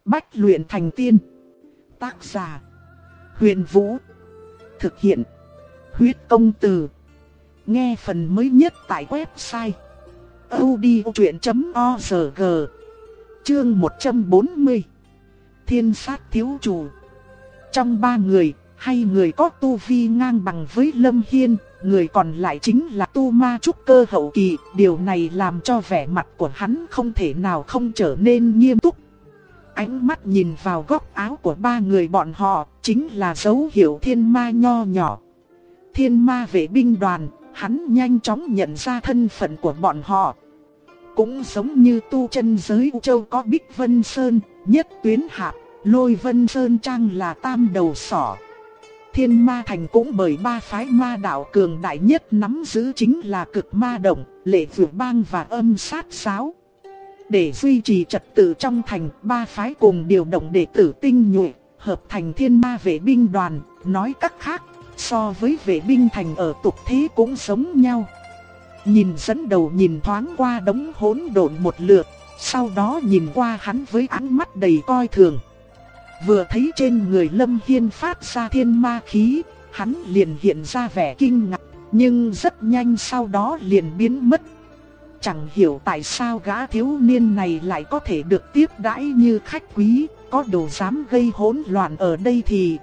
Bách luyện thành tiên. Tác giả: Huyền Vũ. Thực hiện: Huyết Công Từ. Nghe phần mới nhất tại website audiochuyện.org. Chương 140. Thiên sát thiếu chủ. Trong ba người, hai người có tu vi ngang bằng với Lâm Hiên, người còn lại chính là tu ma trúc cơ hậu kỳ. Điều này làm cho vẻ mặt của hắn không thể nào không trở nên nghiêm túc. Ánh mắt nhìn vào góc áo của ba người bọn họ, chính là dấu hiệu thiên ma nho nhỏ. Thiên ma vệ binh đoàn, hắn nhanh chóng nhận ra thân phận của bọn họ. Cũng giống như tu chân giới U Châu có Bích Vân Sơn, Nhất Tuyến Hạp, Lôi Vân Sơn Trang là tam đầu sỏ. Thiên Ma Thành cũng bởi ba phái ma đạo cường đại nhất nắm giữ chính là Cực Ma Động, Lệ Vượt Bang và Âm Sát Giáo. Để duy trì trật tự trong thành, ba phái cùng điều động đệ tử tinh nhuệ, hợp thành Thiên Ma vệ binh đoàn. Nói cách khác, so với vệ binh thành ở tục thế cũng giống nhau. Nhìn dẫn đầu nhìn thoáng qua đống hỗn độn một lượt, sau đó nhìn qua hắn với ánh mắt đầy coi thường. Vừa thấy trên người Lâm Hiên phát ra thiên ma khí, hắn liền hiện ra vẻ kinh ngạc, nhưng rất nhanh sau đó liền biến mất. Chẳng hiểu tại sao gã thiếu niên này lại có thể được tiếp đãi như khách quý, có đồ dám gây hỗn loạn ở đây thì...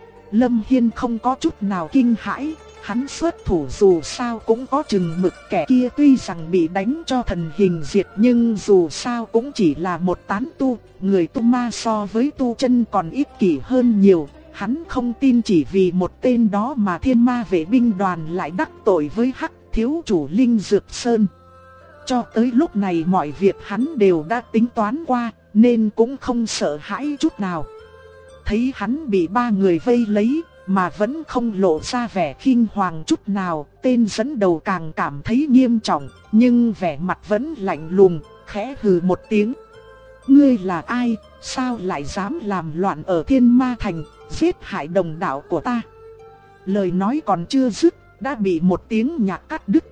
Lâm Hiên không có chút nào kinh hãi, hắn xuất thủ dù sao cũng có chừng mực. Kẻ kia tuy rằng bị đánh cho thần hình diệt nhưng dù sao cũng chỉ là một tán tu, người tu ma so với tu chân còn ích kỷ hơn nhiều. Hắn không tin chỉ vì một tên đó mà Thiên Ma vệ binh đoàn lại đắc tội với Hắc thiếu chủ Linh Dược Sơn. Cho tới lúc này mọi việc hắn đều đã tính toán qua, nên cũng không sợ hãi chút nào. Thấy hắn bị ba người vây lấy, mà vẫn không lộ ra vẻ khinh hoàng chút nào, tên dẫn đầu càng cảm thấy nghiêm trọng, nhưng vẻ mặt vẫn lạnh lùng, khẽ hừ một tiếng. Ngươi là ai, sao lại dám làm loạn ở Thiên Ma Thành, giết hại đồng đạo của ta? Lời nói còn chưa dứt, đã bị một tiếng nhạc cắt đứt.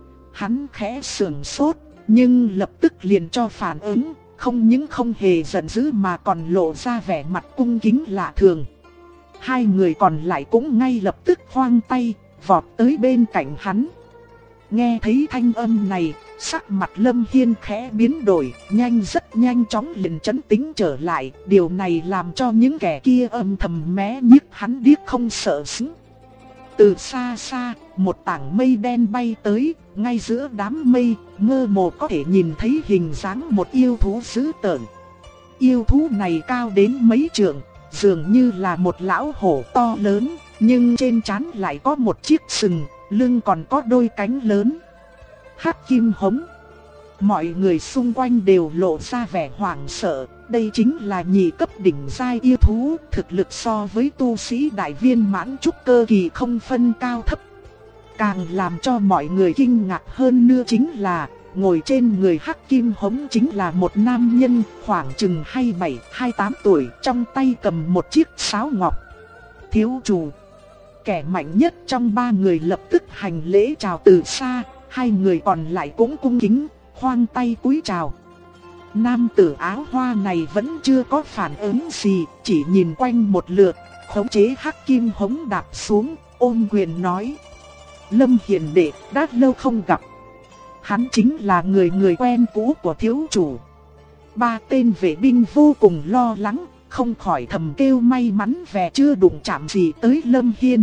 Hắn khẽ sườn sốt, nhưng lập tức liền cho phản ứng, không những không hề giận dữ mà còn lộ ra vẻ mặt cung kính lạ thường. Hai người còn lại cũng ngay lập tức khoang tay, vọt tới bên cạnh hắn. Nghe thấy thanh âm này, sắc mặt Lâm Hiên khẽ biến đổi, rất nhanh chóng liền trấn tĩnh trở lại. Điều này làm cho những kẻ kia âm thầm mé nhức hắn điếc không sợ sững. Từ xa xa, một tảng mây đen bay tới, ngay giữa đám mây, mơ hồ có thể nhìn thấy hình dáng một yêu thú dữ tợn. Yêu thú này cao đến mấy trượng, dường như là một lão hổ to lớn, nhưng trên trán lại có một chiếc sừng, lưng còn có đôi cánh lớn. Hắc Kim Hống. Mọi người xung quanh đều lộ ra vẻ hoảng sợ, đây chính là nhị cấp đỉnh giai yêu thú, thực lực so với tu sĩ đại viên mãn trúc cơ kỳ không phân cao thấp. Càng làm cho mọi người kinh ngạc hơn nữa chính là, ngồi trên người Hắc Kim Hống chính là một nam nhân khoảng chừng 27-28 tuổi, trong tay cầm một chiếc sáo ngọc. Thiếu chủ. Kẻ mạnh nhất trong ba người lập tức hành lễ chào từ xa, hai người còn lại cũng cung kính khoang tay cúi chào. Nam tử áo hoa này vẫn chưa có phản ứng gì, chỉ nhìn quanh một lượt, khống chế Hắc Kim Hống đạp xuống, ôm quyền nói: Lâm Hiền đệ, đã lâu không gặp. Hắn chính là người quen cũ của thiếu chủ. Ba tên vệ binh vô cùng lo lắng, không khỏi thầm kêu may mắn về chưa đụng chạm gì tới Lâm Hiên.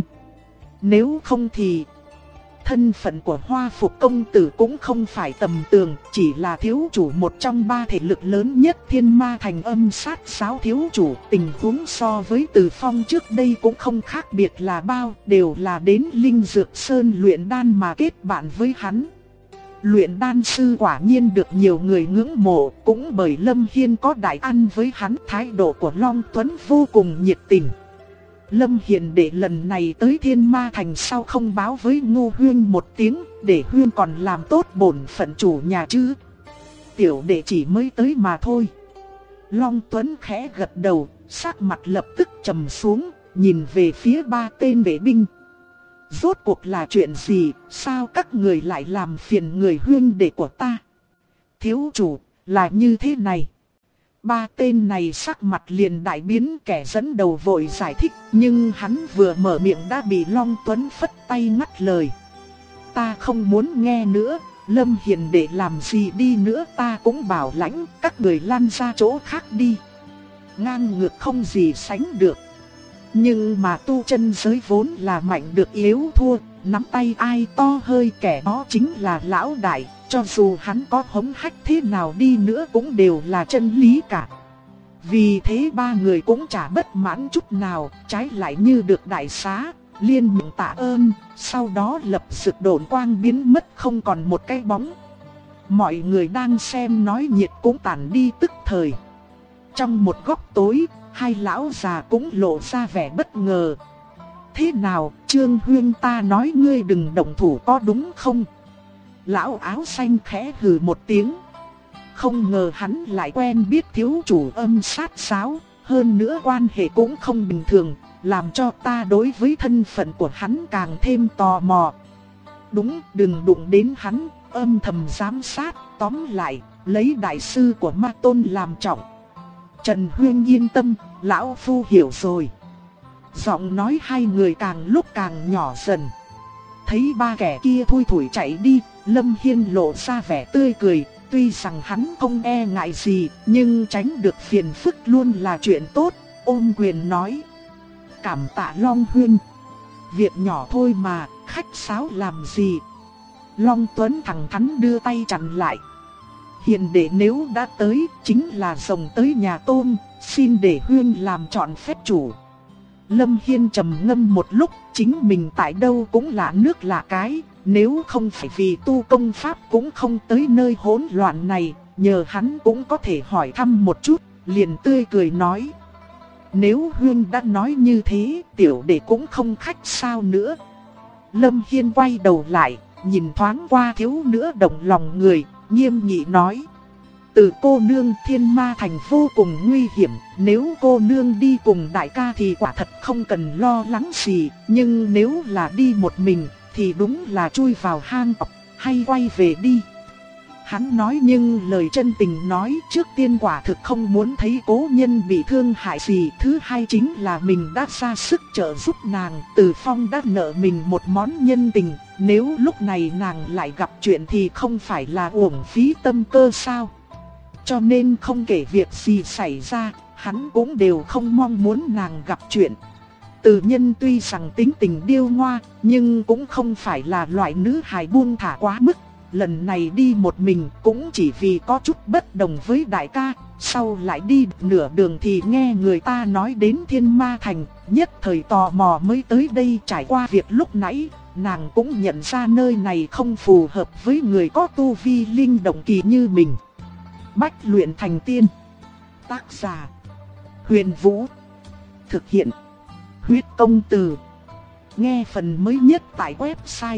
Nếu không thì... Thân phận của Hoa Phục công tử cũng không phải tầm thường, chỉ là thiếu chủ một trong ba thế lực lớn nhất Thiên Ma Thành Âm Sát Giáo thiếu chủ. Tình huống so với Từ Phong trước đây cũng không khác biệt là bao, đều là đến Linh Dược Sơn luyện đan mà kết bạn với hắn. Luyện đan sư quả nhiên được nhiều người ngưỡng mộ, cũng bởi Lâm Hiên có đại ăn với hắn, thái độ của Long Tuấn vô cùng nhiệt tình. Lâm Hiền đệ lần này tới Thiên Ma Thành sao không báo với Ngô Huyên một tiếng, để Huyên còn làm tốt bổn phận chủ nhà chứ? Tiểu đệ chỉ mới tới mà thôi. Long Tuấn khẽ gật đầu, sắc mặt lập tức trầm xuống, nhìn về phía ba tên vệ binh. Rốt cuộc là chuyện gì, sao các người lại làm phiền người Huyên đệ của ta? Thiếu chủ, là như thế này. Ba tên này sắc mặt liền đại biến, kẻ dẫn đầu vội giải thích, nhưng hắn vừa mở miệng đã bị Long Tuấn phất tay ngắt lời. Ta không muốn nghe nữa, Lâm Hiền để làm gì đi nữa ta cũng bảo lãnh, các người lăn ra chỗ khác đi. Ngang ngược không gì sánh được. Nhưng mà tu chân giới vốn là mạnh được yếu thua, nắm tay ai to hơi kẻ đó chính là lão đại, cho dù hắn có hống hách thế nào đi nữa cũng đều là chân lý cả. Vì thế ba người cũng chả bất mãn chút nào, trái lại như được đại xá, liên miệng tạ ơn, sau đó lập sực độn quang biến mất không còn một cái bóng. Mọi người đang xem nói nhiệt cũng tản đi tức thời. Trong một góc tối, hai lão già cũng lộ ra vẻ bất ngờ. Thế nào, Trương Huyên ta nói ngươi đừng động thủ có đúng không? Lão áo xanh khẽ hừ một tiếng. Không ngờ hắn lại quen biết thiếu chủ âm sát sáo, hơn nữa quan hệ cũng không bình thường, làm cho ta đối với thân phận của hắn càng thêm tò mò. Đúng, đừng đụng đến hắn, âm thầm giám sát, tóm lại, lấy đại sư của Ma Tôn làm trọng. Trần Huyên yên tâm, lão phu hiểu rồi. Giọng nói hai người càng lúc càng nhỏ dần. Thấy ba kẻ kia thui thủi chạy đi, Lâm Hiên lộ ra vẻ tươi cười. Tuy rằng hắn không e ngại gì, nhưng tránh được phiền phức luôn là chuyện tốt. Ôm quyền nói: cảm tạ Long Huyên. Việc nhỏ thôi mà, khách sáo làm gì? Long Tuấn thẳng thắn đưa tay chặn lại. Hiền đệ nếu đã tới, chính là rồng tới nhà tôm, xin để Huyên làm trọn phép chủ. Lâm Hiên trầm ngâm một lúc, chính mình tại đâu cũng là nước lạ cái, nếu không phải vì tu công pháp cũng không tới nơi hỗn loạn này, nhờ hắn cũng có thể hỏi thăm một chút, liền tươi cười nói: nếu Huyên đã nói như thế, tiểu đệ cũng không khách sao nữa. Lâm Hiên quay đầu lại, nhìn thoáng qua thiếu nữ động lòng người, nghiêm nghị nói: từ cô nương Thiên Ma Thành vô cùng nguy hiểm, nếu cô nương đi cùng đại ca thì quả thật không cần lo lắng gì, nhưng nếu là đi một mình thì đúng là chui vào hang ọc, hay quay về đi. Hắn nói nhưng lời chân tình nói, trước tiên quả thực không muốn thấy cố nhân bị thương hại gì. Thứ hai chính là mình đã ra sức trợ giúp nàng, Từ Phong đã nợ mình một món nhân tình, nếu lúc này nàng lại gặp chuyện thì không phải là uổng phí tâm cơ sao. Cho nên không kể việc gì xảy ra, hắn cũng đều không mong muốn nàng gặp chuyện. Từ Nhân tuy rằng tính tình điêu ngoa, nhưng cũng không phải là loại nữ hài buông thả quá mức. Lần này đi một mình cũng chỉ vì có chút bất đồng với đại ca, sau lại đi nửa đường thì nghe người ta nói đến Thiên Ma Thành, nhất thời tò mò mới tới đây. Trải qua việc lúc nãy, nàng cũng nhận ra nơi này không phù hợp với người có tu vi linh động kỳ như mình. Bách luyện thành tiên. Tác giả: Huyền Vũ. Thực hiện: Huyết Công Từ. Nghe phần mới nhất tại website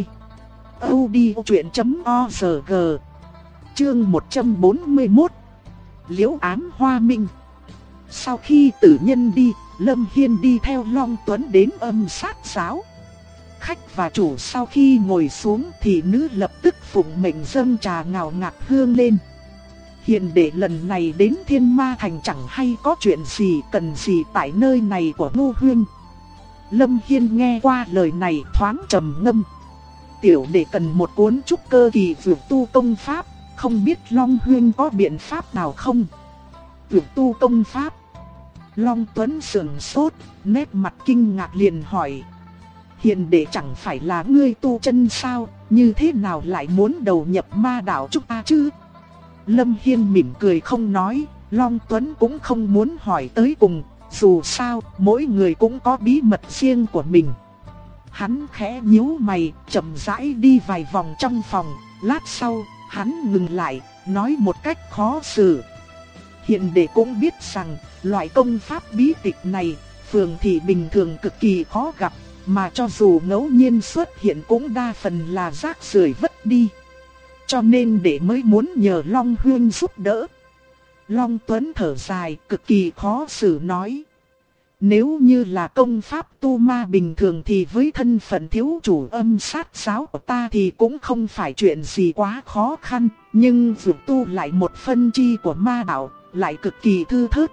audiochuyện.org. Chương 141. Liễu Ám Hoa Minh. Sau khi Tử Nhân đi, Lâm Hiên đi theo Long Tuấn đến Âm Sát Giáo. Khách và chủ sau khi ngồi xuống thì nữ lập tức phụng mệnh dâng trà ngào ngạt hương lên. Hiền đệ lần này đến Thiên Ma Thành chẳng hay có chuyện gì cần gì tại nơi này của Ngô Huyên. Lâm Hiên nghe qua lời này thoáng trầm ngâm. Tiểu đệ cần một cuốn trúc cơ kỳ vượt tu công pháp, không biết Long Huyên có biện pháp nào không? Vượt tu công pháp? Long Tuấn sững sốt, nét mặt kinh ngạc liền hỏi: hiền đệ chẳng phải là ngươi tu chân sao, như thế nào lại muốn đầu nhập ma đạo chúng ta chứ? Lâm Hiên mỉm cười không nói, Long Tuấn cũng không muốn hỏi tới cùng, dù sao mỗi người cũng có bí mật riêng của mình. Hắn khẽ nhíu mày, chậm rãi đi vài vòng trong phòng, lát sau, hắn ngừng lại, nói một cách khó xử: hiện đệ cũng biết rằng, loại công pháp bí tịch này, phường thị bình thường cực kỳ khó gặp, mà cho dù ngẫu nhiên xuất hiện cũng đa phần là rác rưởi vứt đi. Cho nên đệ mới muốn nhờ Long Huyên giúp đỡ. Long Tuấn thở dài, cực kỳ khó xử nói: nếu như là công pháp tu ma bình thường thì với thân phận thiếu chủ Âm Sát Giáo của ta thì cũng không phải chuyện gì quá khó khăn. Nhưng vượt tu lại một phân chi của ma đạo, lại cực kỳ thư thớt.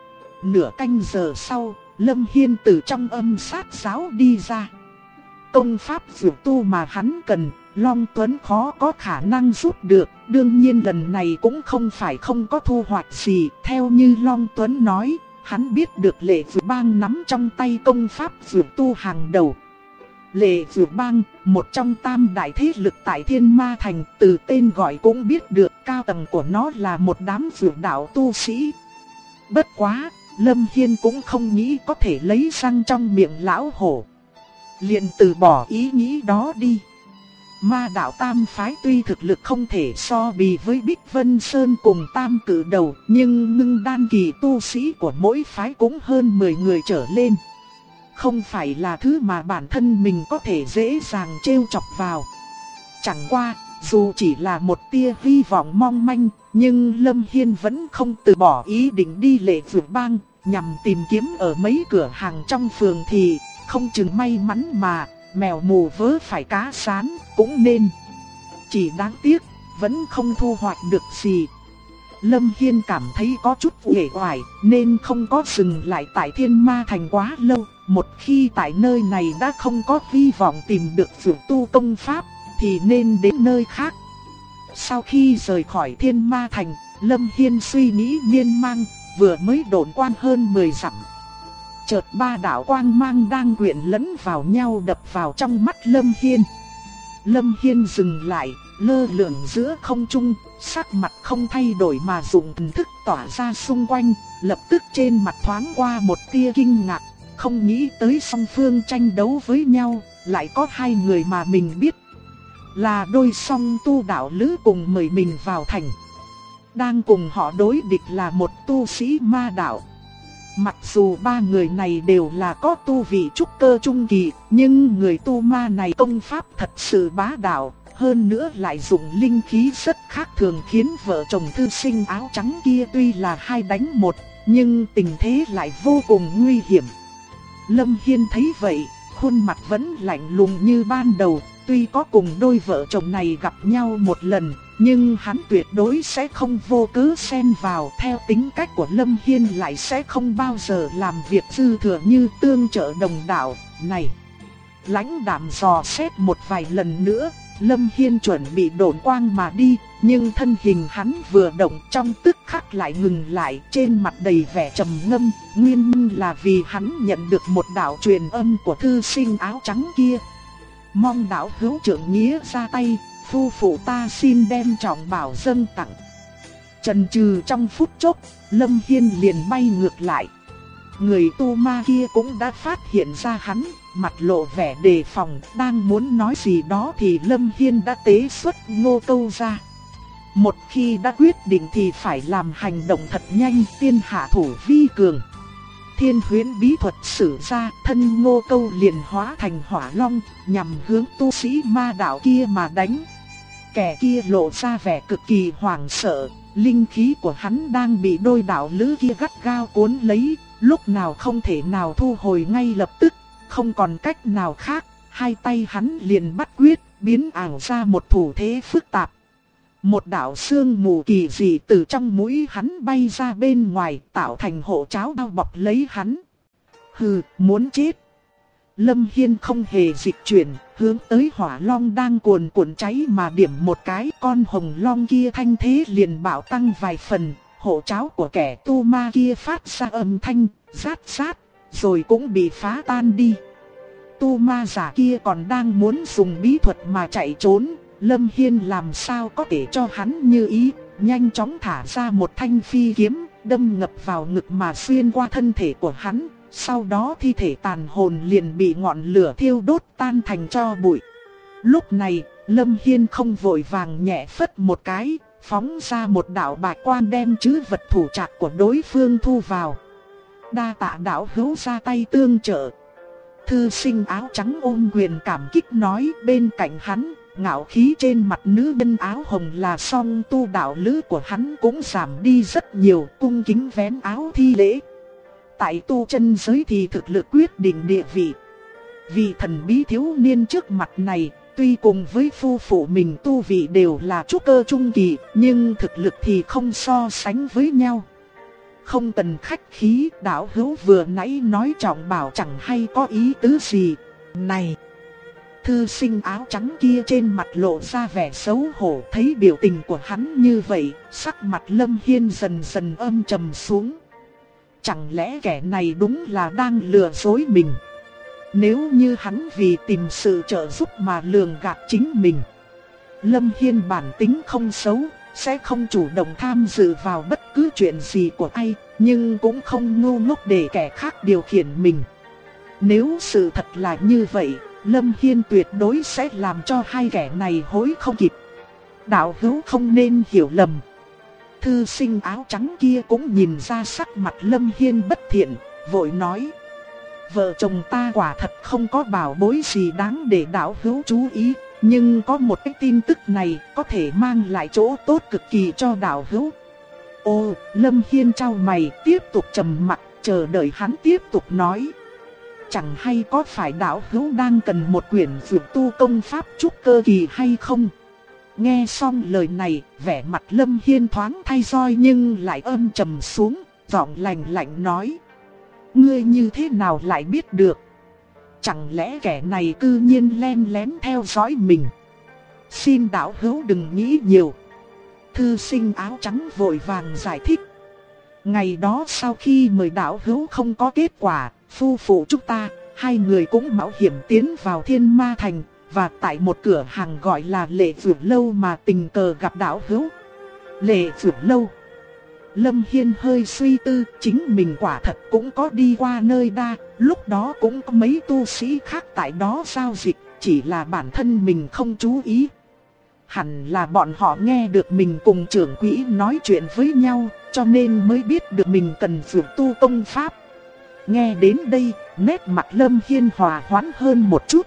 Nửa canh giờ sau, Lâm Hiên từ trong âm sát giáo đi ra. Công pháp dược tu mà hắn cần, Long Tuấn khó có khả năng giúp được. Đương nhiên lần này cũng không phải không có thu hoạch gì. Theo như Long Tuấn nói, hắn biết được Lệ Dược Bang nắm trong tay công pháp dược tu hàng đầu. Lệ Dược Bang, một trong tam đại thế lực tại Thiên Ma Thành, từ tên gọi cũng biết được cao tầng của nó là một đám dược đạo tu sĩ. Bất quá, Lâm Hiên cũng không nghĩ có thể lấy răng trong miệng lão hổ. Liền từ bỏ ý nghĩ đó đi. Ma đạo tam phái tuy thực lực không thể so bì với Bích Vân Sơn cùng tam cử đầu, nhưng ngưng đan kỳ tu sĩ của mỗi phái cũng hơn 10 người trở lên. Không phải là thứ mà bản thân mình có thể dễ dàng trêu chọc vào. Chẳng qua, dù chỉ là một tia hy vọng mong manh, nhưng Lâm Hiên vẫn không từ bỏ ý định đi Lệ Dược Bang, nhằm tìm kiếm ở mấy cửa hàng trong phường thì không chừng may mắn mà mèo mù vớ phải cá sán cũng nên. Chỉ đáng tiếc, vẫn không thu hoạch được gì. Lâm Hiên cảm thấy có chút uể oải nên không có dừng lại tại Thiên Ma Thành quá lâu. Một khi tại nơi này đã không có hy vọng tìm được dược tu công pháp thì nên đến nơi khác. Sau khi rời khỏi Thiên Ma Thành, Lâm Hiên suy nghĩ miên man, vừa mới độn quang hơn 10 dặm. Chợt ba đạo quang mang đang quyện lẫn vào nhau đập vào trong mắt Lâm Hiên. Lâm Hiên dừng lại, lơ lửng giữa không trung, sắc mặt không thay đổi mà dùng thần thức tỏa ra xung quanh, lập tức trên mặt thoáng qua một tia kinh ngạc, không nghĩ tới song phương tranh đấu với nhau, lại có hai người mà mình biết. Là đôi song tu đạo lữ cùng mời mình vào thành. Đang cùng họ đối địch là một tu sĩ ma đạo. Mặc dù ba người này đều là có tu vị trúc cơ trung kỳ, nhưng người tu ma này công pháp thật sự bá đạo, hơn nữa lại dùng linh khí rất khác thường, khiến vợ chồng thư sinh áo trắng kia tuy là 2 đánh 1, nhưng tình thế lại vô cùng nguy hiểm. Lâm Hiên thấy vậy, khuôn mặt vẫn lạnh lùng như ban đầu. Tuy có cùng đôi vợ chồng này gặp nhau một lần, nhưng hắn tuyệt đối sẽ không vô cớ xen vào. Theo tính cách của Lâm Hiên lại sẽ không bao giờ làm việc dư thừa như tương trợ đồng đạo này. Lãnh đạm dò xét một vài lần nữa, Lâm Hiên chuẩn bị độn quang mà đi, nhưng thân hình hắn vừa động trong tức khắc lại ngừng lại, trên mặt đầy vẻ trầm ngâm. Nguyên nhân là vì hắn nhận được một đạo truyền âm của thư sinh áo trắng kia. Mong đạo hữu trưởng nghĩa ra tay, phu phụ ta xin đem trọng bảo dâng tặng. Chần chừ trong phút chốc, Lâm Hiên liền bay ngược lại. Người tu ma kia cũng đã phát hiện ra hắn, mặt lộ vẻ đề phòng, đang muốn nói gì đó thì Lâm Hiên đã tế xuất Ngô Câu ra. Một khi đã quyết định thì phải làm hành động thật nhanh, tiên hạ thủ vi cường. Thiên huyễn bí thuật sử ra, thân Ngô Câu liền hóa thành hỏa long, nhằm hướng tu sĩ ma đạo kia mà đánh. Kẻ kia lộ ra vẻ cực kỳ hoảng sợ, linh khí của hắn đang bị đôi đạo lữ kia gắt gao cuốn lấy, lúc nào không thể nào thu hồi ngay lập tức, không còn cách nào khác, hai tay hắn liền bắt quyết, biến ảo ra một thủ thế phức tạp. Một đạo sương mù kỳ dị từ trong mũi hắn bay ra bên ngoài, tạo thành hộ cháo bao bọc lấy hắn. Hừ, muốn chết. Lâm Hiên không hề dịch chuyển, hướng tới hỏa long đang cuồn cuộn cháy mà điểm một cái, con hồng long kia thanh thế liền bạo tăng vài phần, hộ cháo của kẻ tu ma kia phát ra âm thanh, rát rát, rồi cũng bị phá tan đi. Tu ma giả kia còn đang muốn dùng bí thuật mà chạy trốn, Lâm Hiên làm sao có thể cho hắn như ý, nhanh chóng thả ra một thanh phi kiếm, đâm ngập vào ngực mà xuyên qua thân thể của hắn. Sau đó thi thể tàn hồn liền bị ngọn lửa thiêu đốt tan thành tro bụi. Lúc này, Lâm Hiên không vội vàng nhẹ phất một cái, phóng ra một đạo bạch quang đem trữ vật thủ trạc của đối phương thu vào. Đa tạ đạo hữu ra tay tương trợ. Thư sinh áo trắng ôm quyền cảm kích nói, bên cạnh hắn, ngạo khí trên mặt nữ nhân áo hồng là song tu đạo lữ của hắn cũng giảm đi rất nhiều, cung kính vén áo thi lễ. Tại tu chân giới thì thực lực quyết định địa vị. Vị thần bí thiếu niên trước mặt này, tuy cùng với phu phụ mình tu vị đều là trúc cơ trung kỳ, nhưng thực lực thì không so sánh với nhau. Không cần khách khí, đạo hữu vừa nãy nói trọng bảo chẳng hay có ý tứ gì. Này! Thư sinh áo trắng kia trên mặt lộ ra vẻ xấu hổ, thấy biểu tình của hắn như vậy, sắc mặt Lâm Hiên dần dần âm trầm xuống. Chẳng lẽ kẻ này đúng là đang lừa dối mình? Nếu như hắn vì tìm sự trợ giúp mà lường gạt chính mình, Lâm Hiên bản tính không xấu, sẽ không chủ động tham dự vào bất cứ chuyện gì của ai, nhưng cũng không ngu ngốc để kẻ khác điều khiển mình. Nếu sự thật là như vậy, Lâm Hiên tuyệt đối sẽ làm cho hai kẻ này hối không kịp. Đạo hữu không nên hiểu lầm. Thư sinh áo trắng kia cũng nhìn ra sắc mặt Lâm Hiên bất thiện, vội nói: vợ chồng ta quả thật không có bảo bối gì đáng để đạo hữu chú ý, nhưng có một cái tin tức này có thể mang lại chỗ tốt cực kỳ cho đạo hữu. Ô, Lâm Hiên chau mày tiếp tục trầm mặc, chờ đợi hắn tiếp tục nói. Chẳng hay có phải đạo hữu đang cần một quyển dược tu công pháp trúc cơ kỳ hay không? Nghe xong lời này, vẻ mặt Lâm Hiên thoáng thay roi nhưng lại âm trầm xuống, giọng lạnh lạnh nói: ngươi như thế nào lại biết được? Chẳng lẽ kẻ này cư nhiên len lén theo dõi mình? Xin đạo hữu đừng nghĩ nhiều. Thư sinh áo trắng vội vàng giải thích. Ngày đó sau khi mời đạo hữu không có kết quả, phu phụ chúng ta, hai người cũng mạo hiểm tiến vào Thiên Ma Thành, và tại một cửa hàng gọi là Lệ Dược Lâu mà tình cờ gặp đạo hữu. Lệ Dược Lâu? Lâm Hiên hơi suy tư, chính mình quả thật cũng có đi qua nơi đa, lúc đó cũng có mấy tu sĩ khác tại đó giao dịch, chỉ là bản thân mình không chú ý. Hẳn là bọn họ nghe được mình cùng trưởng quỹ nói chuyện với nhau, cho nên mới biết được mình cần dược tu công pháp. Nghe đến đây, nét mặt Lâm Hiên hòa hoãn hơn một chút.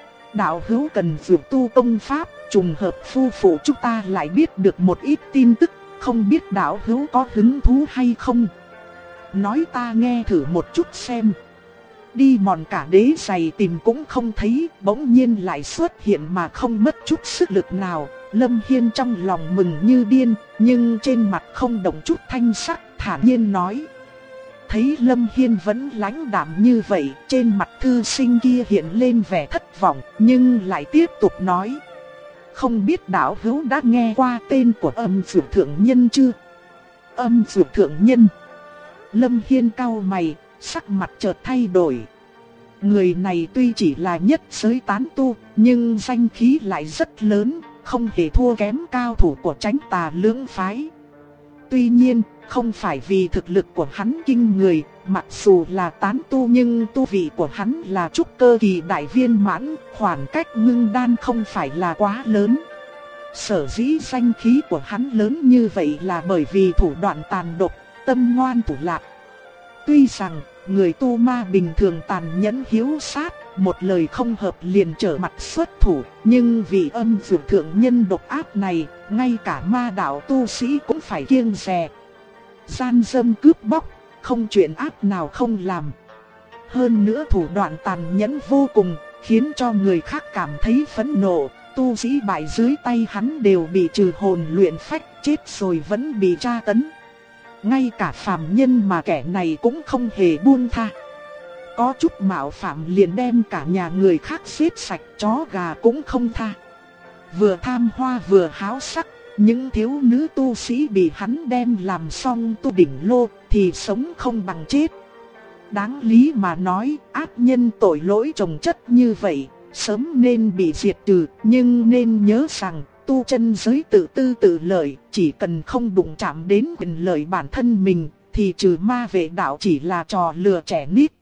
Đạo hữu cần dược tu công pháp, trùng hợp phu phụ chúng ta lại biết được một ít tin tức, không biết đạo hữu có hứng thú hay không? Nói ta nghe thử một chút xem. Đi mòn cả đế giày tìm cũng không thấy, bỗng nhiên lại xuất hiện mà không mất chút sức lực nào. Lâm Hiên trong lòng mừng như điên, nhưng trên mặt không động chút thanh sắc, thản nhiên nói. Thấy Lâm Hiên vẫn lãnh đạm như vậy, trên mặt thư sinh kia hiện lên vẻ thất vọng, nhưng lại tiếp tục nói. Không biết đạo hữu đã nghe qua tên của Âm Dược Thượng Nhân chưa? Âm Dược Thượng Nhân? Lâm Hiên cau mày, sắc mặt chợt thay đổi. Người này tuy chỉ là nhất giới tán tu, nhưng danh khí lại rất lớn, không hề thua kém cao thủ của Chánh Tà Lưỡng Phái. Tuy nhiên, không phải vì thực lực của hắn kinh người, mặc dù là tán tu nhưng tu vị của hắn là trúc cơ kỳ đại viên mãn, khoảng cách ngưng đan không phải là quá lớn. Sở dĩ danh khí của hắn lớn như vậy là bởi vì thủ đoạn tàn độc, tâm ngoan thủ lạc. Tuy rằng, người tu ma bình thường tàn nhẫn hiếu sát, một lời không hợp liền trở mặt xuất thủ, nhưng vì Âm Dược Thượng Nhân độc ác này, ngay cả ma đạo tu sĩ cũng phải kiêng dè. Gian dâm cướp bóc, không chuyện ác nào không làm. Hơn nữa thủ đoạn tàn nhẫn vô cùng, khiến cho người khác cảm thấy phẫn nộ. Tu sĩ bại dưới tay hắn đều bị trừ hồn luyện phách, chết rồi vẫn bị tra tấn. Ngay cả phàm nhân mà kẻ này cũng không hề buông tha. Có chút mạo phạm liền đem cả nhà người khác giết sạch, chó gà cũng không tha. Vừa tham hoa vừa háo sắc, những thiếu nữ tu sĩ bị hắn đem làm xong tu đỉnh lô thì sống không bằng chết. Đáng lý mà nói, ác nhân tội lỗi chồng chất như vậy, sớm nên bị diệt trừ, nhưng nên nhớ rằng tu chân giới tự tư tự lợi, chỉ cần không đụng chạm đến quyền lợi bản thân mình, thì trừ ma vệ đạo chỉ là trò lừa trẻ nít.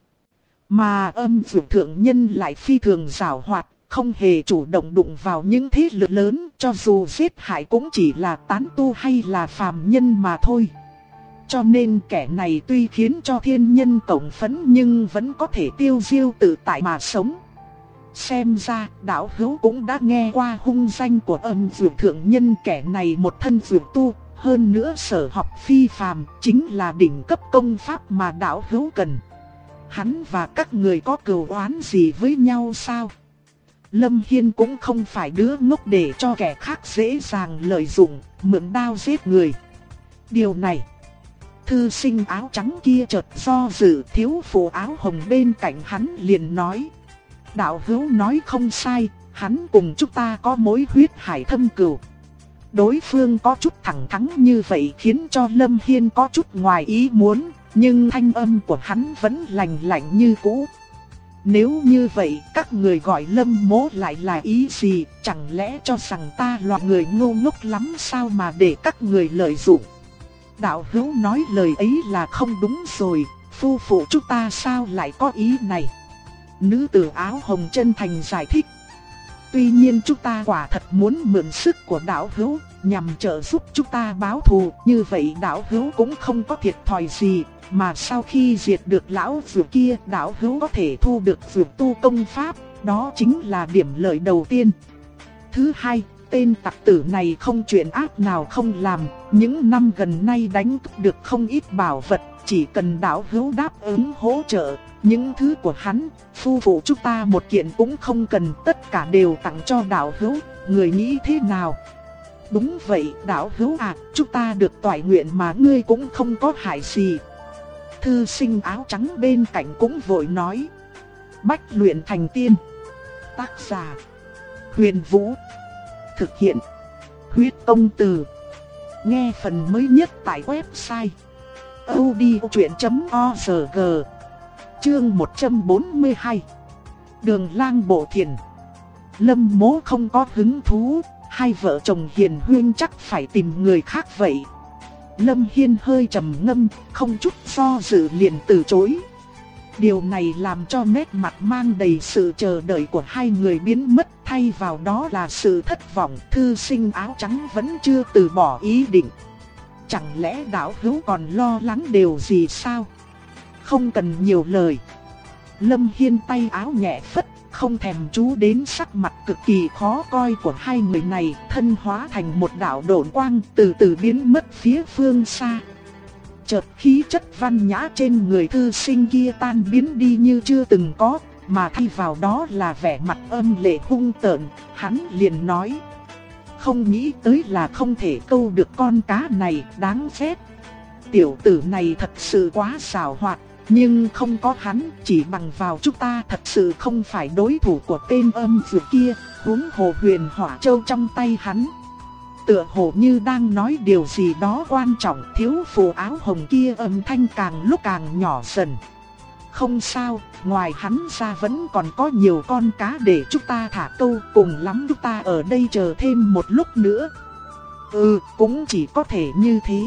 Mà Âm Dược Thượng Nhân lại phi thường giàu hoạt, không hề chủ động đụng vào những thế lực lớn, cho dù giết hại cũng chỉ là tán tu hay là phàm nhân mà thôi. Cho nên kẻ này tuy khiến cho thiên nhân cộng phẫn nhưng vẫn có thể tiêu diêu tự tại mà sống. Xem ra đạo hữu cũng đã nghe qua hung danh của Âm Dược Thượng Nhân, kẻ này một thân dược tu, hơn nữa sở học phi phàm, chính là đỉnh cấp công pháp mà đạo hữu cần. Hắn và các người có cừu oán gì với nhau sao? Lâm Hiên cũng không phải đứa ngốc để cho kẻ khác dễ dàng lợi dụng, mượn đao giết người. Điều này, Thư sinh áo trắng kia chợt do dự, thiếu phụ áo hồng bên cạnh hắn liền nói. Đạo hữu nói không sai, hắn cùng chúng ta có mối huyết hải thâm cừu. Đối phương có chút thẳng thắn như vậy khiến cho Lâm Hiên có chút ngoài ý muốn, nhưng thanh âm của hắn vẫn lạnh lạnh như cũ. Nếu như vậy các người gọi Lâm Mỗ lại là ý gì, chẳng lẽ cho rằng ta loại người ngu ngốc lắm sao mà để các người lợi dụng. Đạo hữu nói lời ấy là không đúng rồi, phu phụ chúng ta sao lại có ý này. Nữ tử áo hồng chân thành giải thích. Tuy nhiên chúng ta quả thật muốn mượn sức của đạo hữu nhằm trợ giúp chúng ta báo thù, như vậy đạo hữu cũng không có thiệt thòi gì, mà sau khi diệt được lão vượt kia, đạo hữu có thể thu được vượt tu công pháp, đó chính là điểm lợi đầu tiên. Thứ hai, tên tặc tử này không chuyện ác nào không làm, những năm gần nay đánh cướp được không ít bảo vật, chỉ cần đạo hữu đáp ứng hỗ trợ, những thứ của hắn, phu phụ chúng ta một kiện cũng không cần, tất cả đều tặng cho đạo hữu, người nghĩ thế nào? Đúng vậy đạo hữu à, chúng ta được toại nguyện mà ngươi cũng không có hại gì. Thư sinh áo trắng bên cạnh cũng vội nói. Bách luyện thành tiên. Tác giả Huyền Vũ. Thực hiện Huyết Công Từ. Nghe phần mới nhất tại website audiochuyện.org. Chương 142. Đường lang bộ thiền. Lâm Mỗ không có hứng thú, hai vợ chồng hiền huyên chắc phải tìm người khác vậy. Lâm Hiên hơi trầm ngâm, không chút do dự liền từ chối. Điều này làm cho nét mặt mang đầy sự chờ đợi của hai người biến mất, thay vào đó là sự thất vọng. Thư sinh áo trắng vẫn chưa từ bỏ ý định. Chẳng lẽ đạo hữu còn lo lắng điều gì sao? Không cần nhiều lời. Lâm Hiên tay áo nhẹ phất, không thèm chú đến sắc mặt cực kỳ khó coi của hai người này, thân hóa thành một đạo độn quang từ từ biến mất phía phương xa. Chợt khí chất văn nhã trên người thư sinh kia tan biến đi như chưa từng có, mà thay vào đó là vẻ mặt âm lệ hung tợn. Hắn liền nói. Không nghĩ tới là không thể câu được con cá này, đáng ghét. Tiểu tử này thật sự quá xảo hoạt. Nhưng không có hắn, chỉ bằng vào chúng ta thật sự không phải đối thủ của tên âm dược kia, huống hồ huyền hỏa châu trong tay hắn. Tựa hồ như đang nói điều gì đó quan trọng, thiếu phụ áo hồng kia âm thanh càng lúc càng nhỏ dần. Không sao, ngoài hắn ra vẫn còn có nhiều con cá để chúng ta thả câu, cùng lắm chúng ta ở đây chờ thêm một lúc nữa. Cũng chỉ có thể như thế.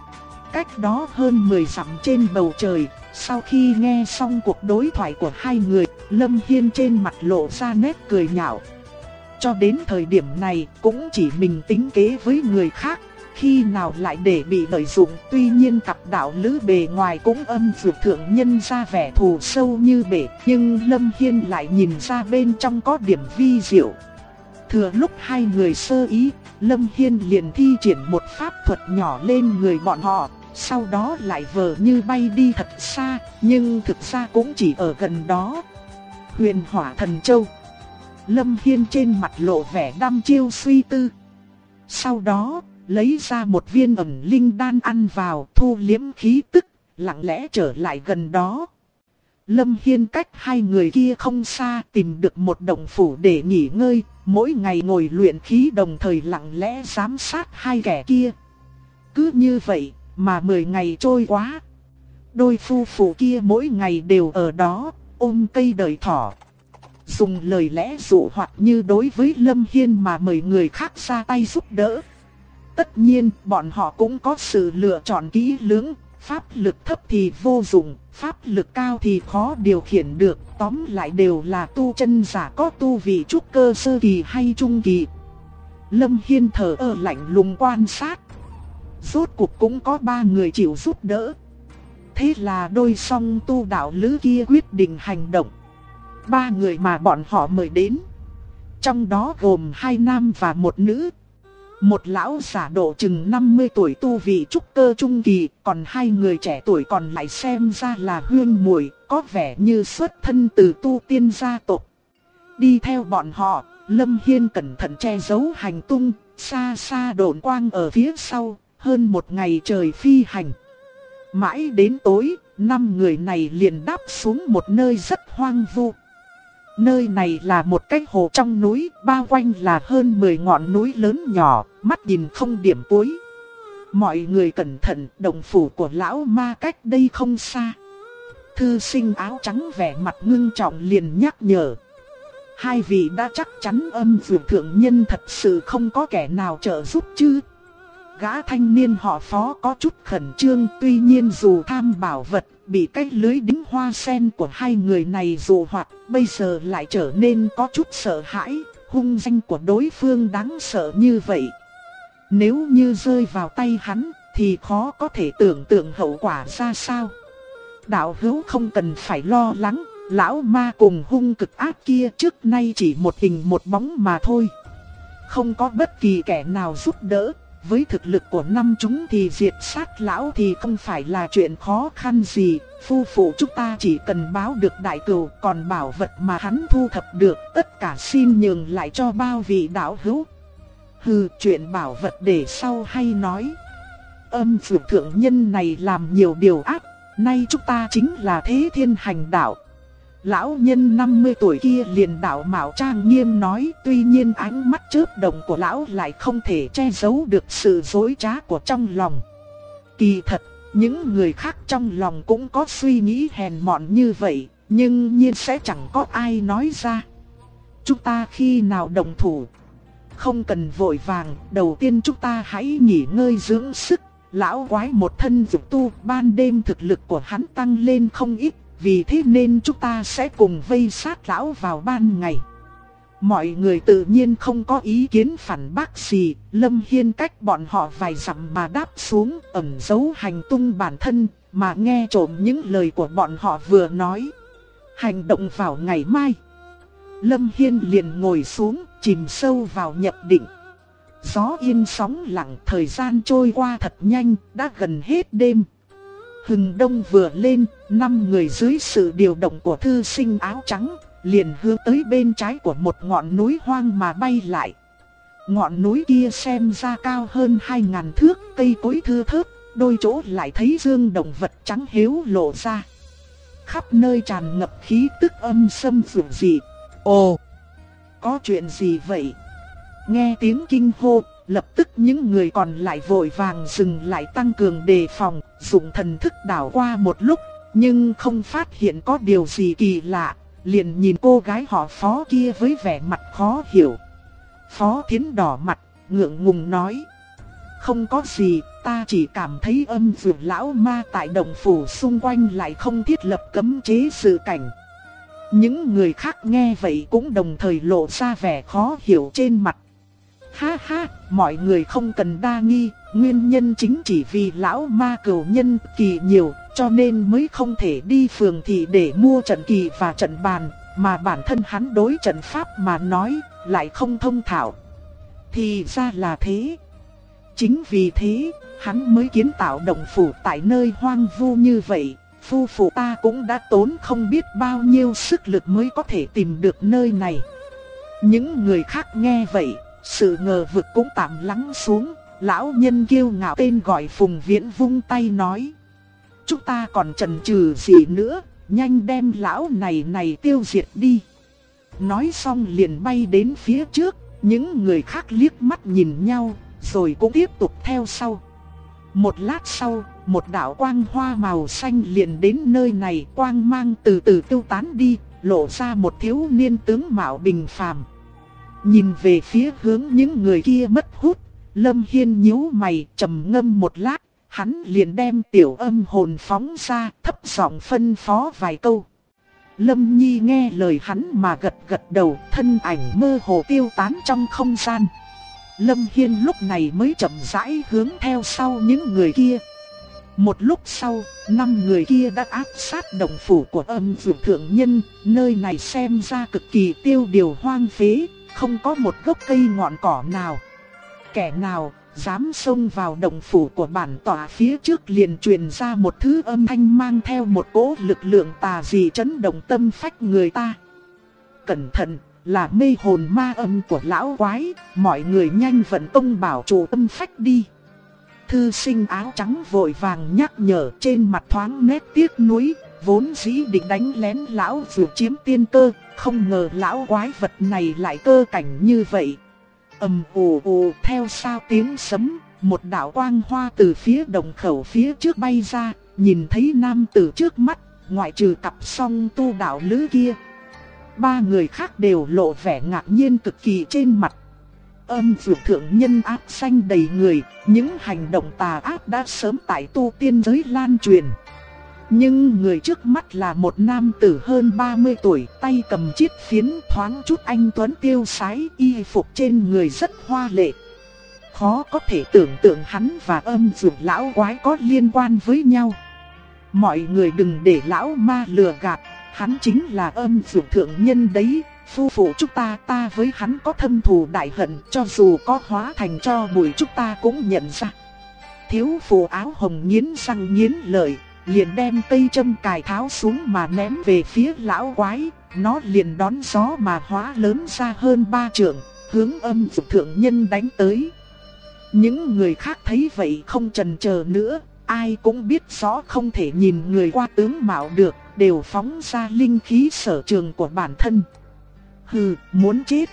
Cách đó hơn 10 dặm trên bầu trời. Sau khi nghe xong cuộc đối thoại của hai người, Lâm Hiên trên mặt lộ ra nét cười nhạo. Cho đến thời điểm này cũng chỉ mình tính kế với người khác, khi nào lại để bị lợi dụng. Tuy nhiên cặp đạo lữ bề ngoài cũng âm dược thượng nhân ra vẻ thù sâu như bể, nhưng Lâm Hiên lại nhìn ra bên trong có điểm vi diệu. Thừa lúc hai người sơ ý, Lâm Hiên liền thi triển một pháp thuật nhỏ lên người bọn họ. Sau đó lại vờ như bay đi thật xa, nhưng thực ra cũng chỉ ở gần đó. Huyền Hỏa Thần Châu. Lâm Hiên trên mặt lộ vẻ đăm chiêu suy tư. Sau đó, lấy ra một viên ẩn linh đan ăn vào, thu liếm khí tức, lặng lẽ trở lại gần đó. Lâm Hiên cách hai người kia không xa, tìm được một động phủ để nghỉ ngơi, mỗi ngày ngồi luyện khí đồng thời lặng lẽ giám sát hai kẻ kia. Cứ như vậy mà 10 ngày trôi qua, đôi phu phụ kia mỗi ngày đều ở đó, ôm cây đợi thỏ. Dùng lời lẽ dụ hoặc như đối với Lâm Hiên mà mời người khác ra tay giúp đỡ. Tất nhiên, bọn họ cũng có sự lựa chọn kỹ lưỡng, pháp lực thấp thì vô dụng, pháp lực cao thì khó điều khiển được, tóm lại đều là tu chân giả có tu vị trúc cơ sơ kỳ hay trung kỳ. Lâm Hiên thở lạnh lùng quan sát. Rốt cuộc cũng có 3 người chịu giúp đỡ. Thế là đôi song tu đạo lữ kia quyết định hành động. 3 người mà bọn họ mời đến, trong đó gồm 2 nam và 1 nữ. Một lão giả độ chừng 50 tuổi tu vị trúc cơ trung kỳ, còn 2 người trẻ tuổi còn lại xem ra là huynh muội, có vẻ như xuất thân từ tu tiên gia tộc. Đi theo bọn họ, Lâm Hiên cẩn thận che giấu hành tung, xa xa độn quang ở phía sau. Hơn 1 ngày trời phi hành, Mãi đến tối, 5 người này liền đáp xuống một nơi rất hoang vu. Nơi này là một cái hồ trong núi, bao quanh là hơn 10 ngọn núi lớn nhỏ, mắt nhìn không điểm cuối. Mọi người cẩn thận, động phủ của lão ma cách đây không xa. Thư sinh áo trắng vẻ mặt ngưng trọng liền nhắc nhở. Hai vị đã chắc chắn âm dược thượng nhân thật sự không có kẻ nào trợ giúp chứ? Gã thanh niên họ Phó có chút khẩn trương, tuy nhiên dù tham bảo vật, bị cái lưới đính hoa sen của hai người này dụ hoặc, bây giờ lại trở nên có chút sợ hãi, hung danh của đối phương đáng sợ như vậy. Nếu như rơi vào tay hắn, thì khó có thể tưởng tượng hậu quả ra sao. Đạo hữu không cần phải lo lắng, lão ma cùng hung cực ác kia trước nay chỉ một hình một bóng mà thôi. Không có bất kỳ kẻ nào giúp đỡ. Với thực lực của năm chúng thì diệt sát lão thì không phải là chuyện khó khăn gì. Phu phụ chúng ta chỉ cần báo được đại cửu, còn bảo vật mà hắn thu thập được tất cả xin nhường lại cho bao vị đạo hữu. Hừ, chuyện bảo vật để sau hay nói. Âm dược thượng nhân này làm nhiều điều ác, nay chúng ta chính là thế thiên hành đạo. Lão nhân 50 tuổi kia liền đạo mạo trang nghiêm nói, tuy nhiên ánh mắt chớp động của lão lại không thể che giấu được sự dối trá của trong lòng. Kỳ thật, những người khác trong lòng cũng có suy nghĩ hèn mọn như vậy, nhưng nhiên sẽ chẳng có ai nói ra. Chúng ta khi nào đồng thủ? Không cần vội vàng, đầu tiên chúng ta hãy nghỉ ngơi dưỡng sức. Lão quái một thân dục tu, ban đêm thực lực của hắn tăng lên không ít. Vì thế nên chúng ta sẽ cùng vây sát lão vào ban ngày. Mọi người tự nhiên không có ý kiến phản bác gì. Lâm Hiên cách bọn họ vài dặm mà đáp xuống, ẩn giấu hành tung bản thân, mà nghe trộm những lời của bọn họ vừa nói. Hành động vào ngày mai. Lâm Hiên liền ngồi xuống, chìm sâu vào nhập định. Gió yên sóng lặng, thời gian trôi qua thật nhanh, đã gần hết đêm. Hừng đông vừa lên, 5 người dưới sự điều động của thư sinh áo trắng, liền hướng tới bên trái của một ngọn núi hoang mà bay lại. Ngọn núi kia xem ra cao hơn 2000 thước, cây cối thưa thớt, đôi chỗ lại thấy dương động vật trắng hiếu lộ ra. Khắp nơi tràn ngập khí tức âm sâm dữ dị. Ồ, có chuyện gì vậy? Nghe tiếng kinh hô, lập tức những người còn lại vội vàng dừng lại tăng cường đề phòng, dùng thần thức đảo qua một lúc, nhưng không phát hiện có điều gì kỳ lạ, liền nhìn cô gái họ Phó kia với vẻ mặt khó hiểu. Phó Thiến đỏ mặt, ngượng ngùng nói: không có gì, ta chỉ cảm thấy âm dược lão ma tại đồng phủ xung quanh lại không thiết lập cấm chế sự cảnh. Những người khác nghe vậy cũng đồng thời lộ ra vẻ khó hiểu trên mặt. Ha ha, mọi người không cần đa nghi, nguyên nhân chính chỉ vì lão ma cửu nhân kỳ nhiều, cho nên mới không thể đi phường thị để mua trận kỳ và trận bàn, mà bản thân hắn đối trận pháp mà nói, lại không thông thạo. Thì ra là thế. Chính vì thế, hắn mới kiến tạo động phủ tại nơi hoang vu như vậy. Phu phụ ta cũng đã tốn không biết bao nhiêu sức lực mới có thể tìm được nơi này. Những người khác nghe vậy, sự ngờ vực cũng tạm lắng xuống. Lão nhân kiêu ngạo tên gọi Phùng Viễn vung tay nói: chúng ta còn chần chừ gì nữa, nhanh đem lão này tiêu diệt đi. Nói xong liền bay đến phía trước. Những người khác liếc mắt nhìn nhau, rồi cũng tiếp tục theo sau. Một lát sau, một đạo quang hoa màu xanh liền đến nơi này, quang mang từ từ tiêu tán đi, lộ ra một thiếu niên tướng mạo bình phàm. Nhìn về phía hướng những người kia mất hút, Lâm Hiên nhíu mày trầm ngâm một lát, hắn liền đem tiểu âm hồn phóng ra, thấp giọng phân phó vài câu. Lâm Nhi nghe lời hắn mà gật gật đầu, thân ảnh mơ hồ tiêu tán trong không gian. Lâm Hiên lúc này mới chậm rãi hướng theo sau những người kia. Một lúc sau, 5 người kia đã áp sát động phủ của âm dược thượng nhân. Nơi này xem ra cực kỳ tiêu điều hoang phế, không có một gốc cây ngọn cỏ nào. Kẻ nào dám xông vào động phủ của bản tọa, phía trước liền truyền ra một thứ âm thanh mang theo một cỗ lực lượng tà dị chấn động tâm phách người ta. Cẩn thận, là mê hồn ma âm của lão quái, mọi người nhanh vận tông bảo chủ tâm phách đi. Thư sinh áo trắng vội vàng nhắc nhở, trên mặt thoáng nét tiếc nuối, vốn dĩ định đánh lén lão Dược chiếm tiên cơ, không ngờ lão quái vật này lại cơ cảnh như vậy. Ầm ù ù, theo sao tiếng sấm, một đạo quang hoa từ phía đồng khẩu phía trước bay ra, nhìn thấy nam tử trước mắt, ngoại trừ cặp song tu đạo lữ kia. Ba người khác đều lộ vẻ ngạc nhiên cực kỳ trên mặt. Âm Dược thượng nhân ác xanh đầy người, những hành động tà ác đã sớm tại tu tiên giới lan truyền. Nhưng người trước mắt là một nam tử hơn 30 tuổi, tay cầm chiếc phiến, thoáng chút anh tuấn tiêu sái, y phục trên người rất hoa lệ. Khó có thể tưởng tượng hắn và Âm Dược lão quái có liên quan với nhau. Mọi người đừng để lão ma lừa gạt, hắn chính là Âm Dược thượng nhân đấy. Phu phụ chúng ta với hắn có thâm thù đại hận, cho dù có hóa thành tro bụi chúng ta cũng nhận ra. Thiếu phụ áo hồng nghiến răng nghiến lợi, liền đem cây châm cài tháo xuống mà ném về phía lão quái. Nó liền đón gió mà hóa lớn ra hơn 3 trượng, hướng Âm Dược thượng nhân đánh tới. Những người khác thấy vậy không chần chờ nữa, ai cũng biết rõ không thể nhìn người qua tướng mạo được, đều phóng ra linh khí sở trường của bản thân. Hừ, muốn chết.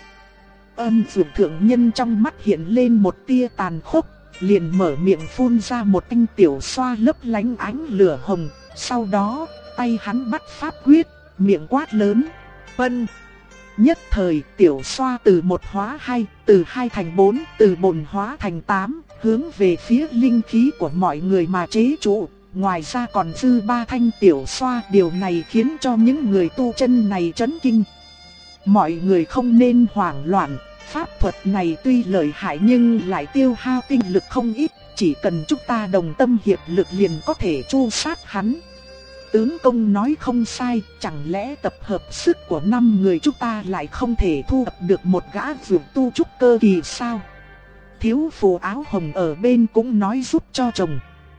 Âm Dược thượng nhân trong mắt hiện lên một tia tàn khốc, liền mở miệng phun ra một thanh tiểu xoa lấp lánh ánh lửa hồng. Sau đó, tay hắn bắt pháp quyết, miệng quát lớn, vân. Nhất thời tiểu xoa từ 1 hóa 2, từ 2 thành 4, từ 4 hóa thành 8, hướng về phía linh khí của mọi người mà chế trụ. Ngoài ra còn dư 3 thanh tiểu xoa, điều này khiến cho những người tu chân này chấn kinh. Mọi người không nên hoảng loạn, pháp thuật này tuy lợi hại nhưng lại tiêu hao tinh lực không ít, chỉ cần chúng ta đồng tâm hiệp lực liền có thể tru sát hắn. Tướng công nói không sai, chẳng lẽ tập hợp sức của 5 người chúng ta lại không thể thu thập được một gã dược tu trúc cơ kỳ sao? Thiếu phụ áo hồng ở bên cũng nói giúp cho chồng.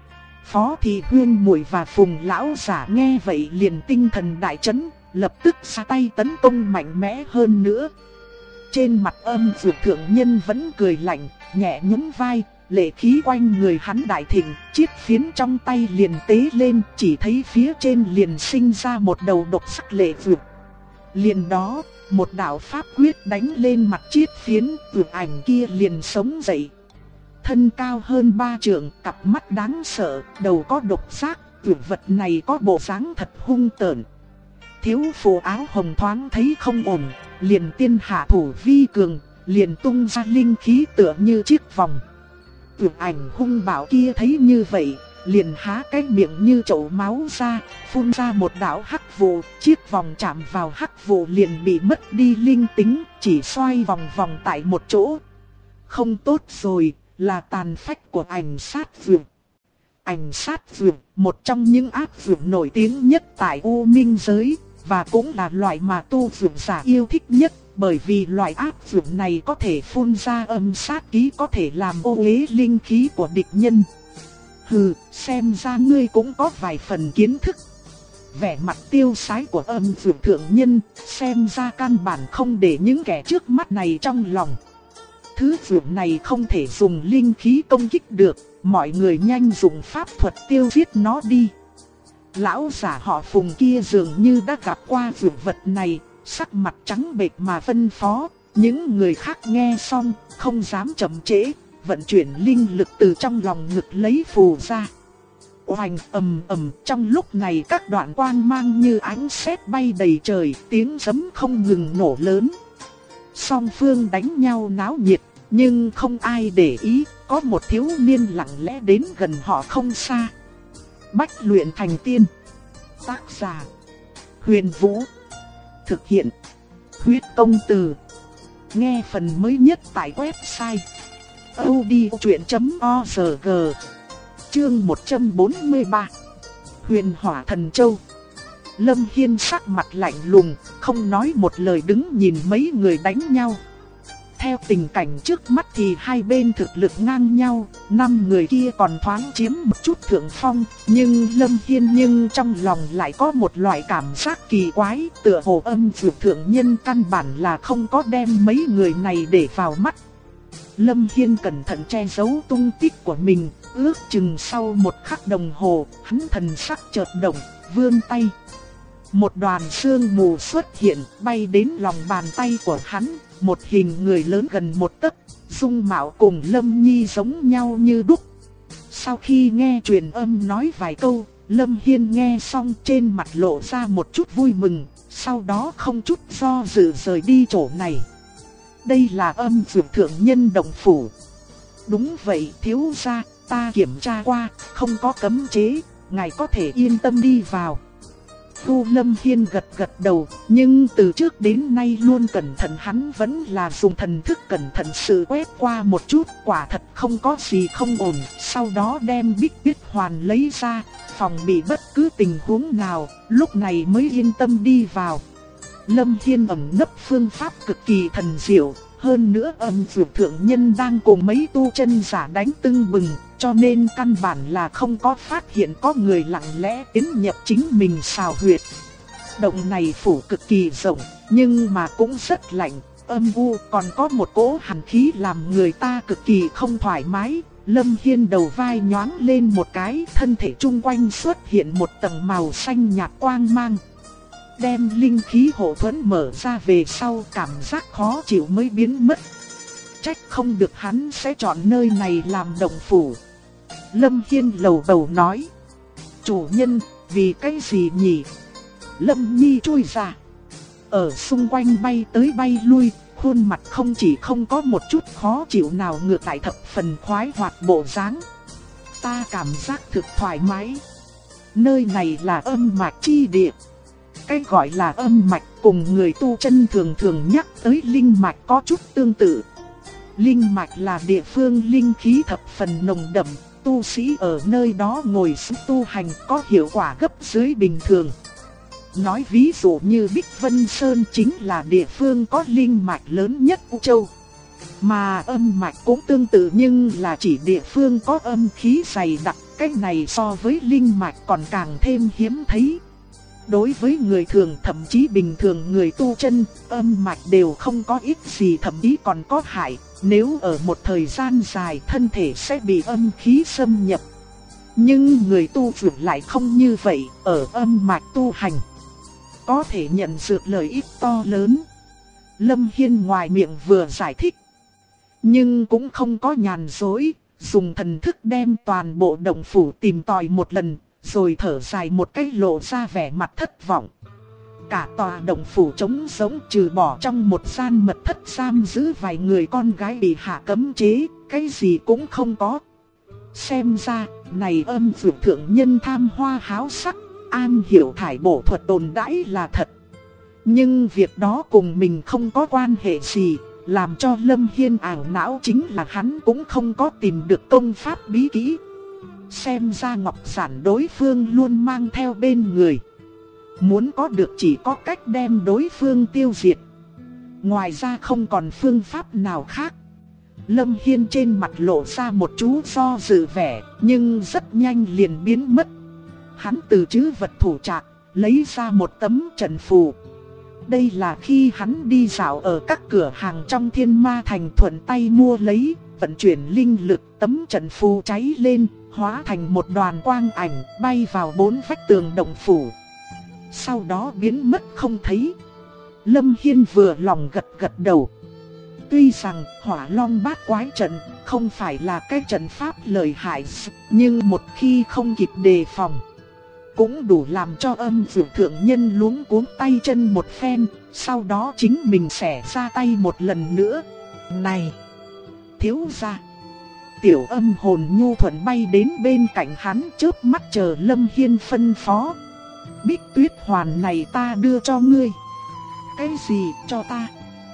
Phó Thị Huyên muội và Phùng lão giả nghe vậy liền tinh thần đại chấn, lập tức ra tay tấn công mạnh mẽ hơn nữa. Trên mặt Âm Dược thượng nhân vẫn cười lạnh, nhẹ nhún vai, lệ khí quanh người hắn đại thịnh, chiếc phiến trong tay liền tế lên, chỉ thấy phía trên liền sinh ra một đầu độc sắc lệ vượt. Liền đó, một đạo pháp quyết đánh lên mặt chiếc phiến, vượt ảnh kia liền sống dậy. Thân cao hơn 3 trượng, cặp mắt đáng sợ, đầu có độc giác, vượt vật này có bộ dáng thật hung tợn. Thiếu phụ áo hồng thoáng thấy không ổn, liền tiên hạ thủ vi cường, liền tung ra linh khí tựa như chiếc vòng. Vượt ảnh hung bạo kia thấy như vậy, liền há cái miệng như chậu máu ra, phun ra một đạo hắc vụ, chiếc vòng chạm vào hắc vụ liền bị mất đi linh tính, chỉ xoay vòng vòng tại một chỗ. Không tốt rồi, là tàn phách của ảnh sát vượt. Ảnh sát vượt, một trong những ác vượt nổi tiếng nhất tại U Minh giới, và cũng là loại mà tu vượt giả yêu thích nhất. Bởi vì loại ác vượt này có thể phun ra âm sát khí, có thể làm ô uế linh khí của địch nhân. Hừ, xem ra ngươi cũng có vài phần kiến thức. Vẻ mặt tiêu sái của Âm Dược thượng nhân, xem ra căn bản không để những kẻ trước mắt này trong lòng. Thứ vượt này không thể dùng linh khí công kích được, mọi người nhanh dùng pháp thuật tiêu diệt nó đi. Lão giả họ Phùng kia dường như đã gặp qua vượt vật này, sắc mặt trắng bệch mà phân phó. Những người khác nghe xong, không dám chậm trễ, vận chuyển linh lực từ trong lòng ngực lấy phù ra. Oanh ầm ầm, trong lúc này các đoạn quang mang như ánh sét bay đầy trời, tiếng sấm không ngừng nổ lớn. Song phương đánh nhau náo nhiệt, nhưng không ai để ý, có một thiếu niên lặng lẽ đến gần họ không xa. Bách luyện thành tiên. Tác giả: Huyền Vũ. Thực hiện: Huyết Công Từ. Nghe phần mới nhất tại website audiochuyện.org. Chương 143. Huyền Hỏa Thần Châu. Lâm Hiên sắc mặt lạnh lùng, không nói một lời đứng nhìn mấy người đánh nhau. Theo tình cảnh trước mắt thì hai bên thực lực ngang nhau, 5 người kia còn thoáng chiếm một chút thượng phong, nhưng Lâm Hiên trong lòng lại có một loại cảm giác kỳ quái, tựa hồ Âm Dược thượng nhân căn bản là không có đem mấy người này để vào mắt. Lâm Hiên cẩn thận che giấu tung tích của mình, Ước chừng sau một khắc đồng hồ, hắn thần sắc chợt động, vươn tay. Một đoàn sương mù xuất hiện, bay đến lòng bàn tay của hắn, một hình người lớn gần một tấc, dung mạo cùng Lâm Nhi giống nhau như đúc. Sau khi nghe truyền âm nói vài câu, Lâm Hiên nghe xong trên mặt lộ ra một chút vui mừng, sau đó không chút do dự rời đi chỗ này. Đây là Âm Dược thượng nhân động phủ. Đúng vậy thiếu gia, ta kiểm tra qua, không có cấm chế, ngài có thể yên tâm đi vào. Thu Lâm Hiên gật gật đầu, nhưng từ trước đến nay luôn cẩn thận, hắn vẫn là dùng thần thức cẩn thận sự quét qua một chút, quả thật không có gì không ổn, sau đó đem Bích Tuyết Hoàn lấy ra, phòng bị bất cứ tình huống nào, lúc này mới yên tâm đi vào. Lâm Hiên ẩn nấp phương pháp cực kỳ thần diệu, hơn nữa Âm Dược thượng nhân đang cùng mấy tu chân giả đánh tưng bừng, cho nên căn bản là không có phát hiện có người lặng lẽ tiến nhập chính mình xào huyệt. Động này phủ cực kỳ rộng, nhưng mà cũng rất lạnh, âm u, còn có một cỗ hàn khí làm người ta cực kỳ không thoải mái. Lâm Hiên đầu vai nhoáng lên một cái, thân thể chung quanh xuất hiện một tầng màu xanh nhạt quang mang. Đem linh khí hộ thuẫn mở ra về sau, cảm giác khó chịu mới biến mất. Trách không được hắn sẽ chọn nơi này làm động phủ. Lâm Hiên lầu bầu nói. Chủ nhân, vì cái gì nhỉ? Lâm Nhi chui ra. Ở xung quanh bay tới bay lui, khuôn mặt không chỉ không có một chút khó chịu nào, ngược lại thập phần khoái hoạt bộ dáng. Ta cảm giác thực thoải mái. Nơi này là âm mạch chi địa. Cái gọi là âm mạch cùng người tu chân thường thường nhắc tới linh mạch có chút tương tự. Linh mạch là địa phương linh khí thập phần nồng đậm, tu sĩ ở nơi đó ngồi xuống tu hành có hiệu quả gấp dưới bình thường. Nói ví dụ như Bích Vân Sơn chính là địa phương có linh mạch lớn nhất U Châu. Mà âm mạch cũng tương tự nhưng là chỉ địa phương có âm khí dày đặc, cái này so với linh mạch còn càng thêm hiếm thấy. Đối với người thường, thậm chí bình thường người tu chân, âm mạch đều không có ích gì, thậm chí còn có hại. Nếu ở một thời gian dài thân thể sẽ bị âm khí xâm nhập. Nhưng người tu vượt lại không như vậy, ở âm mạch tu hành có thể nhận được lợi ích to lớn. Lâm Hiên ngoài miệng vừa giải thích, nhưng cũng không có nhàn dối, dùng thần thức đem toàn bộ động phủ tìm tòi một lần, rồi thở dài một cái lộ ra vẻ mặt thất vọng. Cả tòa động phủ trống rỗng, trừ bỏ trong một gian mật thất giam giữ vài người con gái bị hạ cấm chế, cái gì cũng không có. Xem ra, này Âm Dược thượng nhân tham hoa háo sắc, an hiểu thải bổ thuật đồn đãi là thật. Nhưng việc đó cùng mình không có quan hệ gì, làm cho Lâm Hiên ảo não chính là hắn cũng không có tìm được công pháp bí kỹ. Xem ra ngọc giản đối phương luôn mang theo bên người. Muốn có được chỉ có cách đem đối phương tiêu diệt. Ngoài ra không còn phương pháp nào khác. Lâm Hiên trên mặt lộ ra một chú do dự vẻ, nhưng rất nhanh liền biến mất. Hắn từ trữ vật thủ trạc lấy ra một tấm trận phù. Đây là khi hắn đi dạo ở các cửa hàng trong Thiên Ma Thành thuận tay mua lấy, vận chuyển linh lực, tấm trận phù cháy lên, hóa thành một đoàn quang ảnh bay vào bốn vách tường động phủ. Sau đó biến mất không thấy. Lâm Hiên vừa lòng gật gật đầu. Tuy rằng Hỏa Long Bát Quái trận không phải là cái trận pháp lợi hại, nhưng một khi không kịp đề phòng, cũng đủ làm cho Âm Dược thượng nhân luống cuống tay chân một phen, sau đó chính mình sẽ ra tay một lần nữa. Này, thiếu gia! Tiểu Âm hồn nhu thuận bay đến bên cạnh hắn, chớp mắt chờ Lâm Hiên phân phó. Bích Tuyết Hoàn này ta đưa cho ngươi. Cái gì cho ta?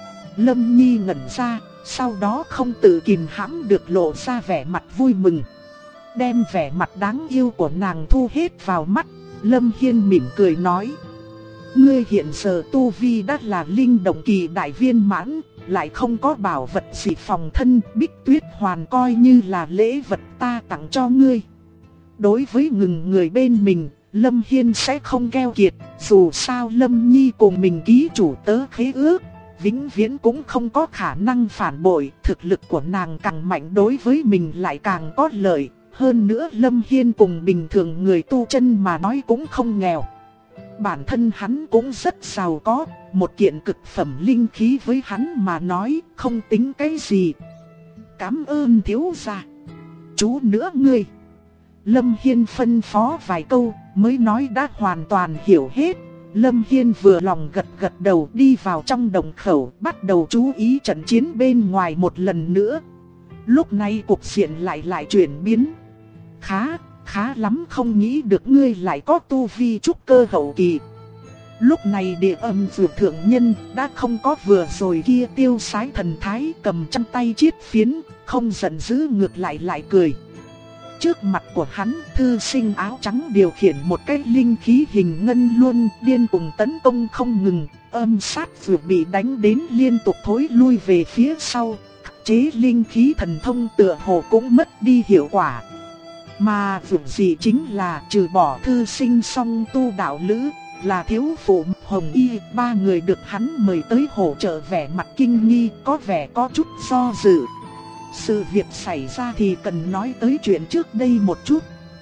Lâm Nhi ngẩn ra, sau đó không tự kìm hãm được lộ ra vẻ mặt vui mừng. Đem vẻ mặt đáng yêu của nàng thu hết vào mắt, Lâm Hiên mỉm cười nói. Ngươi hiện giờ tu vi đã là linh động kỳ đại viên mãn, lại không có bảo vật gì phòng thân, Bích Tuyết Hoàn coi như là lễ vật ta tặng cho ngươi. Đối với người bên mình, Lâm Hiên sẽ không keo kiệt, dù sao Lâm Nhi cùng mình ký chủ tớ khế ước, vĩnh viễn cũng không có khả năng phản bội, thực lực của nàng càng mạnh đối với mình lại càng có lợi, Hơn nữa Lâm Hiên cùng bình thường người tu chân mà nói cũng không nghèo. Bản thân hắn cũng rất giàu có, một kiện cực phẩm linh khí với hắn mà nói không tính cái gì. Cảm ơn thiếu gia. Chú nữa ngươi. Lâm Hiên phân phó vài câu mới nói đã hoàn toàn hiểu hết. Lâm Hiên vừa lòng gật gật đầu đi vào trong đồng khẩu, bắt đầu chú ý trận chiến bên ngoài một lần nữa. Lúc này cục diện lại chuyển biến. Khá lắm, không nghĩ được ngươi lại có tu vi trúc cơ hậu kỳ. Lúc này Địa Âm Dược thượng nhân đã không có vừa rồi kia tiêu sái thần thái, cầm trong tay chiết phiến, không giận dữ ngược lại cười. Trước mặt của hắn, thư sinh áo trắng điều khiển một cái linh khí hình ngân luân điên cuồng tấn công không ngừng, âm sát vừa bị đánh đến liên tục thối lui về phía sau, chế linh khí thần thông tựa hồ cũng mất đi hiệu quả. Mà việc gì chính là trừ bỏ thư sinh song tu đạo lữ, là thiếu phụ Hồng Y, ba người được hắn mời tới hỗ trợ vẻ mặt kinh nghi, có vẻ có chút do dự. Sự việc xảy ra thì cần nói tới chuyện trước đây một chút.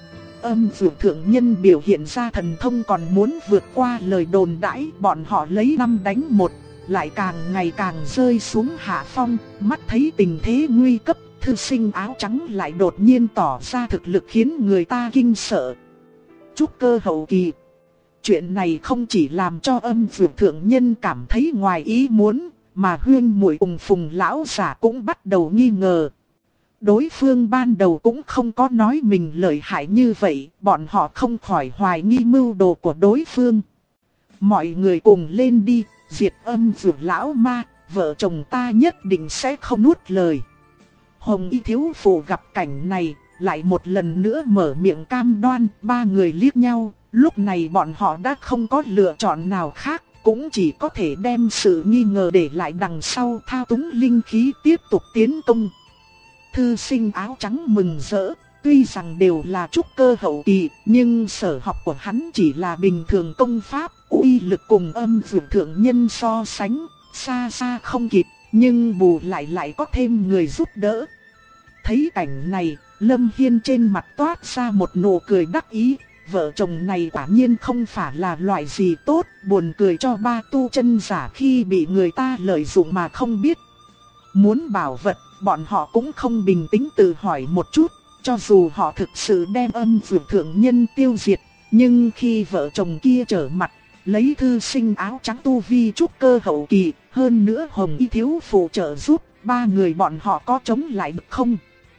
Âm Dược thượng nhân biểu hiện ra thần thông còn muốn vượt qua lời đồn đãi, bọn họ lấy 5 đánh 1, lại càng ngày càng rơi xuống hạ phong, mắt thấy tình thế nguy cấp, thư sinh áo trắng lại đột nhiên tỏ ra thực lực khiến người ta kinh sợ. Trúc cơ hậu kỳ. Chuyện này không chỉ làm cho Âm Dược thượng nhân cảm thấy ngoài ý muốn, mà Huyên Muội cùng Phùng lão giả cũng bắt đầu nghi ngờ. Đối phương ban đầu cũng không có nói mình lợi hại như vậy, bọn họ không khỏi hoài nghi mưu đồ của đối phương. Mọi người cùng lên đi, diệt Âm Dược lão ma, vợ chồng ta nhất định sẽ không nuốt lời. Hồng Y thiếu phụ gặp cảnh này, lại một lần nữa mở miệng cam đoan, ba người liếc nhau, lúc này bọn họ đã không có lựa chọn nào khác, cũng chỉ có thể đem sự nghi ngờ để lại đằng sau, thao túng linh khí tiếp tục tiến công. Thư sinh áo trắng mừng rỡ, tuy rằng đều là trúc cơ hậu kỳ, nhưng sở học của hắn chỉ là bình thường công pháp, uy lực cùng Âm Dược thượng nhân so sánh, xa xa không kịp, nhưng bù lại có thêm người giúp đỡ. Thấy cảnh này, Lâm Hiên trên mặt toát ra một nụ cười đắc ý. Vợ chồng này quả nhiên không phải là loại gì tốt, buồn cười cho ba tu chân giả khi bị người ta lợi dụng mà không biết. Muốn bảo vật, bọn họ cũng không bình tĩnh tự hỏi một chút, cho dù họ thực sự đem Âm Dược thượng nhân tiêu diệt, nhưng khi vợ chồng kia trở mặt, lấy thư sinh áo trắng tu vi trúc cơ hậu kỳ, hơn nữa Hồng Y thiếu phụ trợ giúp, ba người bọn họ có chống lại được không?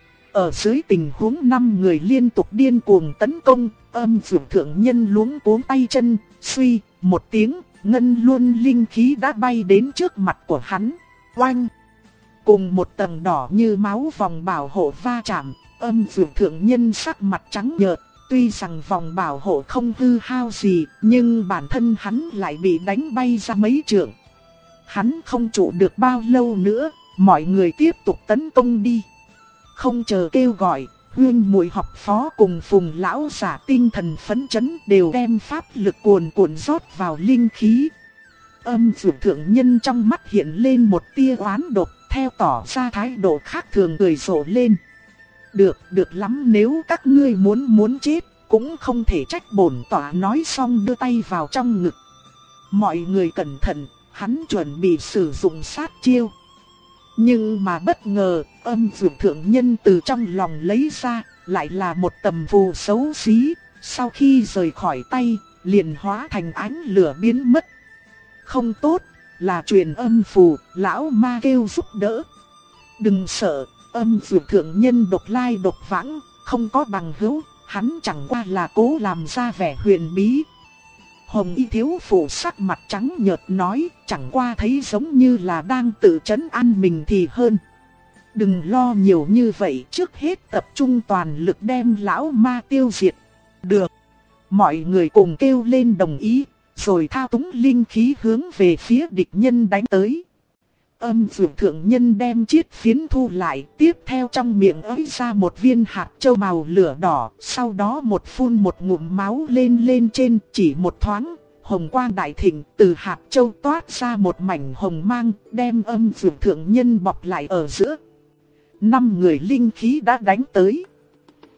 Ở dưới tình huống 5 người liên tục điên cuồng tấn công, Âm Dược thượng nhân luống cuống tay chân, suy một tiếng, ngân luân linh khí đã bay đến trước mặt của hắn. Oanh! Cùng một tầng đỏ như máu vòng bảo hộ va chạm, Âm Dược thượng nhân sắc mặt trắng nhợt, tuy rằng vòng bảo hộ không hư hao gì, nhưng bản thân hắn lại bị đánh bay ra mấy trượng. Hắn không trụ được bao lâu nữa, mọi người tiếp tục tấn công đi. Không chờ kêu gọi, Huyên Muội học phó cùng Phùng lão giả tinh thần phấn chấn đều đem pháp lực cuồn cuộn rót vào linh khí. Âm Dược thượng nhân trong mắt hiện lên một tia oán độc, theo tỏ ra thái độ khác thường cười rộ lên. Được lắm, nếu các ngươi muốn chết, cũng không thể trách bổn tọa. Nói xong đưa tay vào trong ngực. Mọi người cẩn thận, hắn chuẩn bị sử dụng sát chiêu. Nhưng mà bất ngờ, Âm Dược thượng nhân từ trong lòng lấy ra, lại là một tầm phù xấu xí, sau khi rời khỏi tay, liền hóa thành ánh lửa biến mất. Không tốt, là truyền âm phù, lão ma kêu giúp đỡ. Đừng sợ, Âm Dược thượng nhân độc lai độc vãng, không có bằng hữu, hắn chẳng qua là cố làm ra vẻ huyền bí. Hồng Y thiếu phụ sắc mặt trắng nhợt nói, chẳng qua thấy giống như là đang tự trấn an mình thì hơn. Đừng lo nhiều như vậy, trước hết tập trung toàn lực đem lão ma tiêu diệt. Được. Mọi người cùng kêu lên đồng ý, rồi thao túng linh khí hướng về phía địch nhân đánh tới. Âm Dược thượng nhân đem chiết phiến thu lại, tiếp theo trong miệng ới ra một viên hạt châu màu lửa đỏ, sau đó phun một ngụm máu lên trên, chỉ một thoáng, hồng quang đại thịnh, từ hạt châu toát ra một mảnh hồng mang, đem Âm Dược thượng nhân bọc lại ở giữa. 5 người linh khí đã đánh tới.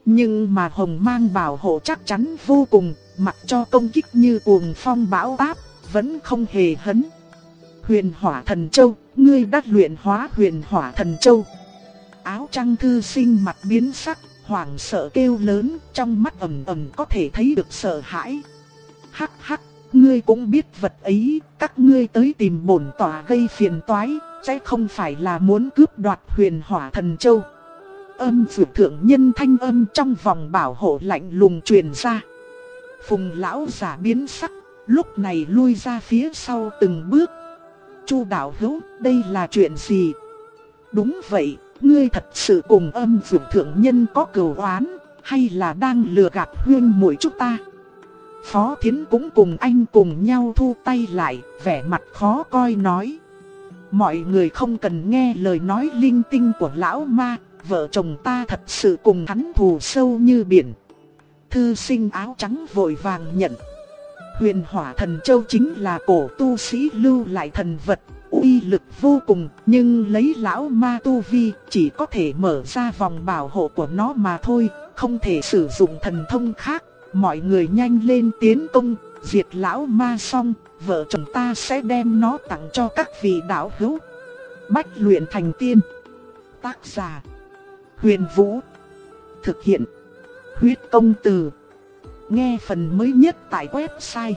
Nhưng mà hồng mang bảo hộ chắc chắn vô cùng, mặc cho công kích như cuồng phong bão táp, vẫn không hề hấn. Huyền Hỏa Thần Châu, ngươi đã luyện hóa Huyền Hỏa Thần Châu. Áo trăng thư sinh mặt biến sắc, hoảng sợ kêu lớn, trong mắt ầm ầm có thể thấy được sợ hãi. Hắc hắc, ngươi cũng biết vật ấy, các ngươi tới tìm bổn tọa gây phiền toái, sẽ không phải là muốn cướp đoạt Huyền Hỏa Thần Châu. Âm Dược thượng nhân thanh âm trong vòng bảo hộ lạnh lùng truyền ra. Phùng lão giả biến sắc, lúc này lui ra phía sau từng bước. Chu đạo hữu, đây là chuyện gì? Đúng vậy, ngươi thật sự cùng Âm Dược thượng nhân có cừu oán, hay là đang lừa gạt huynh muội chúng ta? Phó Thiến cũng cùng anh cùng nhau thu tay lại, vẻ mặt khó coi nói. Mọi người không cần nghe lời nói linh tinh của lão ma, vợ chồng ta thật sự cùng hắn thù sâu như biển. Thư sinh áo trắng vội vàng nhận. Huyền Hỏa Thần Châu chính là cổ tu sĩ lưu lại thần vật, uy lực vô cùng, nhưng lấy lão ma tu vi chỉ có thể mở ra vòng bảo hộ của nó mà thôi, không thể sử dụng thần thông khác. Mọi người nhanh lên tiến công, diệt lão ma xong, vợ chồng ta sẽ đem nó tặng cho các vị đạo hữu. Bách luyện thành tiên. Tác giả Huyền Vũ. Thực hiện Huyết Công Từ. Nghe phần mới nhất tại website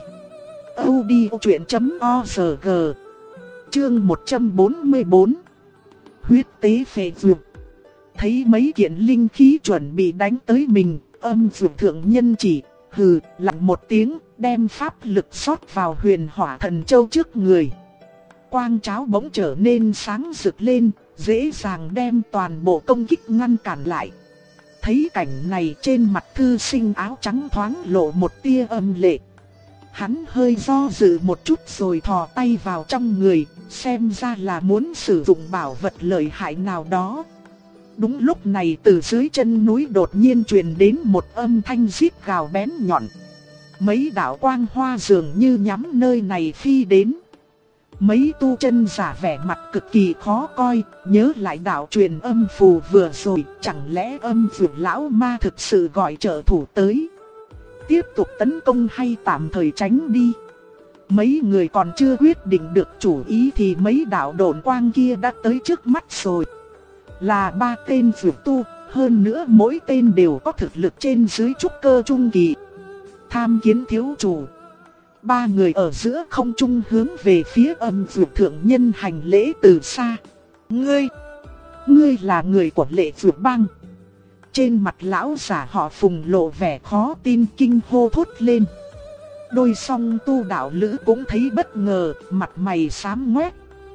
audiochuyện.org. Chương 144. Huyết tế phệ dược. Thấy mấy kiện linh khí chuẩn bị đánh tới mình, Âm Dược thượng nhân chỉ hừ lạnh một tiếng, đem pháp lực rót vào Huyền Hỏa Thần Châu trước người. Quang cháo bỗng trở nên sáng rực lên, dễ dàng đem toàn bộ công kích ngăn cản lại. Thấy cảnh này, trên mặt thư sinh áo trắng thoáng lộ một tia âm lệ. Hắn hơi do dự một chút rồi thò tay vào trong người, xem ra là muốn sử dụng bảo vật lợi hại nào đó. Đúng lúc này từ dưới chân núi đột nhiên truyền đến một âm thanh rít gào bén nhọn. Mấy đạo quang hoa dường như nhắm nơi này phi đến. Mấy tu chân giả vẻ mặt cực kỳ khó coi, nhớ lại đạo truyền âm phù vừa rồi, chẳng lẽ Âm Dược lão ma thực sự gọi trợ thủ tới. Tiếp tục tấn công hay tạm thời tránh đi? Mấy người còn chưa quyết định được chủ ý thì mấy đạo độn quang kia đã tới trước mắt rồi. Là 3 tên dược tu, hơn nữa mỗi tên đều có thực lực trên dưới trúc cơ trung kỳ. Tham kiến thiếu chủ. 3 người ở giữa không trung hướng về phía Âm Dược thượng nhân hành lễ từ xa. Ngươi là người của Lệ Dược Bang. Trên mặt lão giả họ Phùng lộ vẻ khó tin, kinh hô thốt lên. Đôi song tu đạo lữ cũng thấy bất ngờ, mặt mày xám ngoét.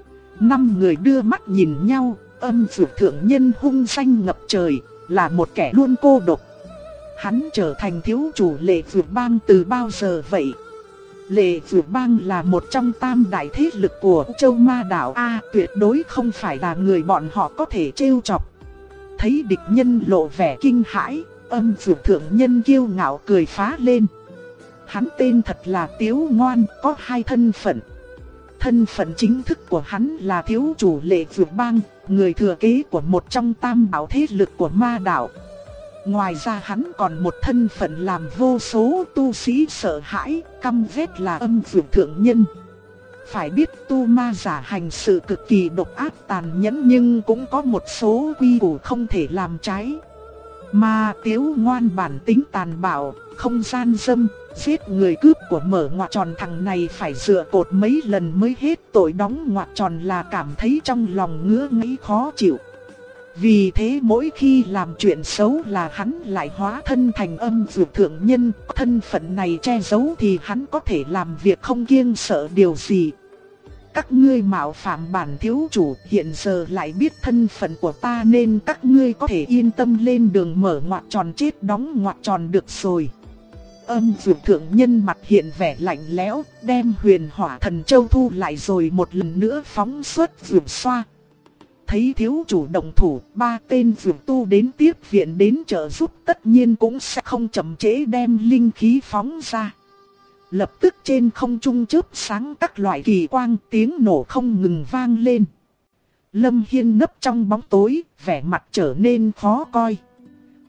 5 người đưa mắt nhìn nhau. Âm Dược thượng nhân hung danh ngập trời, là một kẻ luôn cô độc. Hắn trở thành thiếu chủ Lệ Dược Bang từ bao giờ vậy? Lệ Dược Bang là một trong tam đại thế lực của Châu Ma Đảo A, tuyệt đối không phải là người bọn họ có thể trêu chọc. Thấy địch nhân lộ vẻ kinh hãi, Âm Dược thượng nhân kiêu ngạo cười phá lên. Hắn tên thật là Tiếu Ngoan, có 2 thân phận. Thân phận chính thức của hắn là thiếu chủ Lệ Dược Bang, người thừa kế của một trong tam bảo thế lực của Ma Đảo. Ngoài ra hắn còn một thân phận làm vô số tu sĩ sợ hãi, căm ghét là Âm Dược thượng nhân. Phải biết tu ma giả hành sự cực kỳ độc ác tàn nhẫn, nhưng cũng có một số quy củ không thể làm trái. Mà Tiếu Ngoan bản tính tàn bạo, không gian dâm, giết người cướp của mở ngoặc tròn, thằng này phải dựa cột mấy lần mới hết tội, đóng ngoặc tròn là cảm thấy trong lòng ngứa ngáy khó chịu. Vì thế mỗi khi làm chuyện xấu là hắn lại hóa thân thành Âm Dược thượng nhân, thân phận này che giấu thì hắn có thể làm việc không kiêng sợ điều gì. Các ngươi mạo phạm bản thiếu chủ, hiện giờ lại biết thân phận của ta nên các ngươi có thể yên tâm lên đường mở ngoặc tròn chết đóng ngoặc tròn được rồi. Âm Dược thượng nhân mặt hiện vẻ lạnh lẽo, đem Huyền Hỏa Thần Châu thu lại rồi một lần nữa phóng xuất dược xoa. Thấy thiếu chủ động thủ, 3 tên dược tu đến tiếp viện đến trợ giúp, tất nhiên cũng sẽ không chậm trễ đem linh khí phóng ra. Lập tức trên không trung chớp sáng các loại kỳ quang, tiếng nổ không ngừng vang lên. Lâm Hiên nấp trong bóng tối, vẻ mặt trở nên khó coi.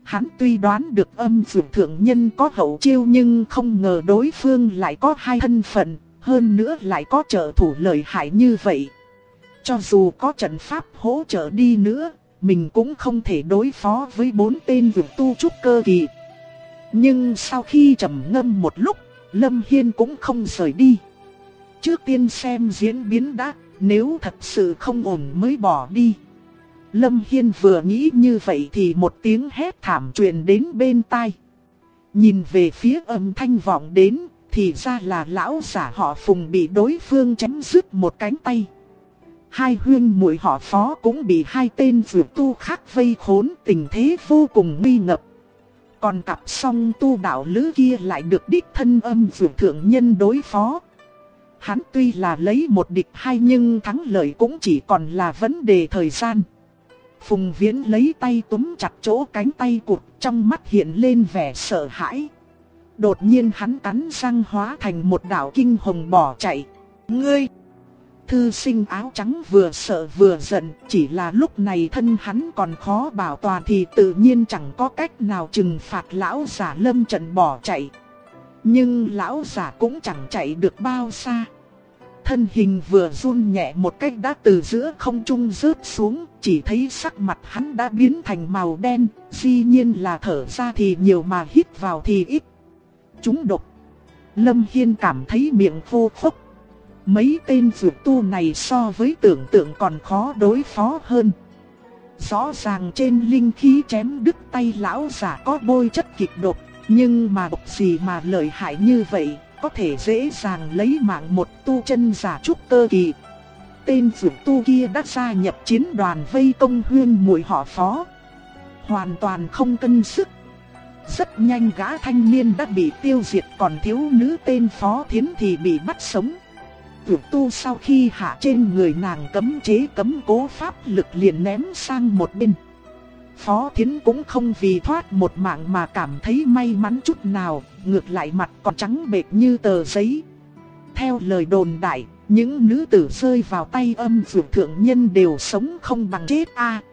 Hắn tuy đoán được Âm Dương thượng nhân có hậu chiêu nhưng không ngờ đối phương lại có hai thân phận, hơn nữa lại có trợ thủ lợi hại như vậy. Cho dù có trận pháp hỗ trợ đi nữa, mình cũng không thể đối phó với 4 tên vượt tu trúc cơ kỳ. Nhưng sau khi trầm ngâm một lúc, Lâm Hiên cũng không rời đi. Trước tiên xem diễn biến đã, nếu thật sự không ổn mới bỏ đi. Lâm Hiên vừa nghĩ như vậy thì một tiếng hét thảm truyền đến bên tai. Nhìn về phía âm thanh vọng đến, thì ra là lão giả họ Phùng bị đối phương chém đứt một cánh tay. Hai huynh muội họ Phó cũng bị hai tên vượt tu khác vây khốn, tình thế vô cùng nguy ngập. Còn cặp song tu đạo lữ kia lại được đích thân Âm Dương thượng nhân đối phó. Hắn tuy là lấy một địch hai nhưng thắng lợi cũng chỉ còn là vấn đề thời gian. Phùng Viễn lấy tay túm chặt chỗ cánh tay cụt, trong mắt hiện lên vẻ sợ hãi. Đột nhiên hắn cắn răng hóa thành một đạo kinh hồng bỏ chạy. Ngươi! Thư sinh áo trắng vừa sợ vừa giận, chỉ là lúc này thân hắn còn khó bảo toàn thì tự nhiên chẳng có cách nào trừng phạt lão giả lâm trận bỏ chạy. Nhưng lão giả cũng chẳng chạy được bao xa. Thân hình vừa run nhẹ một cách đã từ giữa không trung rớt xuống, chỉ thấy sắc mặt hắn đã biến thành màu đen, dĩ nhiên là thở ra thì nhiều mà hít vào thì ít. Trúng độc. Lâm Hiên cảm thấy miệng khô khốc. Mấy tên dược tu này so với tưởng tượng còn khó đối phó hơn. Rõ ràng trên linh khí chém đứt tay lão giả có bôi chất kịch độc, nhưng mà độc gì mà lợi hại như vậy, có thể dễ dàng lấy mạng một tu chân giả trúc cơ kỳ. Tên dược tu kia đã gia nhập chiến đoàn vây công huyên muội họ Phó, hoàn toàn không cân sức. Rất nhanh gã thanh niên đã bị tiêu diệt, còn thiếu nữ tên Phó Thiến thì bị bắt sống. Dược tu sau khi hạ trên người nàng cấm chế cấm cố pháp lực liền ném sang một bên. Phó Thiến cũng không vì thoát một mạng mà cảm thấy may mắn chút nào, ngược lại mặt còn trắng bệch như tờ giấy. Theo lời đồn đại, những nữ tử rơi vào tay Âm Dương thượng nhân đều sống không bằng chết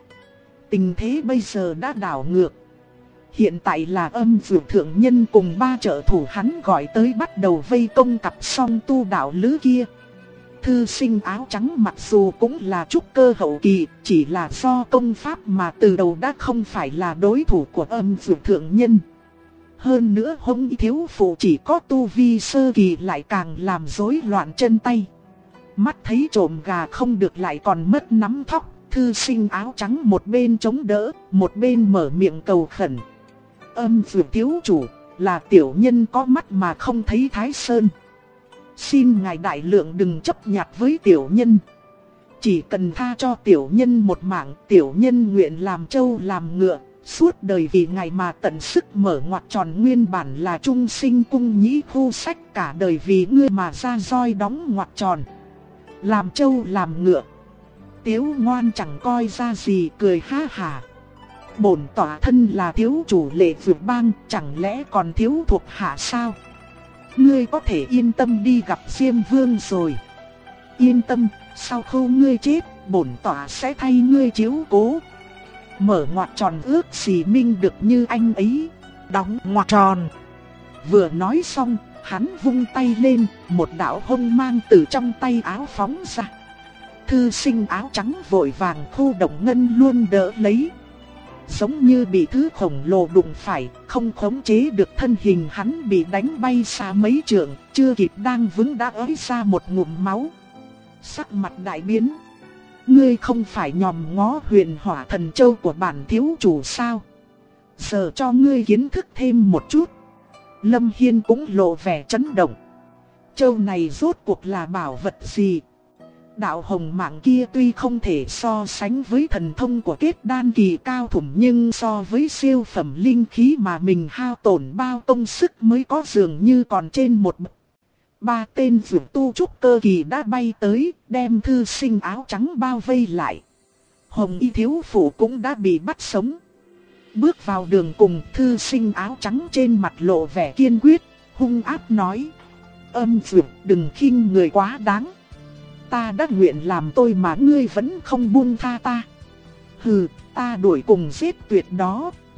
Tình thế bây giờ đã đảo ngược. Hiện tại là Âm Dương thượng nhân cùng 3 trợ thủ hắn gọi tới bắt đầu vây công cặp song tu đạo lữ kia. Thư sinh áo trắng mặc dù cũng là trúc cơ hậu kỳ, chỉ là do công pháp mà từ đầu đã không phải là đối thủ của Âm Dương thượng nhân. Hơn nữa Hồng Y thiếu phụ chỉ có tu vi sơ kỳ lại càng làm rối loạn chân tay. Mắt thấy trộm gà không được lại còn mất nắm thóc, thư sinh áo trắng một bên chống đỡ, một bên mở miệng cầu khẩn. Âm Dương thiếu chủ, là tiểu nhân có mắt mà không thấy Thái Sơn. Xin ngài đại lượng đừng chấp nhặt với tiểu nhân. Chỉ cần tha cho tiểu nhân một mạng, tiểu nhân nguyện làm trâu làm ngựa, suốt đời vì ngài mà tận sức mở ngoặt tròn, nguyên bản là trung sinh cung nhĩ khu sách, cả đời vì ngươi mà ra roi đóng ngoặt tròn. Làm trâu làm ngựa. Tiếu ngoan chẳng coi ra gì, cười ha hả. Bổn tỏa thân là thiếu chủ Lệ Vượt Bang, chẳng lẽ còn thiếu thuộc hạ sao? Ngươi có thể yên tâm đi gặp Diêm Vương rồi. Yên tâm, sau khi ngươi chết, bổn tỏa sẽ thay ngươi chiếu cố. Mở ngoặt tròn ước gì minh được như anh ấy. Đóng ngoặt tròn. Vừa nói xong, hắn vung tay lên, một đạo hông mang từ trong tay áo phóng ra. Thư sinh áo trắng vội vàng khu động ngân luôn đỡ lấy. Giống như bị thứ khổng lồ đụng phải, không khống chế được thân hình hắn bị đánh bay xa mấy trượng, chưa kịp đang vững đã ới ra một ngụm máu. Sắc mặt đại biến. Ngươi không phải nhòm ngó huyền hỏa thần châu của bản thiếu chủ sao? Giờ cho ngươi kiến thức thêm một chút. Lâm Hiên cũng lộ vẻ chấn động. Châu này rốt cuộc là bảo vật gì? Đạo hồng mạng kia tuy không thể so sánh với thần thông của kết đan kỳ cao thủ, nhưng so với siêu phẩm linh khí mà mình hao tổn bao công sức mới có dường như còn trên một bậc. 3 tên dược tu trúc cơ kỳ đã bay tới, đem thư sinh áo trắng bao vây lại. Hồng Y thiếu phụ cũng đã bị bắt sống. Bước vào đường cùng, thư sinh áo trắng trên mặt lộ vẻ kiên quyết, hung ác nói: Âm Dương, đừng khinh người quá đáng. Ta đã nguyện làm tôi mà ngươi vẫn không buông tha ta. Hừ, ta đuổi cùng giết tuyệt đó,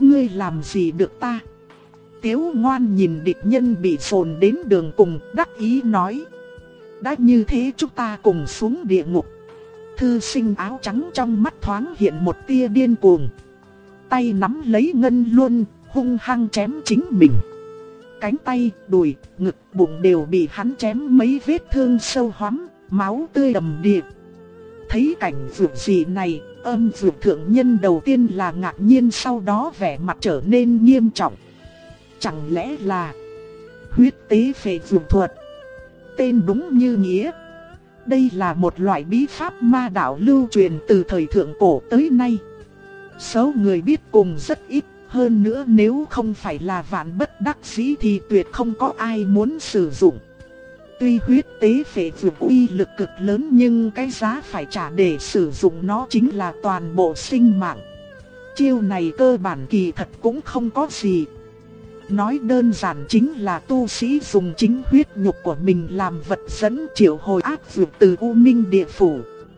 ngươi làm gì được ta? Tiếu Ngoan nhìn địch nhân bị dồn đến đường cùng, đắc ý nói. Đã như thế chúng ta cùng xuống địa ngục. Thư sinh áo trắng trong mắt thoáng hiện một tia điên cuồng. Tay nắm lấy ngân luân, hung hăng chém chính mình. Cánh tay, đùi, ngực, bụng đều bị hắn chém mấy vết thương sâu hoắm, máu tươi đầm đìa. Thấy cảnh vượt dị này, Âm Dược thượng nhân đầu tiên là ngạc nhiên, sau đó vẻ mặt trở nên nghiêm trọng. Chẳng lẽ là huyết tế phệ dược thuật? Tên đúng như nghĩa. Đây là một loại bí pháp ma đạo lưu truyền từ thời thượng cổ tới nay. Số người biết cùng rất ít, hơn nữa nếu không phải là vạn bất đắc dĩ thì tuyệt không có ai muốn sử dụng. Tuy huyết tế phệ dược uy lực cực lớn nhưng cái giá phải trả để sử dụng nó chính là toàn bộ sinh mạng. Chiêu này cơ bản kỳ thật cũng không có gì. Nói đơn giản chính là tu sĩ dùng chính huyết nhục của mình làm vật dẫn triệu hồi ác dược từ U Minh địa phủ.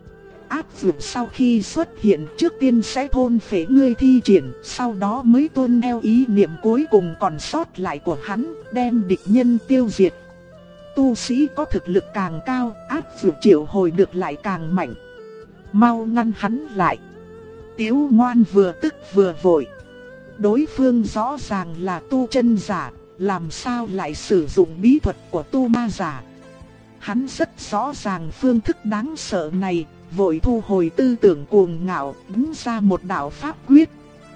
Ác dược sau khi xuất hiện trước tiên sẽ thôn phệ ngươi thi triển, sau đó mới tuân theo ý niệm cuối cùng còn sót lại của hắn, đem địch nhân tiêu diệt. Tu sĩ có thực lực càng cao, ác dược triệu hồi được lại càng mạnh. Mau ngăn hắn lại. Tiếu Ngoan vừa tức vừa vội. Đối phương rõ ràng là tu chân giả, làm sao lại sử dụng bí thuật của tu ma giả. Hắn rất rõ ràng phương thức đáng sợ này, vội thu hồi tư tưởng cuồng ngạo, đứng ra một đạo pháp quyết.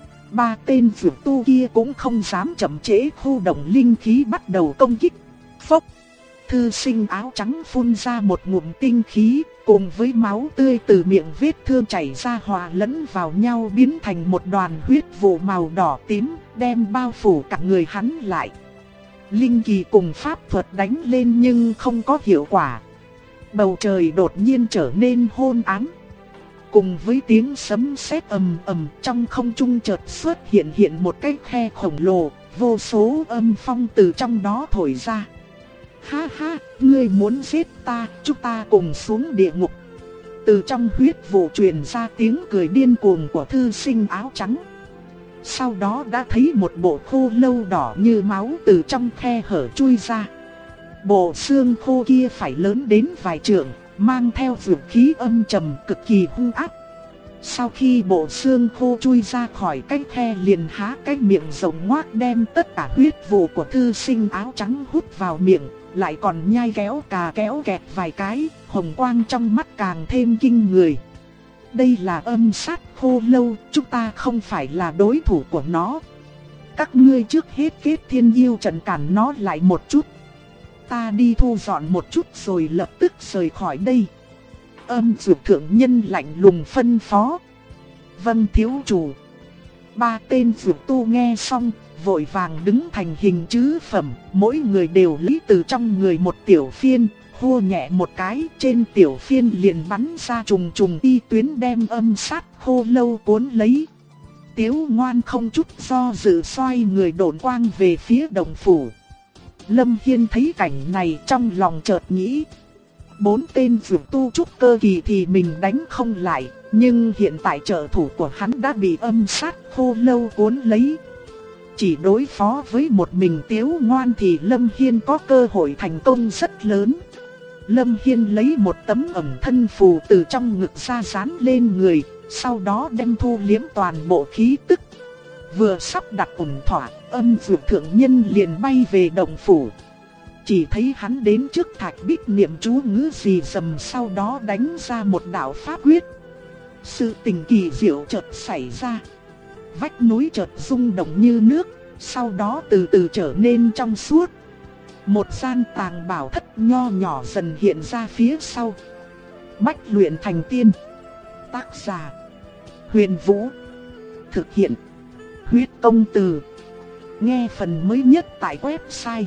Ba tên dược tu kia cũng không dám chậm trễ, khu động linh khí bắt đầu công kích. Phốc! Thư sinh áo trắng phun ra một ngụm tinh khí, cùng với máu tươi từ miệng vết thương chảy ra hòa lẫn vào nhau biến thành một đoàn huyết vụ màu đỏ tím, đem bao phủ cả người hắn lại. Linh kỳ cùng pháp thuật đánh lên nhưng không có hiệu quả. Bầu trời đột nhiên trở nên hôn ám. Cùng với tiếng sấm sét ầm ầm, trong không trung chợt xuất hiện một cái khe khổng lồ, vô số âm phong từ trong đó thổi ra. Ha ha, ngươi muốn giết ta, chúng ta cùng xuống địa ngục. Từ trong huyết vụ truyền ra tiếng cười điên cuồng của thư sinh áo trắng. Sau đó đã thấy một bộ khô lâu đỏ như máu từ trong khe hở chui ra. Bộ xương khô kia phải lớn đến vài trượng, mang theo dược khí âm trầm cực kỳ hung ác. Sau khi bộ xương khô chui ra khỏi cái khe liền há cái miệng rộng ngoác đem tất cả huyết vụ của thư sinh áo trắng hút vào miệng, lại còn nhai kéo cà kéo kẹt vài cái, hồng quang trong mắt càng thêm kinh người. Đây là âm sát khô lâu, chúng ta không phải là đối thủ của nó. Các ngươi trước hết kết thiên yêu trận cản nó lại một chút. Ta đi thu dọn một chút rồi lập tức rời khỏi đây. Âm dược thượng nhân lạnh lùng phân phó. Vâng thiếu chủ. Ba tên dược tu nghe xong, vội vàng đứng thành hình chữ phẩm, mỗi người đều lấy từ trong người một tiểu phiên, hô nhẹ một cái, trên tiểu phiên liền bắn ra trùng trùng y tuyến đem âm sát khô lâu cuốn lấy. Tiếu Ngoan không chút do dự xoay người độn quang về phía động phủ. Lâm Hiên thấy cảnh này trong lòng chợt nghĩ. 4 tên dược tu trúc cơ kỳ thì mình đánh không lại, nhưng hiện tại trợ thủ của hắn đã bị âm sát khô lâu cuốn lấy. Chỉ đối phó với một mình Tiếu Ngoan thì Lâm Hiên có cơ hội thành công rất lớn. Lâm Hiên lấy một tấm ẩm thân phù từ trong ngực ra dán lên người, sau đó đem thu liếm toàn bộ khí tức. Vừa sắp đặt ổn thỏa, âm dược thượng nhân liền bay về động phủ. Chỉ thấy hắn đến trước thạch bích niệm chú ngữ gì rầm, sau đó đánh ra một đạo pháp quyết. Sự tình kỳ diệu chợt xảy ra. Vách núi chợt rung động như nước, sau đó từ từ trở nên trong suốt. Một gian tàng bảo thất nho nhỏ dần hiện ra phía sau. Bách luyện thành tiên. Tác giả: Huyền Vũ. Thực hiện: Huyết Công Từ. Nghe phần mới nhất tại website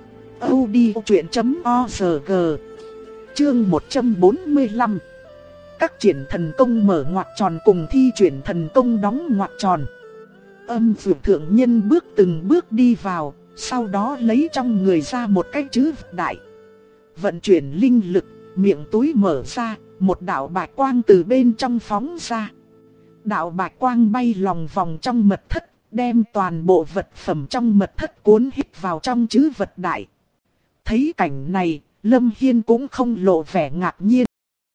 audiochuyện.org. Chương 145. Các triển thần công mở ngoặc tròn cùng thi triển thần công đóng ngoặc tròn. Âm dược thượng nhân bước từng bước đi vào, sau đó lấy trong người ra một cái chữ đại. Vận chuyển linh lực, miệng túi mở ra, một đạo bạch quang từ bên trong phóng ra. Đạo bạch quang bay lòng vòng trong mật thất, đem toàn bộ vật phẩm trong mật thất cuốn hít vào trong trữ vật đại. Thấy cảnh này, Lâm Hiên cũng không lộ vẻ ngạc nhiên.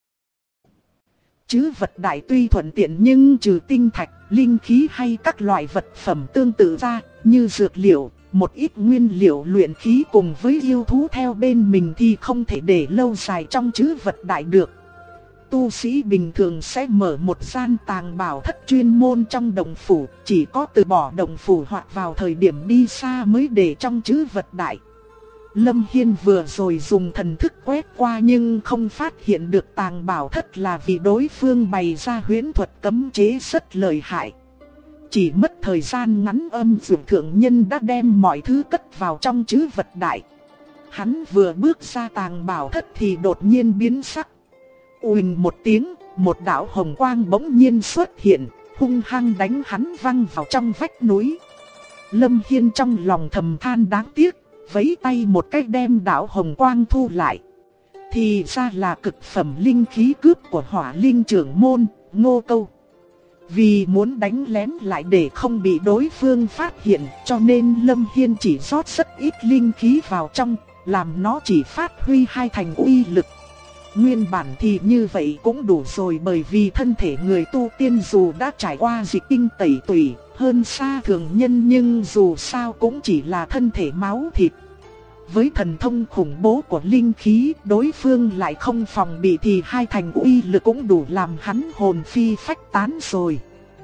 Trữ vật đại tuy thuận tiện nhưng trừ tinh thạch, linh khí hay các loại vật phẩm tương tự ra, như dược liệu, một ít nguyên liệu luyện khí cùng với yêu thú theo bên mình thì không thể để lâu dài trong trữ vật đại được. Tu sĩ bình thường sẽ mở một gian tàng bảo thất chuyên môn trong động phủ, chỉ có từ bỏ động phủ hoặc vào thời điểm đi xa mới để trong trữ vật đại. Lâm Hiên vừa rồi dùng thần thức quét qua nhưng không phát hiện được tàng bảo thất là vì đối phương bày ra huyễn thuật cấm chế rất lợi hại. Chỉ mất thời gian ngắn Âm Dương Thượng Nhân đã đem mọi thứ cất vào trong trữ vật đại. Hắn vừa bước ra tàng bảo thất thì đột nhiên biến sắc. Uỳnh một tiếng, một đạo hồng quang bỗng nhiên xuất hiện, hung hăng đánh hắn văng vào trong vách núi. Lâm Hiên trong lòng thầm than đáng tiếc, vẫy tay một cái đem đạo hồng quang thu lại. Thì ra là cực phẩm linh khí cướp của Hỏa Linh trưởng môn, Ngô Câu. Vì muốn đánh lén lại để không bị đối phương phát hiện, cho nên Lâm Hiên chỉ rót rất ít linh khí vào trong, làm nó chỉ phát huy 2 thành uy lực. Nguyên bản thì như vậy cũng đủ rồi, bởi vì thân thể người tu tiên dù đã trải qua dịch tinh tẩy tủy, hơn xa thường nhân nhưng dù sao cũng chỉ là thân thể máu thịt. Với thần thông khủng bố của linh khí, đối phương lại không phòng bị thì 2 thành uy lực cũng đủ làm hắn hồn phi phách tán rồi.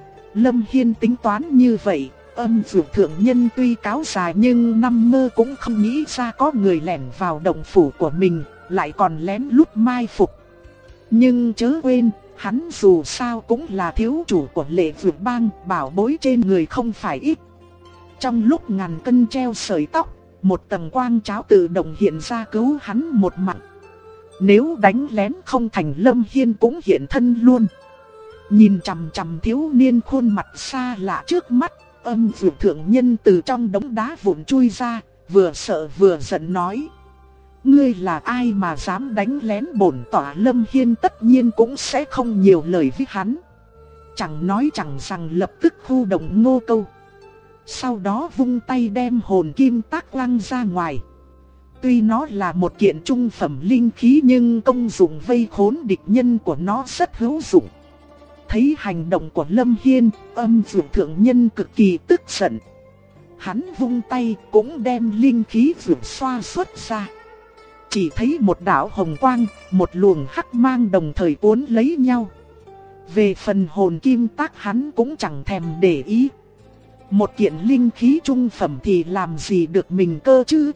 Lâm Hiên tính toán như vậy, Âm Dương Thượng Nhân tuy cáo dài nhưng nằm mơ cũng không nghĩ ra có người lẻn vào động phủ của mình, lại còn lén lút mai phục. Nhưng chớ quên, hắn dù sao cũng là thiếu chủ của Lệ Vượt Bang, bảo bối trên người không phải ít. Trong lúc ngàn cân treo sợi tóc, một tầng quang cháo tự động hiện ra cứu hắn một mạng. Nếu đánh lén không thành, Lâm Hiên cũng hiện thân luôn. Nhìn chằm chằm thiếu niên khuôn mặt xa lạ trước mắt, Âm Dương Thượng Nhân từ trong đống đá vụn chui ra, vừa sợ vừa giận nói: ngươi là ai mà dám đánh lén bổn tọa? Lâm Hiên tất nhiên cũng sẽ không nhiều lời với hắn. Chẳng nói chẳng rằng lập tức khu động Ngô Câu. Sau đó vung tay đem hồn kim tác quăng ra ngoài. Tuy nó là một kiện trung phẩm linh khí nhưng công dụng vây khốn địch nhân của nó rất hữu dụng. Thấy hành động của Lâm Hiên, Âm Dương Thượng Nhân cực kỳ tức giận. Hắn vung tay cũng đem linh khí vượt xoa xuất ra. Chỉ thấy một đạo hồng quang, một luồng hắc mang đồng thời cuốn lấy nhau. Về phần hồn kim tác hắn cũng chẳng thèm để ý. Một kiện linh khí trung phẩm thì làm gì được mình cơ chứ?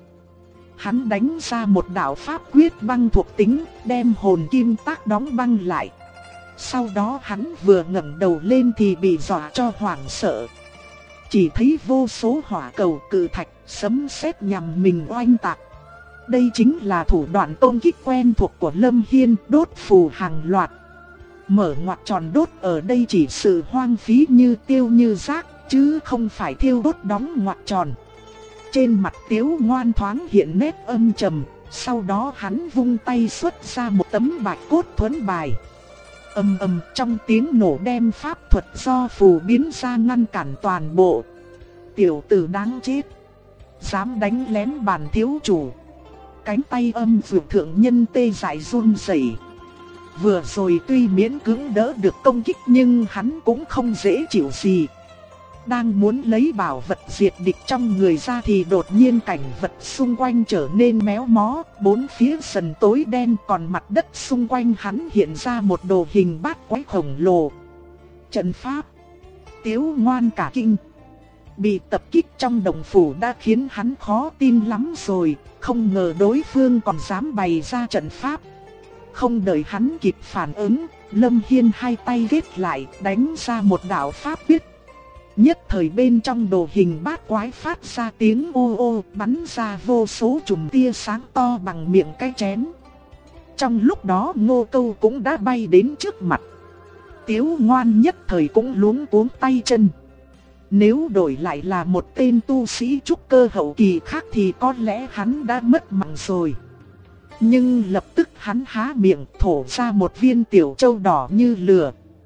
Hắn đánh ra một đạo pháp quyết băng thuộc tính, đem hồn kim tác đóng băng lại. Sau đó hắn vừa ngẩng đầu lên thì bị dọa cho hoảng sợ. Chỉ thấy vô số hỏa cầu, cự thạch, sấm sét nhằm mình oanh tạc. Đây chính là thủ đoạn công kích quen thuộc của Lâm Hiên, đốt phù hàng loạt. Mở ngoặc tròn đốt ở đây chỉ sự hoang phí như tiêu như rác, chứ không phải thiêu đốt đóng ngoặc tròn. Trên mặt Tiếu Ngoan thoáng hiện nét âm trầm, sau đó hắn vung tay xuất ra một tấm bạch cốt thuẫn bài. Ầm ầm, trong tiếng nổ đem pháp thuật do phù biến ra ngăn cản toàn bộ. Tiểu tử đáng chết, dám đánh lén bản thiếu chủ. Cánh tay Âm Dương Thượng Nhân tê dại run rẩy. Vừa rồi tuy miễn cưỡng đỡ được công kích nhưng hắn cũng không dễ chịu gì. Đang muốn lấy bảo vật diệt địch trong người ra thì đột nhiên cảnh vật xung quanh trở nên méo mó, bốn phía dần tối đen, còn mặt đất xung quanh hắn hiện ra một đồ hình bát quái khổng lồ. Trận pháp. Tiếu Ngoan cả kinh. Bị tập kích trong động phủ đã khiến hắn khó tin lắm rồi, không ngờ đối phương còn dám bày ra trận pháp. Không đợi hắn kịp phản ứng, Lâm Hiên hai tay ghét lại, đánh ra một đạo pháp quyết. Nhất thời bên trong đồ hình bát quái phát ra tiếng ô ô, bắn ra vô số chùm tia sáng to bằng miệng cái chén. Trong lúc đó Ngô Câu cũng đã bay đến trước mặt. Tiếu Ngoan nhất thời cũng luống cuống tay chân. Nếu đổi lại là một tên tu sĩ trúc cơ hậu kỳ khác thì có lẽ hắn đã mất mạng rồi. Nhưng lập tức hắn há miệng thổ ra một viên tiểu châu đỏ như lửa.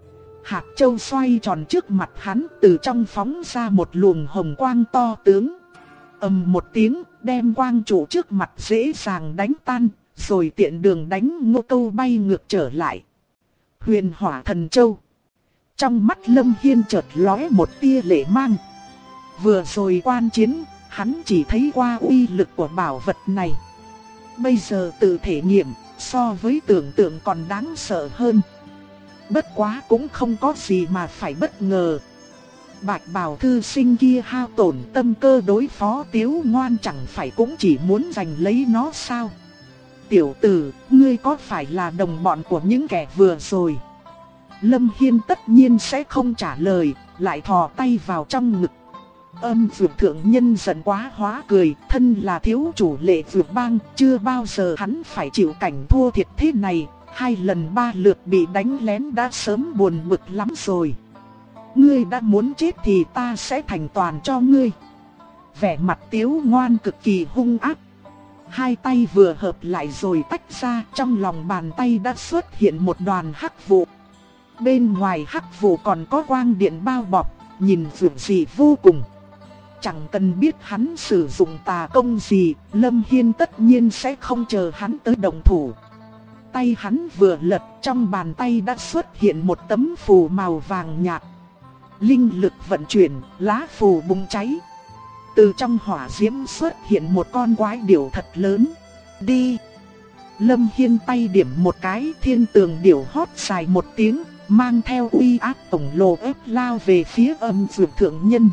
Hạt châu xoay tròn trước mặt hắn, từ trong phóng ra một luồng hồng quang to tướng. Ầm một tiếng, đem quang trụ trước mặt dễ dàng đánh tan, rồi tiện đường đánh Ngô Câu bay ngược trở lại. Huyền Hỏa Thần Châu. Trong mắt Lâm Hiên chợt lóe một tia lệ mang. Vừa rồi quan chiến, hắn chỉ thấy qua uy lực của bảo vật này. Bây giờ tự thể nghiệm, so với tưởng tượng còn đáng sợ hơn. Bất quá cũng không có gì mà phải bất ngờ. Bạch Bào thư sinh kia hao tổn tâm cơ đối phó Tiếu Ngoan chẳng phải cũng chỉ muốn giành lấy nó sao? Tiểu tử, ngươi có phải là đồng bọn của những kẻ vừa rồi? Lâm Hiên tất nhiên sẽ không trả lời, lại thò tay vào trong ngực. Âm Dược thượng nhân giận quá hóa cười, thân là thiếu chủ Lệ Dược bang, chưa bao giờ hắn phải chịu cảnh thua thiệt thế này, 2 lần 3 lượt bị đánh lén đã sớm buồn bực lắm rồi. Ngươi đã muốn chết thì ta sẽ thành toàn cho ngươi. Vẻ mặt Tiếu Ngoan cực kỳ hung ác. 2 tay vừa hợp lại rồi tách ra, trong lòng bàn tay đã xuất hiện một đoàn hắc vụ. Bên ngoài hắc vụ còn có quang điện bao bọc, nhìn dữ dị vô cùng. Chẳng cần biết hắn sử dụng tà công gì, Lâm Hiên tất nhiên sẽ không chờ hắn tới động thủ. Tay hắn vừa lật, trong bàn tay đã xuất hiện một tấm phù màu vàng nhạt. Linh lực vận chuyển, lá phù bùng cháy. Từ trong hỏa diễm xuất hiện một con quái điểu thật lớn. Đi! Lâm Hiên tay điểm một cái, thiên tường điểu hót dài một tiếng, mang theo uy áp khổng lồ ép lao về phía Âm Dược thượng nhân.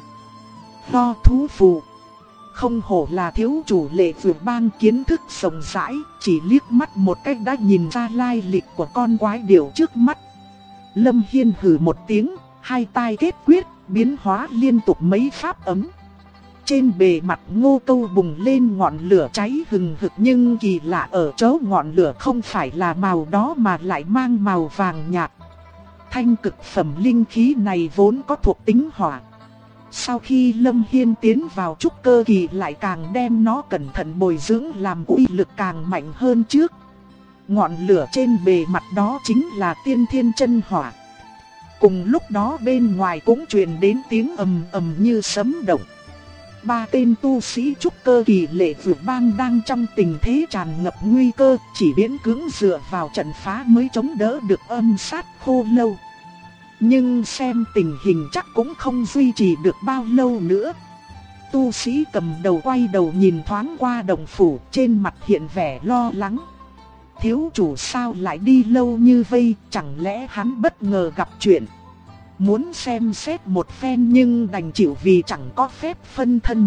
Lo thú phù. Không hổ là thiếu chủ Lệ Dược bang, kiến thức rộng rãi, chỉ liếc mắt một cách đã nhìn ra lai lịch của con quái điểu trước mắt. Lâm Hiên hừ một tiếng, 2 tay kết quyết, biến hóa liên tục mấy pháp ấm. Trên bề mặt Ngô Câu bùng lên ngọn lửa cháy hừng hực, nhưng kỳ lạ ở chỗ ngọn lửa không phải là màu đó mà lại mang màu vàng nhạt. Thanh cực phẩm linh khí này vốn có thuộc tính hỏa. Sau khi Lâm Hiên tiến vào trúc cơ kỳ lại càng đem nó cẩn thận bồi dưỡng, làm uy lực càng mạnh hơn trước. Ngọn lửa trên bề mặt đó chính là Tiên Thiên Chân Hỏa. Cùng lúc đó bên ngoài cũng truyền đến tiếng ầm ầm như sấm động. 3 tên tu sĩ trúc cơ kỳ Lệ Dược bang đang trong tình thế tràn ngập nguy cơ, chỉ miễn cưỡng dựa vào trận phá mới chống đỡ được âm sát khô lâu. Nhưng xem tình hình chắc cũng không duy trì được bao lâu nữa. Tu sĩ cầm đầu quay đầu nhìn thoáng qua đồng phủ, trên mặt hiện vẻ lo lắng. Thiếu chủ sao lại đi lâu như vây, chẳng lẽ hắn bất ngờ gặp chuyện? Muốn xem xét một phen nhưng đành chịu vì chẳng có phép phân thân.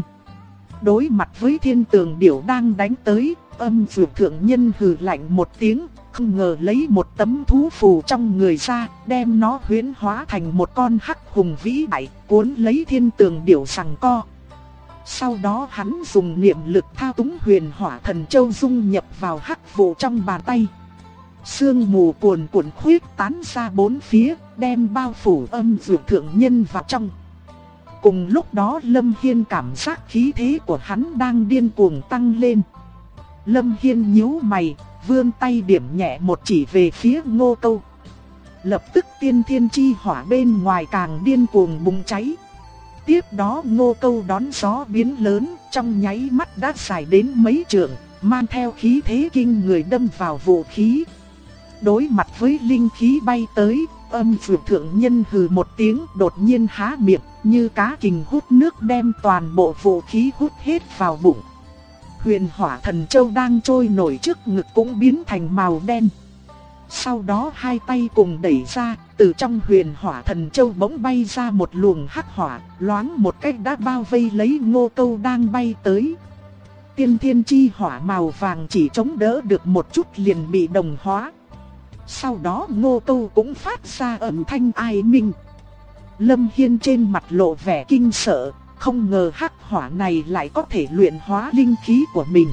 Đối mặt với thiên tường điểu đang đánh tới, Âm Dược thượng nhân hừ lạnh một tiếng, không ngờ lấy một tấm thú phù trong người ra, đem nó huyễn hóa thành một con hắc hùng vĩ đại, cuốn lấy thiên tường điểu giằng co. Sau đó hắn dùng niệm lực thao túng Huyền Hỏa Thần Châu dung nhập vào hắc vụ trong bàn tay. Sương mù cuồn cuộn khuyết tán ra 4 phía, đem bao phủ Âm Dược thượng nhân vào trong. Cùng lúc đó Lâm Hiên cảm giác khí thế của hắn đang điên cuồng tăng lên. Lâm Hiên nhíu mày, vươn tay điểm nhẹ một chỉ về phía Ngô Câu. Lập tức tiên thiên chi hỏa bên ngoài càng điên cuồng bùng cháy. Tiếp đó Ngô Câu đón gió biến lớn, trong nháy mắt đã dài đến mấy trượng, mang theo khí thế kinh người đâm vào vũ khí. Đối mặt với linh khí bay tới, Âm Dược thượng nhân hừ một tiếng, đột nhiên há miệng, như cá kình hút nước đem toàn bộ vũ khí hút hết vào bụng. Huyền Hỏa Thần Châu đang trôi nổi trước ngực cũng biến thành màu đen. Sau đó 2 tay cùng đẩy ra, từ trong Huyền Hỏa Thần Châu bỗng bay ra một luồng hắc hỏa, loáng một cách đã bao vây lấy Ngô Câu đang bay tới. Tiên thiên chi hỏa màu vàng chỉ chống đỡ được một chút liền bị đồng hóa. Sau đó Ngô Câu cũng phát ra âm thanh ai minh. Lâm Hiên trên mặt lộ vẻ kinh sợ, không ngờ hắc hỏa này lại có thể luyện hóa linh khí của mình.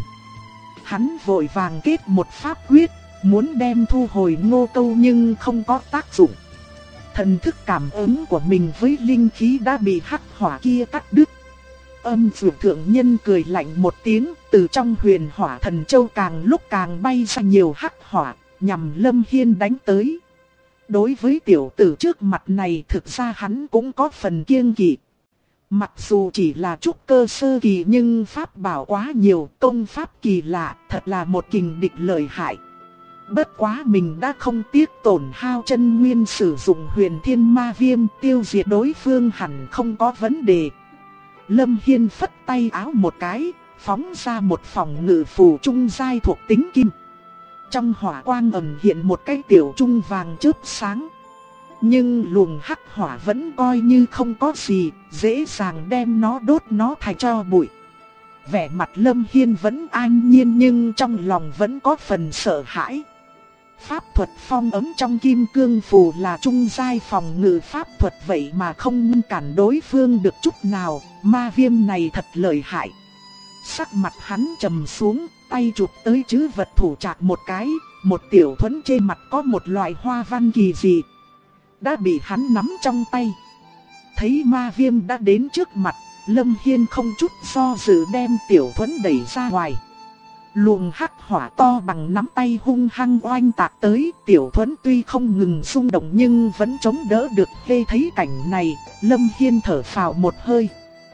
Hắn vội vàng kết một pháp quyết, muốn đem thu hồi Ngô Câu nhưng không có tác dụng. Thần thức cảm ứng của mình với linh khí đã bị hắc hỏa kia cắt đứt. Âm Dược thượng nhân cười lạnh một tiếng, từ trong Huyền Hỏa Thần Châu càng lúc càng bay ra nhiều hắc hỏa, nhằm Lâm Hiên đánh tới. đối với tiểu tử trước mặt này thực ra hắn cũng có phần kiêng kỵ. Mặc dù chỉ là trúc cơ sơ kỳ nhưng pháp bảo quá nhiều, công pháp kỳ lạ, thật là một kình địch lợi hại. Bất quá mình đã không tiếc tổn hao chân nguyên sử dụng huyền thiên ma viêm tiêu diệt đối phương hẳn không có vấn đề. Lâm Hiên phất tay áo một cái, phóng ra một phòng ngự phù trung giai thuộc tính kim. Trong hỏa quang ẩn hiện một cái tiểu trung vàng chớp sáng. Nhưng luồng hắc hỏa vẫn coi như không có gì, dễ dàng đem nó đốt nó thành tro bụi. Vẻ mặt Lâm Hiên vẫn an nhiên nhưng trong lòng vẫn có phần sợ hãi. Pháp thuật phong ấm trong kim cương phù là trung giai phòng ngự pháp thuật vậy mà không ngăn cản đối phương được chút nào, ma viêm này thật lợi hại. Sắc mặt hắn trầm xuống, tay chụp tới chữ vật thủ trạc một cái, một tiểu thuẫn trên mặt có một loại hoa văn kỳ dị. Đã bị hắn nắm trong tay. Thấy ma viêm đã đến trước mặt, Lâm Hiên không chút do dự đem tiểu thuẫn đẩy ra ngoài. Luồng hắc hỏa to bằng nắm tay hung hăng oanh tạc tới, tiểu thuẫn tuy không ngừng xung động nhưng vẫn chống đỡ được. Khi thấy cảnh này, Lâm Hiên thở phào một hơi.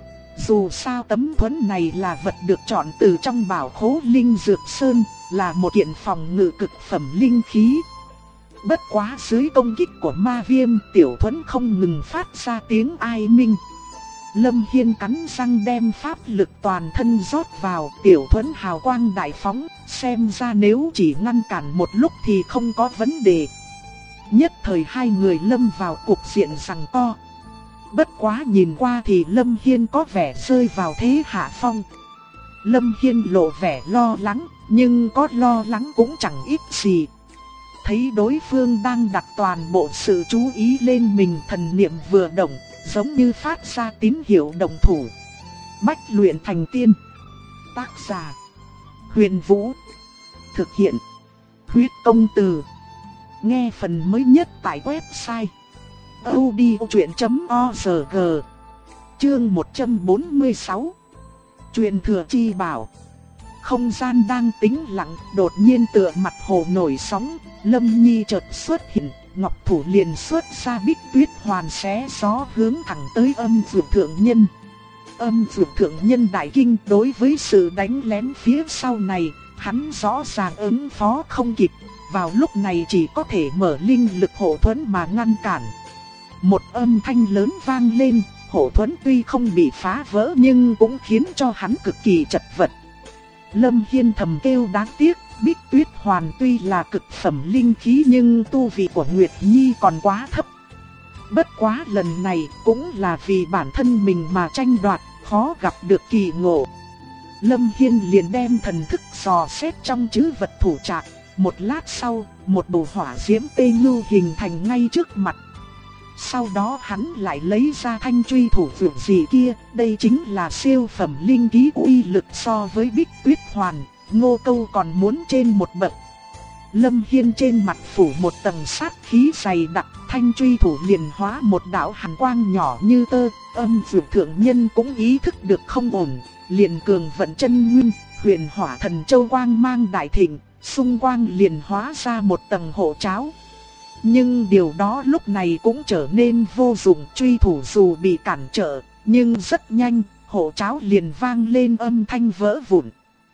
Dù sao tấm thuẫn này là vật được chọn từ trong bảo khố Linh Dược Sơn, là một kiện phòng ngự cực phẩm linh khí. Bất quá dưới công kích của ma viêm, tiểu thuẫn không ngừng phát ra tiếng ai minh. Lâm Hiên cắn răng đem pháp lực toàn thân rót vào, tiểu thuẫn hào quang đại phóng, xem ra nếu chỉ ngăn cản một lúc thì không có vấn đề. Nhất thời hai người lâm vào cuộc diện giằng co. Bất quá nhìn qua thì Lâm Hiên có vẻ rơi vào thế hạ phong. Lâm Hiên lộ vẻ lo lắng, nhưng có lo lắng cũng chẳng ít gì. Thấy đối phương đang đặt toàn bộ sự chú ý lên mình, thần niệm vừa động, giống như phát ra tín hiệu động thủ. Bách luyện thành tiên. Tác giả: Huyền Vũ. Thực hiện: Huyết Công Từ. Nghe phần mới nhất tại website audiochuyện.org. Chương 146. Truyền thừa chi bảo. Không gian đang tĩnh lặng, đột nhiên tựa mặt hồ nổi sóng, Lâm Nhi chợt xuất hiện, ngọc thủ liền xuất ra bích tuyết hoàn xé gió hướng thẳng tới Âm Dược Thượng Nhân. Âm Dược Thượng Nhân đại kinh, đối với sự đánh lén phía sau này, hắn rõ ràng ứng phó không kịp, vào lúc này chỉ có thể mở linh lực hộ thuẫn mà ngăn cản. Một âm thanh lớn vang lên, hộ thuẫn tuy không bị phá vỡ nhưng cũng khiến cho hắn cực kỳ chật vật. Lâm Hiên thầm kêu đáng tiếc, bích tuyết hoàn tuy là cực phẩm linh khí nhưng tu vi của Nguyệt Nhi còn quá thấp. Bất quá lần này cũng là vì bản thân mình mà tranh đoạt, khó gặp được kỳ ngộ. Lâm Hiên liền đem thần thức dò xét trong trữ vật thủ trạc. Một lát sau, một bầu hỏa diễm tê ngưu hình thành ngay trước mặt. Sau đó hắn lại lấy ra thanh truy thủ vượt gì kia, đây chính là siêu phẩm linh khí, uy lực so với bích tuyết hoàn, Ngô Câu còn muốn trên một bậc. Lâm Hiên trên mặt phủ một tầng sát khí dày đặc, thanh truy thủ liền hóa một đạo hàn quang nhỏ như tơ. Âm Dược Thượng Nhân cũng ý thức được không ổn, liền cường vận chân nguyên, huyền hỏa thần châu quang mang đại thịnh, xung quanh liền hóa ra một tầng hộ tráo. Nhưng điều đó lúc này cũng trở nên vô dụng, truy thủ dù bị cản trở, nhưng rất nhanh, hộ tráo liền vang lên âm thanh vỡ vụn.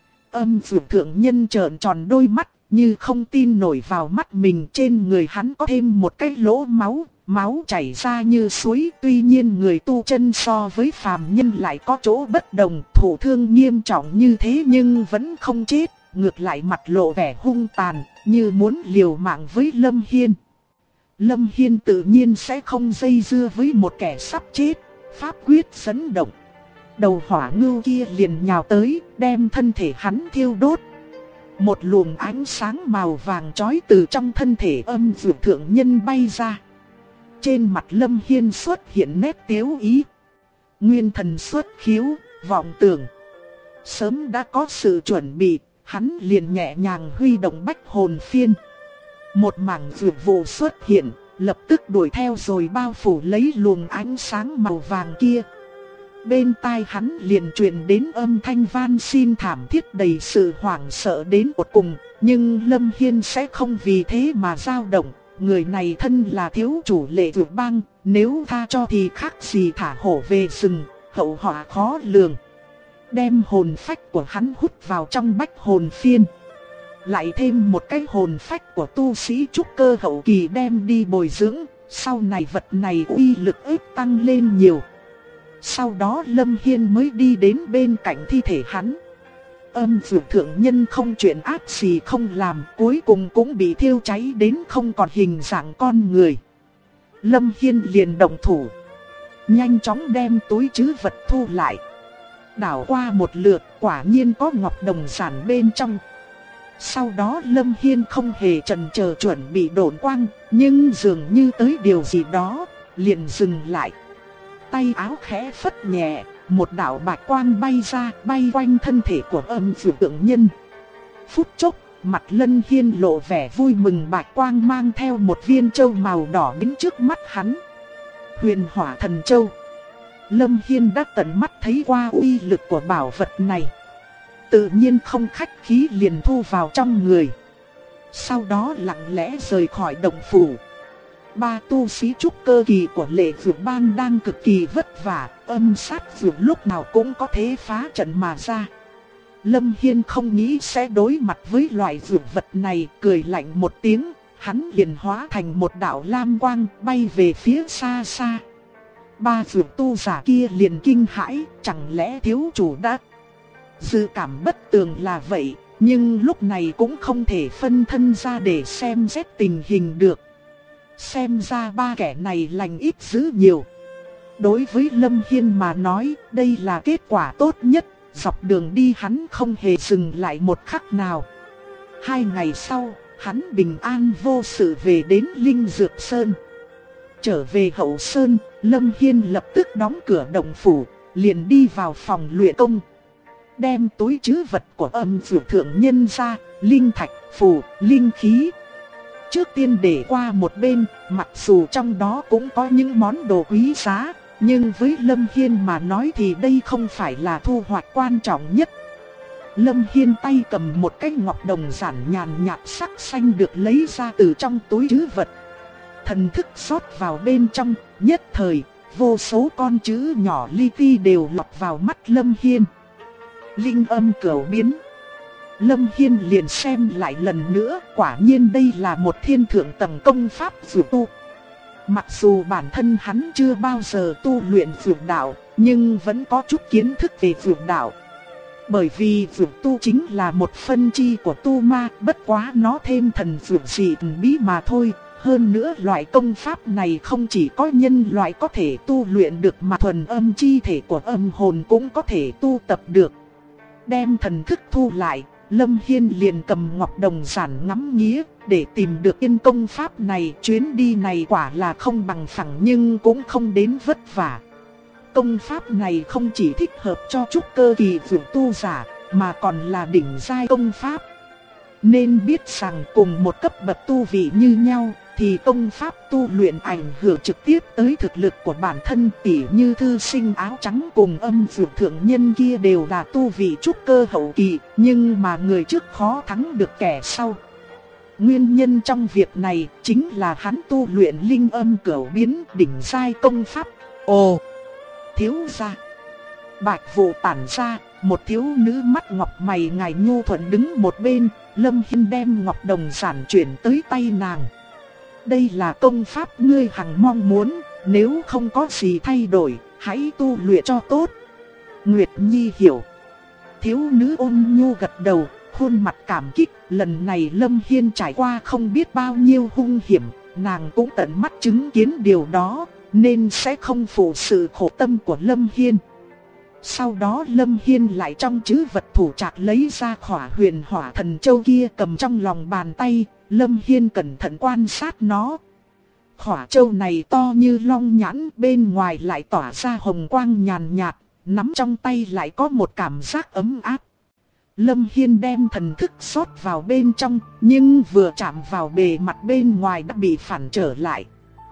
Âm Dược Thượng Nhân trợn tròn đôi mắt, như không tin nổi vào mắt mình. Trên người hắn có thêm một cái lỗ máu, máu chảy ra như suối. Tuy nhiên người tu chân so với phàm nhân lại có chỗ bất đồng, thụ thương nghiêm trọng như thế nhưng vẫn không chết, ngược lại mặt lộ vẻ hung tàn, như muốn liều mạng với Lâm Hiên. Lâm Hiên tự nhiên sẽ không dây dưa với một kẻ sắp chết, pháp quyết dẫn động. Đầu hỏa ngưu kia liền nhào tới, đem thân thể hắn thiêu đốt. Một luồng ánh sáng màu vàng chói từ trong thân thể Âm Dược Thượng Nhân bay ra. Trên mặt Lâm Hiên xuất hiện nét tiếu ý. Nguyên thần xuất khiếu, vọng tưởng. Sớm đã có sự chuẩn bị, hắn liền nhẹ nhàng huy động bách hồn phiên. Một mảng dược vụ xuất hiện, lập tức đuổi theo rồi bao phủ lấy luồng ánh sáng màu vàng kia. Bên tai hắn liền truyền đến âm thanh van xin thảm thiết đầy sự hoảng sợ đến tột cùng, nhưng Lâm Hiên sẽ không vì thế mà dao động, người này thân là thiếu chủ Lệ Vượt Bang, nếu tha cho thì khác gì thả hổ về rừng, hậu họa khó lường. Đem hồn phách của hắn hút vào trong bách hồn phiên. Lại thêm một cái hồn phách của tu sĩ trúc cơ hậu kỳ đem đi bồi dưỡng, sau này vật này uy lực ếp tăng lên nhiều. Sau đó Lâm Hiên mới đi đến bên cạnh thi thể hắn. Âm Dược thượng nhân không chuyện ác gì không làm, cuối cùng cũng bị thiêu cháy đến không còn hình dạng con người. Lâm Hiên liền động thủ, nhanh chóng đem túi trữ vật thu lại. Đảo qua một lượt, quả nhiên có ngọc đồng sản bên trong. Sau đó Lâm Hiên không hề chần chờ chuẩn bị độn quang, nhưng dường như tới điều gì đó, liền dừng lại. Tay áo khẽ phất nhẹ, một đạo bạch quang bay ra, bay quanh thân thể của Âm Dược tượng nhân. Phút chốc, mặt Lâm Hiên lộ vẻ vui mừng, bạch quang mang theo một viên châu màu đỏ đến trước mắt hắn. Huyền Hỏa Thần Châu. Lâm Hiên đã tận mắt thấy qua uy lực của bảo vật này, tự nhiên không khách khí liền thu vào trong người. Sau đó lặng lẽ rời khỏi động phủ. Ba tu sĩ trúc cơ kỳ của Lệ Vượt Bang đang cực kỳ vất vả, âm sát vượt lúc nào cũng có thể phá trận mà ra. Lâm Hiên không nghĩ sẽ đối mặt với loại vượt vật này, cười lạnh một tiếng, hắn liền hóa thành một đạo lam quang bay về phía xa xa. Ba vượt tu giả kia liền kinh hãi, chẳng lẽ thiếu chủ đã... Dự cảm bất tường là vậy, nhưng lúc này cũng không thể phân thân ra để xem xét tình hình được. Xem ra ba kẻ này lành ít dữ nhiều. Đối với Lâm Hiên mà nói, đây là kết quả tốt nhất. Dọc đường đi hắn không hề dừng lại một khắc nào. 2 ngày sau, hắn bình an vô sự về đến Linh Dược Sơn. Trở về Hậu Sơn, Lâm Hiên lập tức đóng cửa động phủ, liền đi vào phòng luyện công. Đem túi trữ vật của Âm Dược thượng nhân ra, linh thạch, phù, linh khí. Trước tiên để qua một bên, mặc dù trong đó cũng có những món đồ quý giá, nhưng với Lâm Hiên mà nói thì đây không phải là thu hoạch quan trọng nhất. Lâm Hiên tay cầm một cái ngọc đồng giản nhàn nhạt sắc xanh được lấy ra từ trong túi trữ vật. Thần thức rót vào bên trong, nhất thời, vô số con chữ nhỏ li ti đều lọt vào mắt Lâm Hiên. Linh âm cửu biến. Lâm Hiên liền xem lại lần nữa, quả nhiên đây là một thiên thượng tầng công pháp dược tu. Mặc dù bản thân hắn chưa bao giờ tu luyện dược đạo, nhưng vẫn có chút kiến thức về dược đạo. Bởi vì dược tu chính là một phân chi của tu ma, bất quá nó thêm thần dược dị bí mà thôi. Hơn nữa loại công pháp này không chỉ có nhân loại có thể tu luyện được mà thuần âm chi thể của âm hồn cũng có thể tu tập được. Đem thần thức thu lại, Lâm Hiên liền cầm ngọc đồng giản ngắm nghía, để tìm được yên công pháp này. Chuyến đi này quả là không bằng phẳng nhưng cũng không đến vất vả. Công pháp này không chỉ thích hợp cho trúc cơ kỳ vượt tu giả, mà còn là đỉnh giai công pháp. Nên biết rằng cùng một cấp bậc tu vị như nhau, thì công pháp tu luyện ảnh hưởng trực tiếp tới thực lực của bản thân. Tỉ như thư sinh áo trắng cùng Âm Dược thượng nhân kia đều là tu vị trúc cơ hậu kỳ, nhưng mà người trước khó thắng được kẻ sau. Nguyên nhân trong việc này chính là hắn tu luyện linh âm cửu biến đỉnh giai công pháp. Ồ, thiếu gia. Bạch vụ tản ra, một thiếu nữ mắt ngọc mày ngài nhu thuận đứng một bên. Lâm Hiên đem ngọc đồng giản chuyển tới tay nàng. Đây là công pháp ngươi hằng mong muốn, nếu không có gì thay đổi, hãy tu luyện cho tốt. Nguyệt Nhi hiểu. Thiếu nữ ôn nhu gật đầu, khuôn mặt cảm kích. Lần này Lâm Hiên trải qua không biết bao nhiêu hung hiểm, nàng cũng tận mắt chứng kiến điều đó, nên sẽ không phụ sự khổ tâm của Lâm Hiên. Sau đó Lâm Hiên lại trong trữ vật thủ trạc lấy ra khỏa Huyền Hỏa Thần Châu kia cầm trong lòng bàn tay. Lâm Hiên cẩn thận quan sát nó. Khỏa châu này to như long nhãn, bên ngoài lại tỏa ra hồng quang nhàn nhạt, nắm trong tay lại có một cảm giác ấm áp. Lâm Hiên đem thần thức rót vào bên trong, nhưng vừa chạm vào bề mặt bên ngoài đã bị phản trở lại.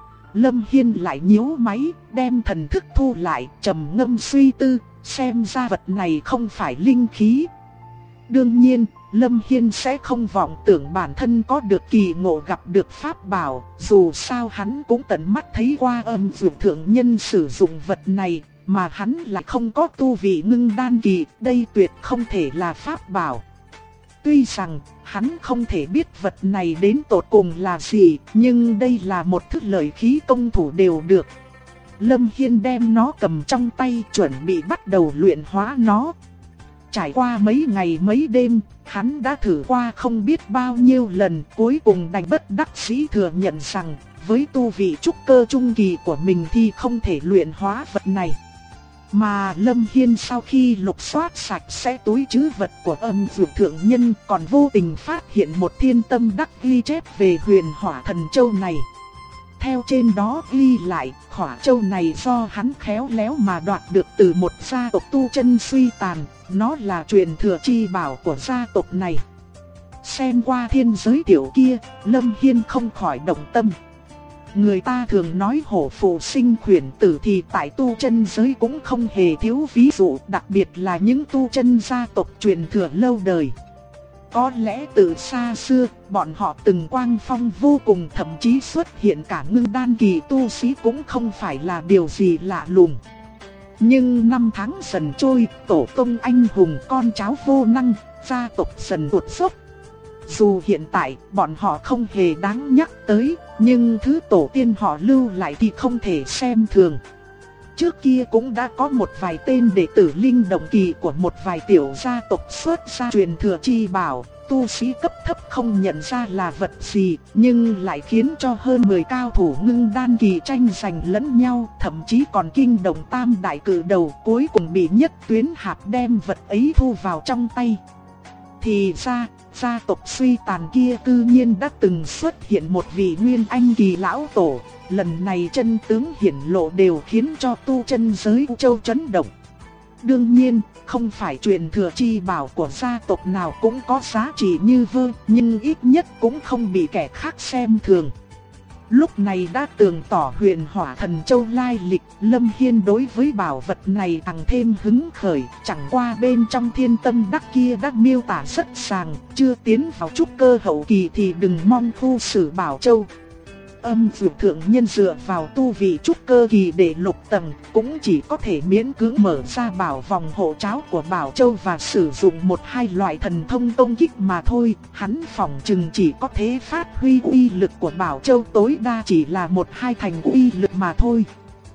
Lâm Hiên lại nhíu máy, đem thần thức thu lại, trầm ngâm suy tư, xem ra vật này không phải linh khí. Đương nhiên, Lâm Hiên sẽ không vọng tưởng bản thân có được kỳ ngộ gặp được pháp bảo, dù sao hắn cũng tận mắt thấy qua Âm Dược Thượng Nhân sử dụng vật này, mà hắn lại không có tu vị ngưng đan kỳ, đây tuyệt không thể là pháp bảo. Tuy rằng hắn không thể biết vật này đến tột cùng là gì, nhưng đây là một thứ lợi khí công thủ đều được. Lâm Hiên đem nó cầm trong tay chuẩn bị bắt đầu luyện hóa nó. Trải qua mấy ngày mấy đêm, hắn đã thử qua không biết bao nhiêu lần, cuối cùng đành bất đắc dĩ thừa nhận rằng với tu vị trúc cơ trung kỳ của mình thì không thể luyện hóa vật này. Mà Lâm Hiên sau khi lục soát sạch sẽ túi trữ vật của Âm Dược Thượng Nhân còn vô tình phát hiện một thiên tâm đắc ghi chép về Huyền Hỏa Thần Châu này. Theo trên đó ghi lại, hỏa châu này do hắn khéo léo mà đoạt được từ một gia tộc tu chân suy tàn, nó là truyền thừa chi bảo của gia tộc này. Xem qua thiên giới tiểu kia, Lâm Hiên không khỏi động tâm. Người ta thường nói hổ phụ sinh khuyển tử thì tại tu chân giới cũng không hề thiếu ví dụ, đặc biệt là những tu chân gia tộc truyền thừa lâu đời. Có lẽ từ xa xưa, bọn họ từng quang phong vô cùng, thậm chí xuất hiện cả ngưng đan kỳ tu sĩ cũng không phải là điều gì lạ lùng. Nhưng năm tháng dần trôi, tổ tông anh hùng con cháu vô năng, gia tộc dần tuột dốc. Dù hiện tại bọn họ không hề đáng nhắc tới, nhưng thứ tổ tiên họ lưu lại thì không thể xem thường. Trước kia cũng đã có một vài tên đệ tử linh động kỳ của một vài tiểu gia tộc xuất ra truyền thừa chi bảo, tu sĩ cấp thấp không nhận ra là vật gì, nhưng lại khiến cho hơn 10 cao thủ ngưng đan kỳ tranh giành lẫn nhau, thậm chí còn kinh động tam đại cử đầu, cuối cùng bị Nhất Tuyến Hạp đem vật ấy thu vào trong tay. Thì ra, gia tộc suy tàn kia cư nhiên đã từng xuất hiện một vị nguyên anh kỳ lão tổ, lần này chân tướng hiển lộ đều khiến cho tu chân giới U Châu chấn động. Đương nhiên, không phải truyền thừa chi bảo của gia tộc nào cũng có giá trị như vơ, nhưng ít nhất cũng không bị kẻ khác xem thường. Lúc này đã tường tỏ Huyền Hỏa Thần Châu lai lịch, Lâm Hiên đối với bảo vật này càng thêm hứng khởi, chẳng qua bên trong thiên tâm đắc kia đã miêu tả rất sàng, chưa tiến vào trúc cơ hậu kỳ thì đừng mong thu sử bảo châu. Âm Dược Thượng Nhân dựa vào tu vị trúc cơ kỳ để lục tầng, cũng chỉ có thể miễn cưỡng mở ra bảo vòng hộ tráo của Bảo Châu và sử dụng một hai loại thần thông công kích mà thôi. Hắn phỏng chừng chỉ có thể phát huy uy lực của Bảo Châu tối đa chỉ là 1-2 thành uy lực mà thôi.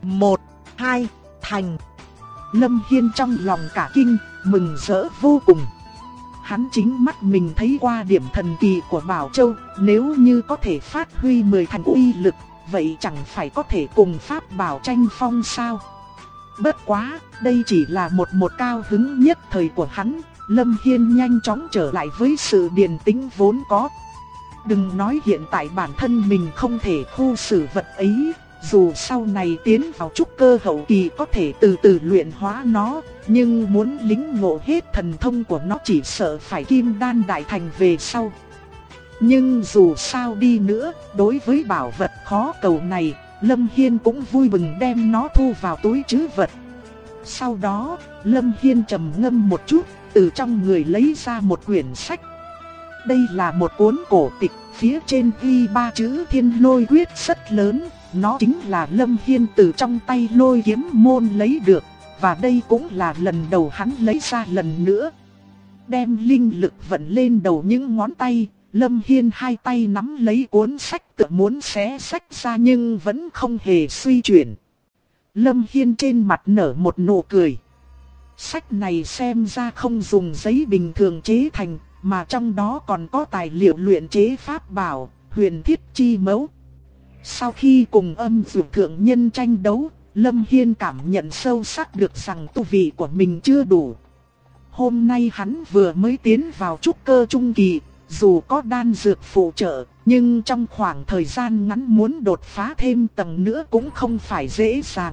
1-2 thành. Lâm Hiên trong lòng cả kinh, mừng rỡ vô cùng. Hắn chính mắt mình thấy qua điểm thần kỳ của Bảo Châu, nếu như có thể phát huy 10 thành uy lực, vậy chẳng phải có thể cùng pháp bảo tranh phong sao? Bất quá, đây chỉ là một cao hứng nhất thời của hắn, Lâm Hiên nhanh chóng trở lại với sự điềm tĩnh vốn có. Đừng nói hiện tại bản thân mình không thể thu sử vật ấy, dù sau này tiến vào trúc cơ hậu kỳ có thể từ từ luyện hóa nó, nhưng muốn lĩnh ngộ hết thần thông của nó chỉ sợ phải kim đan đại thành về sau. Nhưng dù sao đi nữa, đối với bảo vật khó cầu này, Lâm Hiên cũng vui mừng đem nó thu vào túi trữ vật. Sau đó, Lâm Hiên trầm ngâm một chút, từ trong người lấy ra một quyển sách. Đây là một cuốn cổ tịch, phía trên ghi 3 chữ Thiên Lôi Quyết rất lớn. Nó chính là Lâm Hiên từ trong tay Lôi Kiếm Môn lấy được, và đây cũng là lần đầu hắn lấy ra lần nữa. Đem linh lực vận lên đầu những ngón tay, Lâm Hiên hai tay nắm lấy cuốn sách tựa muốn xé sách ra nhưng vẫn không hề suy chuyển. Lâm Hiên trên mặt nở một nụ cười. Sách này xem ra không dùng giấy bình thường chế thành, mà trong đó còn có tài liệu luyện chế pháp bảo, huyền thiết chi mẫu. Sau khi cùng Âm Dược Thượng Nhân tranh đấu, Lâm Hiên cảm nhận sâu sắc được rằng tu vị của mình chưa đủ. Hôm nay hắn vừa mới tiến vào trúc cơ trung kỳ, dù có đan dược phụ trợ, nhưng trong khoảng thời gian ngắn muốn đột phá thêm tầng nữa cũng không phải dễ dàng.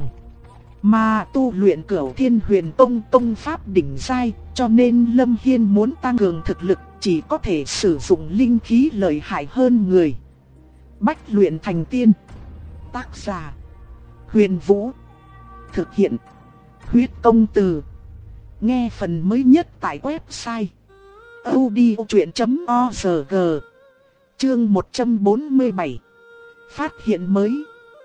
Mà tu luyện Cửu Thiên Huyền Tông pháp đỉnh giai, cho nên Lâm Hiên muốn tăng cường thực lực chỉ có thể sử dụng linh khí lợi hại hơn người. Bách luyện thành tiên. Tác giả: Huyền Vũ. Thực hiện: Huyết Công Từ. Nghe phần mới nhất tại website audiochuyện.org. Chương 147. Phát hiện mới.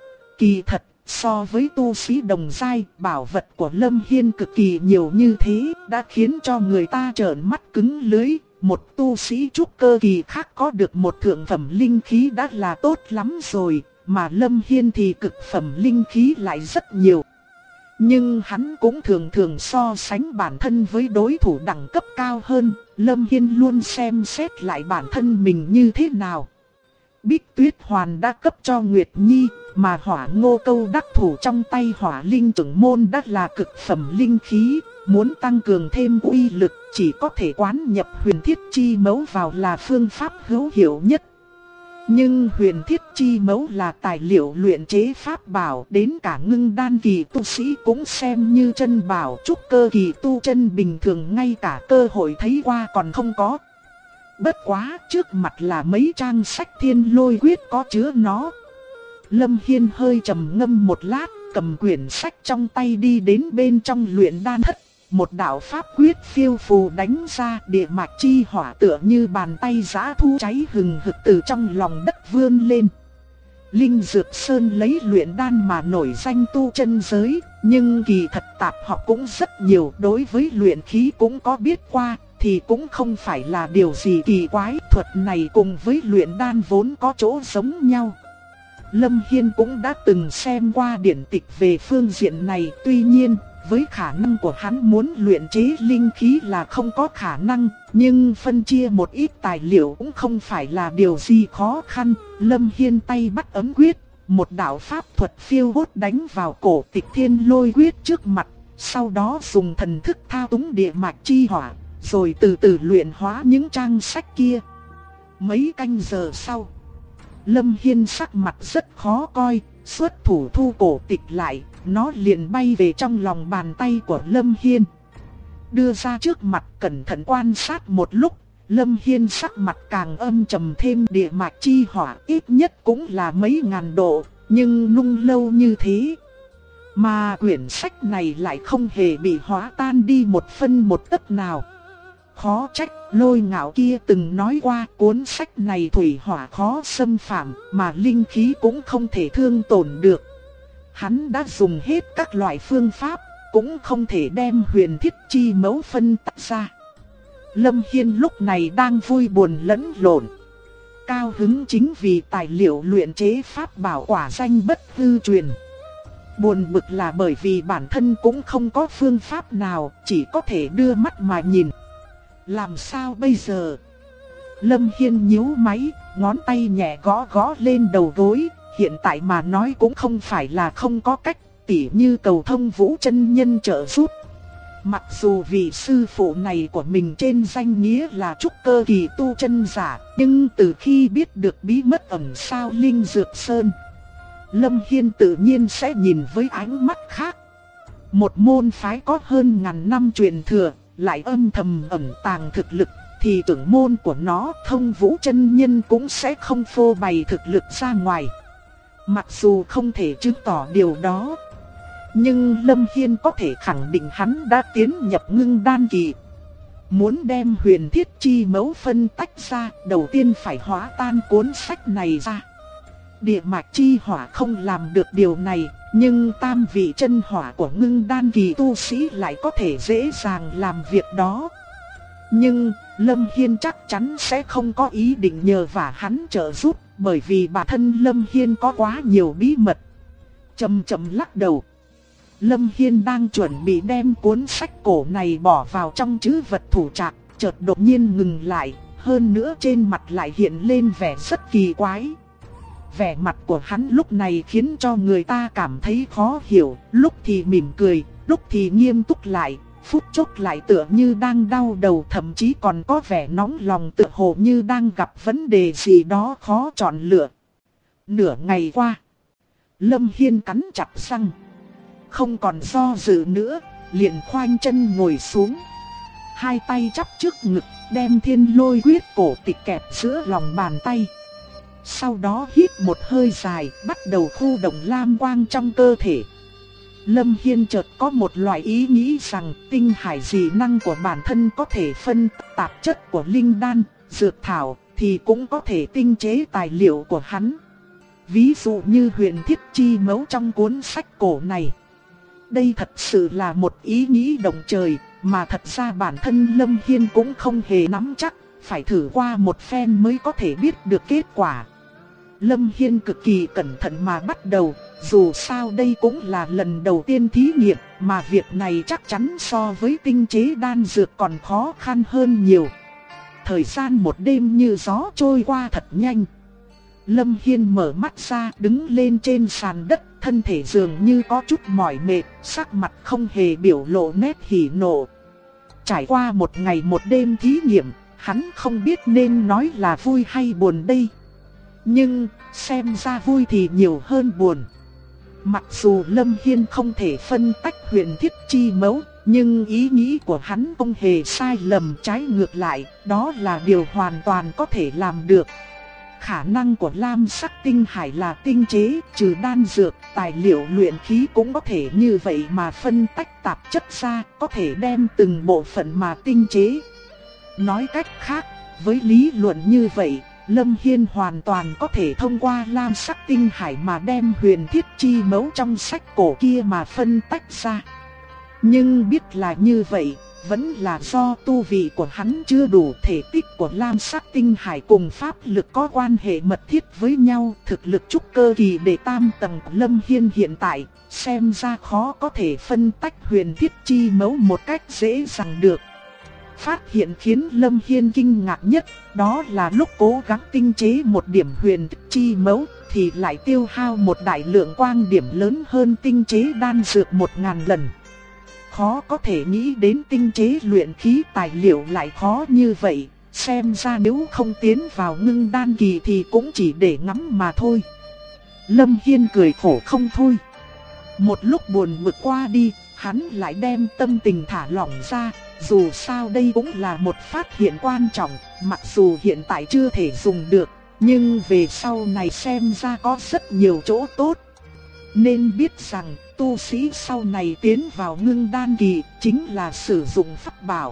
Kỳ thật, so với tu sĩ đồng giai, bảo vật của Lâm Hiên cực kỳ nhiều như thế, đã khiến cho người ta trợn mắt cứng lưỡi. Một tu sĩ trúc cơ kỳ khác có được một thượng phẩm linh khí đã là tốt lắm rồi, mà Lâm Hiên thì cực phẩm linh khí lại rất nhiều. Nhưng hắn cũng thường thường so sánh bản thân với đối thủ đẳng cấp cao hơn, Lâm Hiên luôn xem xét lại bản thân mình như thế nào. Bích Tuyết Hoàn đã cấp cho Nguyệt Nhi, mà Hỏa Ngô Câu đắc thủ trong tay Hỏa Linh Trưởng Môn đã là cực phẩm linh khí, muốn tăng cường thêm uy lực chỉ có thể quán nhập Huyền Thiết Chi Mẫu vào là phương pháp hữu hiệu nhất. Nhưng Huyền Thiết Chi Mẫu là tài liệu luyện chế pháp bảo, đến cả ngưng đan kỳ tu sĩ cũng xem như chân bảo, trúc cơ kỳ tu chân bình thường ngay cả cơ hội thấy qua còn không có. Bất quá, trước mặt là mấy trang sách Thiên Lôi Quyết có chứa nó. Lâm Hiên hơi trầm ngâm một lát, cầm quyển sách trong tay đi đến bên trong luyện đan thất. Một đạo pháp quyết phiêu phù đánh ra, địa mạch chi hỏa tựa như bàn tay giã thu cháy hừng hực từ trong lòng đất vươn lên. Linh Dược Sơn lấy luyện đan mà nổi danh tu chân giới, nhưng kỳ thật tạp học cũng rất nhiều, đối với luyện khí cũng có biết qua, thì cũng không phải là điều gì kỳ quái. Thuật này cùng với luyện đan vốn có chỗ giống nhau. Lâm Hiên cũng đã từng xem qua điển tịch về phương diện này, tuy nhiên với khả năng của hắn muốn luyện chế linh khí là không có khả năng, nhưng phân chia một ít tài liệu cũng không phải là điều gì khó khăn. Lâm Hiên tay bắt ấm quyết, một đạo pháp thuật phiêu hốt đánh vào cổ tịch Thiên Lôi Quyết trước mặt, sau đó dùng thần thức thao túng địa mạch chi hỏa, rồi từ từ luyện hóa những trang sách kia. Mấy canh giờ sau, Lâm Hiên sắc mặt rất khó coi, xuất thủ thu cổ tịch lại, nó liền bay về trong lòng bàn tay của Lâm Hiên. Đưa ra trước mặt cẩn thận quan sát một lúc, Lâm Hiên sắc mặt càng âm trầm thêm. Địa mạch chi hỏa ít nhất cũng là mấy ngàn độ, nhưng nung lâu như thế mà quyển sách này lại không hề bị hóa tan đi một phân một tấc nào. Khó trách Lôi Ngạo kia từng nói qua, cuốn sách này thủy hỏa khó xâm phạm, mà linh khí cũng không thể thương tổn được. Hắn đã dùng hết các loại phương pháp, cũng không thể đem Huyền Thiết Chi Mẫu phân tách ra. Lâm Hiên lúc này đang vui buồn lẫn lộn. Cao hứng chính vì tài liệu luyện chế pháp bảo quả danh bất hư truyền. Buồn bực là bởi vì bản thân cũng không có phương pháp nào, chỉ có thể đưa mắt mà nhìn. Làm sao bây giờ? Lâm Hiên nhíu máy, ngón tay nhẹ gõ gõ lên đầu gối. Hiện tại mà nói cũng không phải là không có cách, tỉ như cầu Thông Vũ chân nhân trợ giúp. Mặc dù vị sư phụ này của mình trên danh nghĩa là trúc cơ kỳ tu chân giả, nhưng từ khi biết được bí mật ẩn sau Linh Dược Sơn, Lâm Hiên tự nhiên sẽ nhìn với ánh mắt khác. Một môn phái có hơn ngàn năm truyền thừa, lại âm thầm ẩn tàng thực lực, thì trưởng môn của nó Thông Vũ chân nhân cũng sẽ không phô bày thực lực ra ngoài. Mặc dù không thể chứng tỏ điều đó, nhưng Lâm Hiên có thể khẳng định hắn đã tiến nhập ngưng đan kỳ. Muốn đem Huyền Thiết Chi Mẫu phân tách ra, đầu tiên phải hóa tan cuốn sách này ra. Địa mạch chi hỏa không làm được điều này, nhưng tam vị chân hỏa của ngưng đan kỳ tu sĩ lại có thể dễ dàng làm việc đó. Nhưng Lâm Hiên chắc chắn sẽ không có ý định nhờ vả hắn trợ giúp, bởi vì bản thân Lâm Hiên có quá nhiều bí mật. Chậm chậm lắc đầu, Lâm Hiên đang chuẩn bị đem cuốn sách cổ này bỏ vào trong trữ vật thủ trạc, chợt đột nhiên ngừng lại, hơn nữa trên mặt lại hiện lên vẻ rất kỳ quái. Vẻ mặt của hắn lúc này khiến cho người ta cảm thấy khó hiểu, lúc thì mỉm cười, lúc thì nghiêm túc lại, phút chốc lại tựa như đang đau đầu, thậm chí còn có vẻ nóng lòng, tựa hồ như đang gặp vấn đề gì đó khó chọn lựa. Nửa ngày qua, Lâm Hiên cắn chặt răng, không còn do dự nữa, liền khoanh chân ngồi xuống, hai tay chắp trước ngực, đem Thiên Lôi Quyết cổ tịch kẹp giữa lòng bàn tay. Sau đó hít một hơi dài, bắt đầu khu động lam quang trong cơ thể. Lâm Hiên chợt có một loại ý nghĩ rằng tinh hải dị năng của bản thân có thể phân tạp chất của linh đan, dược thảo thì cũng có thể tinh chế tài liệu của hắn. Ví dụ như huyền thiết chi mẫu trong cuốn sách cổ này. Đây thật sự là một ý nghĩ động trời, mà thật ra bản thân Lâm Hiên cũng không hề nắm chắc, phải thử qua một phen mới có thể biết được kết quả. Lâm Hiên cực kỳ cẩn thận mà bắt đầu, dù sao đây cũng là lần đầu tiên thí nghiệm, mà việc này chắc chắn so với tinh chế đan dược còn khó khăn hơn nhiều. Thời gian một đêm như gió trôi qua thật nhanh. Lâm Hiên mở mắt ra, đứng lên trên sàn đất, thân thể dường như có chút mỏi mệt, sắc mặt không hề biểu lộ nét hỉ nộ. Trải qua một ngày một đêm thí nghiệm, hắn không biết nên nói là vui hay buồn đây. Nhưng, xem ra vui thì nhiều hơn buồn. Mặc dù Lâm Hiên không thể phân tách huyền thiết chi mẫu, nhưng ý nghĩ của hắn không hề sai lầm, trái ngược lại, đó là điều hoàn toàn có thể làm được. Khả năng của lam sắc tinh hải là tinh chế, trừ đan dược, tài liệu luyện khí cũng có thể như vậy mà phân tách tạp chất ra, có thể đem từng bộ phận mà tinh chế. Nói cách khác, với lý luận như vậy, Lâm Hiên hoàn toàn có thể thông qua lam sắc tinh hải mà đem huyền thiết chi mẫu trong sách cổ kia mà phân tách ra. Nhưng biết là như vậy, vẫn là do tu vị của hắn chưa đủ, thể tích của lam sắc tinh hải cùng pháp lực có quan hệ mật thiết với nhau. Thực lực trúc cơ kỳ để tam tầng của Lâm Hiên hiện tại, xem ra khó có thể phân tách huyền thiết chi mẫu một cách dễ dàng được. Phát hiện khiến Lâm Hiên kinh ngạc nhất, đó là lúc cố gắng tinh chế một điểm huyền thiết chi mẫu, thì lại tiêu hao một đại lượng quang điểm lớn hơn tinh chế đan dược 1000 lần. Khó có thể nghĩ đến tinh chế luyện khí tài liệu lại khó như vậy, xem ra nếu không tiến vào ngưng đan kỳ thì cũng chỉ để ngắm mà thôi. Lâm Hiên cười khổ không thôi. Một lúc buồn bực qua đi, hắn lại đem tâm tình thả lỏng ra, dù sao đây cũng là một phát hiện quan trọng, mặc dù hiện tại chưa thể dùng được, nhưng về sau này xem ra có rất nhiều chỗ tốt. Nên biết rằng, tu sĩ sau này tiến vào ngưng đan kỳ chính là sử dụng pháp bảo.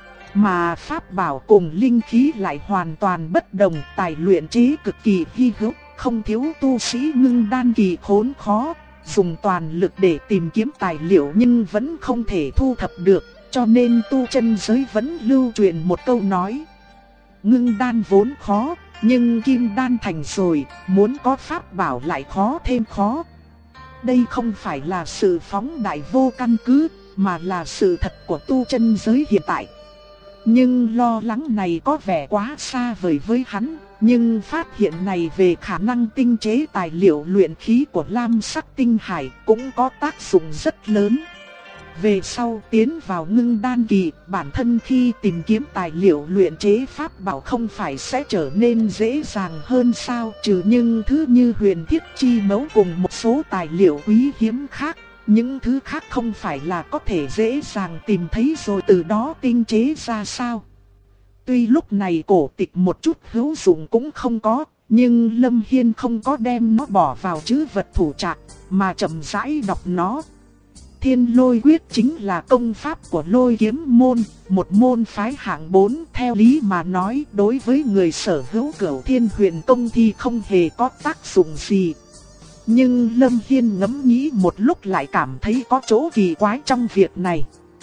Mà pháp bảo cùng linh khí lại hoàn toàn bất đồng, tài luyện chế cực kỳ hy hữu, không thiếu tu sĩ ngưng đan kỳ khốn khó, dùng toàn lực để tìm kiếm tài liệu nhưng vẫn không thể thu thập được, cho nên tu chân giới vẫn lưu truyền một câu nói: ngưng đan vốn khó, nhưng kim đan thành rồi, muốn có pháp bảo lại khó thêm khó. Đây không phải là sự phóng đại vô căn cứ, mà là sự thật của tu chân giới hiện tại. Nhưng lo lắng này có vẻ quá xa vời với hắn, nhưng phát hiện này về khả năng tinh chế tài liệu luyện khí của lam sắc tinh hải cũng có tác dụng rất lớn. Về sau tiến vào ngưng đan kỳ, bản thân khi tìm kiếm tài liệu luyện chế pháp bảo không phải sẽ trở nên dễ dàng hơn sao? Trừ những thứ như huyền thiết chi mẫu cùng một số tài liệu quý hiếm khác, những thứ khác không phải là có thể dễ dàng tìm thấy rồi từ đó tinh chế ra sao? Tuy lúc này cổ tịch một chút hữu dụng cũng không có, nhưng Lâm Hiên không có đem nó bỏ vào trữ vật thủ trạc, mà chậm rãi đọc nó. Thiên Lôi Quyết chính là công pháp của Lôi Kiếm môn, một môn phái hạng 4, theo lý mà nói đối với người sở hữu Cửu Thiên Huyền Tông thì không hề có tác dụng gì. Nhưng Lâm Hiên ngẫm nghĩ một lúc lại cảm thấy có chỗ kỳ quái trong việc này.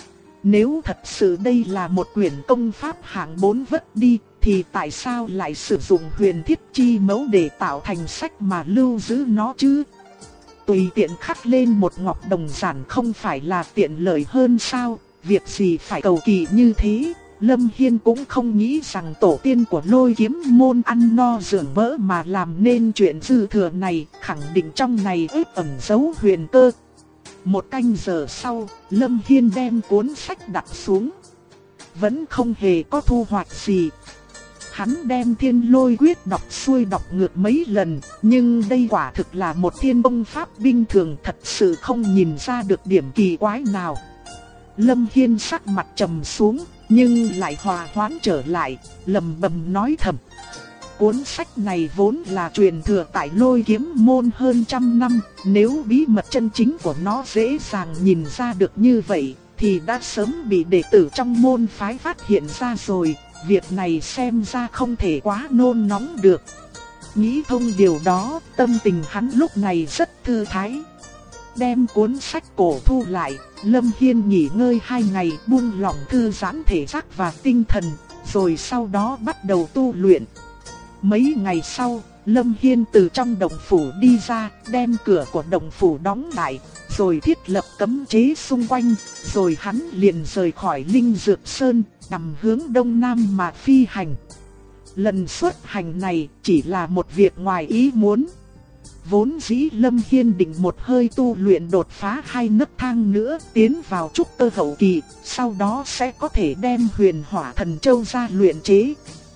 Nếu thật sự đây là một quyển công pháp hạng 4 vất đi, thì tại sao lại sử dụng huyền thiết chi mẫu để tạo thành sách mà lưu giữ nó chứ? Tùy tiện khắc lên một ngọc đồng giản không phải là tiện lợi hơn sao? Việc gì phải cầu kỳ như thế? Lâm Hiên cũng không nghĩ rằng tổ tiên của Lôi Kiếm môn ăn no dưỡng mỡ mà làm nên chuyện dư thừa này, khẳng định trong này ếp ẩn dấu huyền cơ. Một canh giờ sau, Lâm Hiên đem cuốn sách đặt xuống. Vẫn không hề có thu hoạch gì. Hắn đem Thiên Lôi Quyết đọc xuôi đọc ngược mấy lần, nhưng đây quả thực là một thiên công pháp bình thường, thật sự không nhìn ra được điểm kỳ quái nào. Lâm Hiên sắc mặt trầm xuống, nhưng lại hòa hoãn trở lại, lẩm bẩm nói thầm: Cuốn sách này vốn là truyền thừa tại Lôi Kiếm môn hơn 100 năm, nếu bí mật chân chính của nó dễ dàng nhìn ra được như vậy, thì đã sớm bị đệ tử trong môn phái phát hiện ra rồi, việc này xem ra không thể quá nôn nóng được. Nghĩ thông điều đó, tâm tình hắn lúc này rất thư thái. Đem cuốn sách cổ thu lại, Lâm Hiên nghỉ ngơi 2 ngày buông lỏng thư giãn thể xác và tinh thần, rồi sau đó bắt đầu tu luyện. Mấy ngày sau, Lâm Hiên từ trong động phủ đi ra, đem cửa của động phủ đóng lại, rồi thiết lập cấm chế xung quanh, rồi hắn liền rời khỏi Linh Dược Sơn, nằm hướng đông nam mà phi hành. Lần xuất hành này chỉ là một việc ngoài ý muốn. Vốn dĩ Lâm Hiên định một hơi tu luyện đột phá 2 nấc thang nữa, tiến vào trúc cơ hậu kỳ, sau đó sẽ có thể đem Huyền Hỏa Thần Châu ra luyện chế.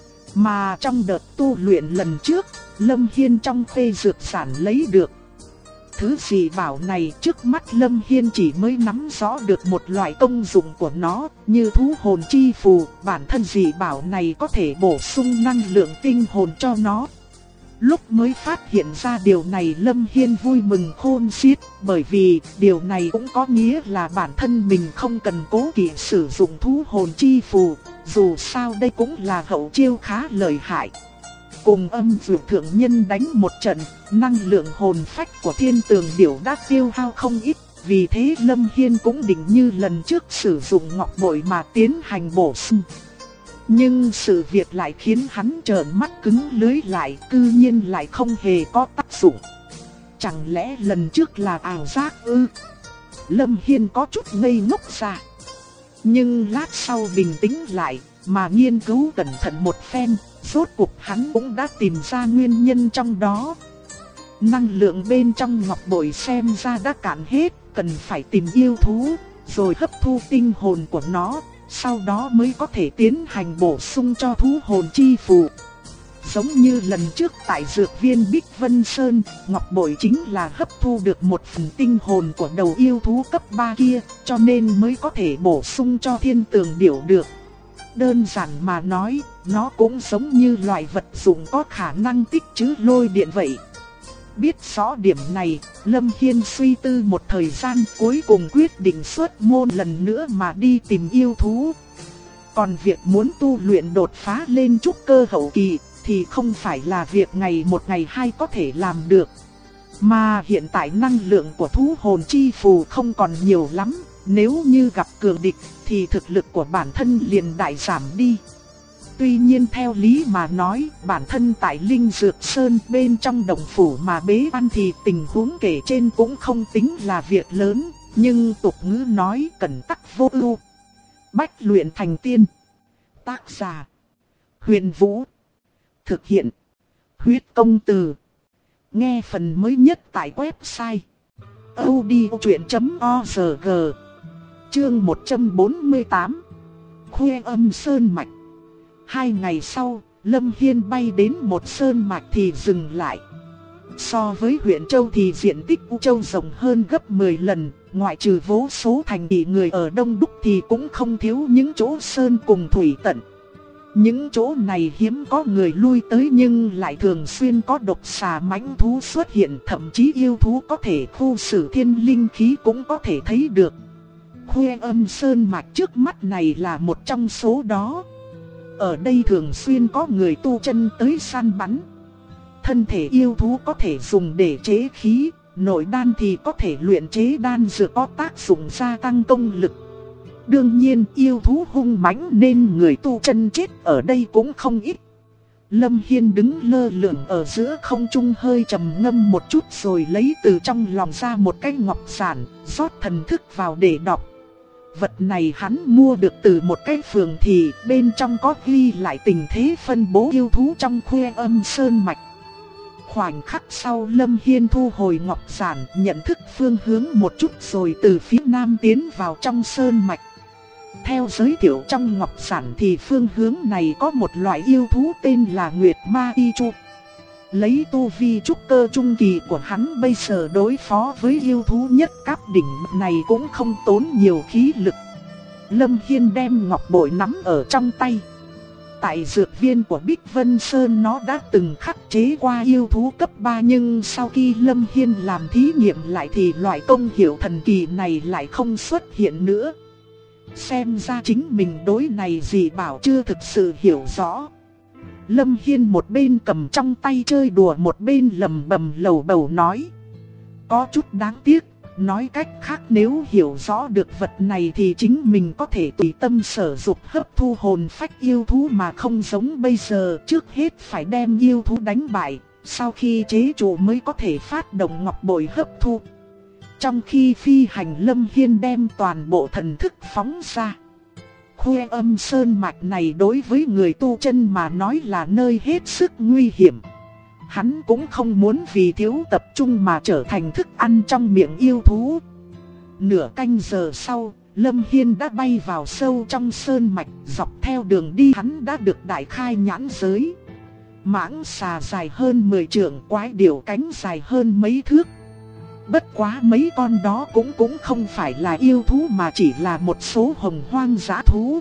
Mà trong đợt tu luyện lần trước, Lâm Hiên trong phê dược sản lấy được thứ dị bảo này, trước mắt Lâm Hiên chỉ mới nắm rõ được một loại công dụng của nó, như thú hồn chi phù. Bản thân dị bảo này có thể bổ sung năng lượng tinh hồn cho nó. Lúc mới phát hiện ra điều này, Lâm Hiên vui mừng khôn xiết, bởi vì điều này cũng có nghĩa là bản thân mình không cần cố kỵ sử dụng thú hồn chi phù, dù sao đây cũng là hậu chiêu khá lợi hại. Cùng Âm Dược Thượng Nhân đánh một trận, năng lượng hồn phách của Thiên Tường Điểu đã tiêu hao không ít, vì thế Lâm Hiên cũng định như lần trước sử dụng ngọc bội mà tiến hành bổ sung. Nhưng sự việc lại khiến hắn trợn mắt cứng lưỡi lại, cư nhiên lại không hề có tác dụng. Chẳng lẽ lần trước là ảo giác ư? Lâm Hiên có chút ngây ngốc ra. Nhưng lát sau bình tĩnh lại, mà nghiên cứu cẩn thận một phen, rốt cuộc hắn cũng đã tìm ra nguyên nhân trong đó. Năng lượng bên trong ngọc bội xem ra đã cạn hết, cần phải tìm yêu thú, rồi hấp thu tinh hồn của nó, sau đó mới có thể tiến hành bổ sung cho thú hồn chi phù. Giống như lần trước tại dược viên Bích Vân Sơn, ngọc bội chính là hấp thu được một phần tinh hồn của đầu yêu thú cấp 3 kia, cho nên mới có thể bổ sung cho Thiên Tường Điểu được. Đơn giản mà nói, nó cũng giống như loại vật dụng có khả năng tích trữ lôi điện vậy. Biết rõ điểm này, Lâm Hiên suy tư một thời gian, cuối cùng quyết định xuất môn lần nữa mà đi tìm yêu thú. Còn việc muốn tu luyện đột phá lên trúc cơ hậu kỳ thì không phải là việc ngày một ngày hai có thể làm được. Mà hiện tại năng lượng của thú hồn chi phù không còn nhiều lắm, nếu như gặp cường địch thì thực lực của bản thân liền đại giảm đi. Tuy nhiên theo lý mà nói, bản thân tại Linh Dược Sơn bên trong động phủ mà bế quan thì tình huống kể trên cũng không tính là việc lớn, nhưng tục ngữ nói cẩn tắc vô ưu, bách luyện thành tiên. Tác giả: Huyền Vũ. Thực hiện: Huyết Công Từ. Nghe phần mới nhất tại website audiochuyện.org. Chương 148. Khuê Âm Sơn Mạch. 2 ngày sau, Lâm Hiên bay đến một sơn mạch thì dừng lại. So với huyện Châu thì diện tích U Châu rộng hơn gấp 10 lần, ngoại trừ vô số thành thị người ở đông đúc thì cũng không thiếu những chỗ sơn cùng thủy tận. Những chỗ này hiếm có người lui tới nhưng lại thường xuyên có độc xà mãnh thú xuất hiện, thậm chí yêu thú có thể khu xử thiên linh khí cũng có thể thấy được. Khuê Âm Sơn Mạch trước mắt này là một trong số đó. Ở đây thường xuyên có người tu chân tới săn bắn. Thân thể yêu thú có thể dùng để chế khí, nội đan thì có thể luyện chế đan dược có tác dụng gia tăng công lực. Đương nhiên yêu thú hung mãnh nên người tu chân chết ở đây cũng không ít. Lâm Hiên đứng lơ lửng ở giữa không trung hơi trầm ngâm một chút rồi lấy từ trong lòng ra một cái ngọc giản, rót thần thức vào để đọc. Vật này hắn mua được từ một cái phường thị, bên trong có ghi lại tình thế phân bố yêu thú trong Khuê Âm Sơn Mạch. Khoảnh khắc sau Lâm Hiên thu hồi ngọc giản, nhận thức phương hướng một chút rồi từ phía nam tiến vào trong sơn mạch. Theo giới thiệu trong ngọc giản thì phương hướng này có một loại yêu thú tên là Nguyệt Ma Y Chu. Lấy tu vi trúc cơ trung kỳ của hắn bây giờ đối phó với yêu thú nhất cấp đỉnh này cũng không tốn nhiều khí lực. Lâm Hiên đem ngọc bội nắm ở trong tay. tại dược viên của Bích Vân Sơn nó đã từng khắc chế qua yêu thú cấp 3, nhưng sau khi Lâm Hiên làm thí nghiệm lại thì loại công hiệu thần kỳ này lại không xuất hiện nữa. Xem ra chính mình đối này dị bảo chưa thực sự hiểu rõ. Lâm Hiên một bên cầm trong tay chơi đùa một bên lầm bầm lầu bầu nói. Có chút đáng tiếc, nói cách khác nếu hiểu rõ được vật này thì chính mình có thể tùy tâm sở dục hấp thu hồn phách yêu thú mà không giống bây giờ. Trước hết phải đem yêu thú đánh bại, sau khi chế trụ mới có thể phát động ngọc bội hấp thu. Trong khi phi hành, Lâm Hiên đem toàn bộ thần thức phóng ra. Khuê Âm Sơn mạch này đối với người tu chân mà nói là nơi hết sức nguy hiểm. Hắn cũng không muốn vì thiếu tập trung mà trở thành thức ăn trong miệng yêu thú. Nửa canh giờ sau, Lâm Hiên đã bay vào sâu trong sơn mạch. Dọc theo đường đi hắn đã được đại khai nhãn giới. Mãng xà dài hơn 10 trượng, quái điểu cánh dài hơn mấy thước. Bất quá mấy con đó cũng không phải là yêu thú mà chỉ là một số hồng hoang dã thú.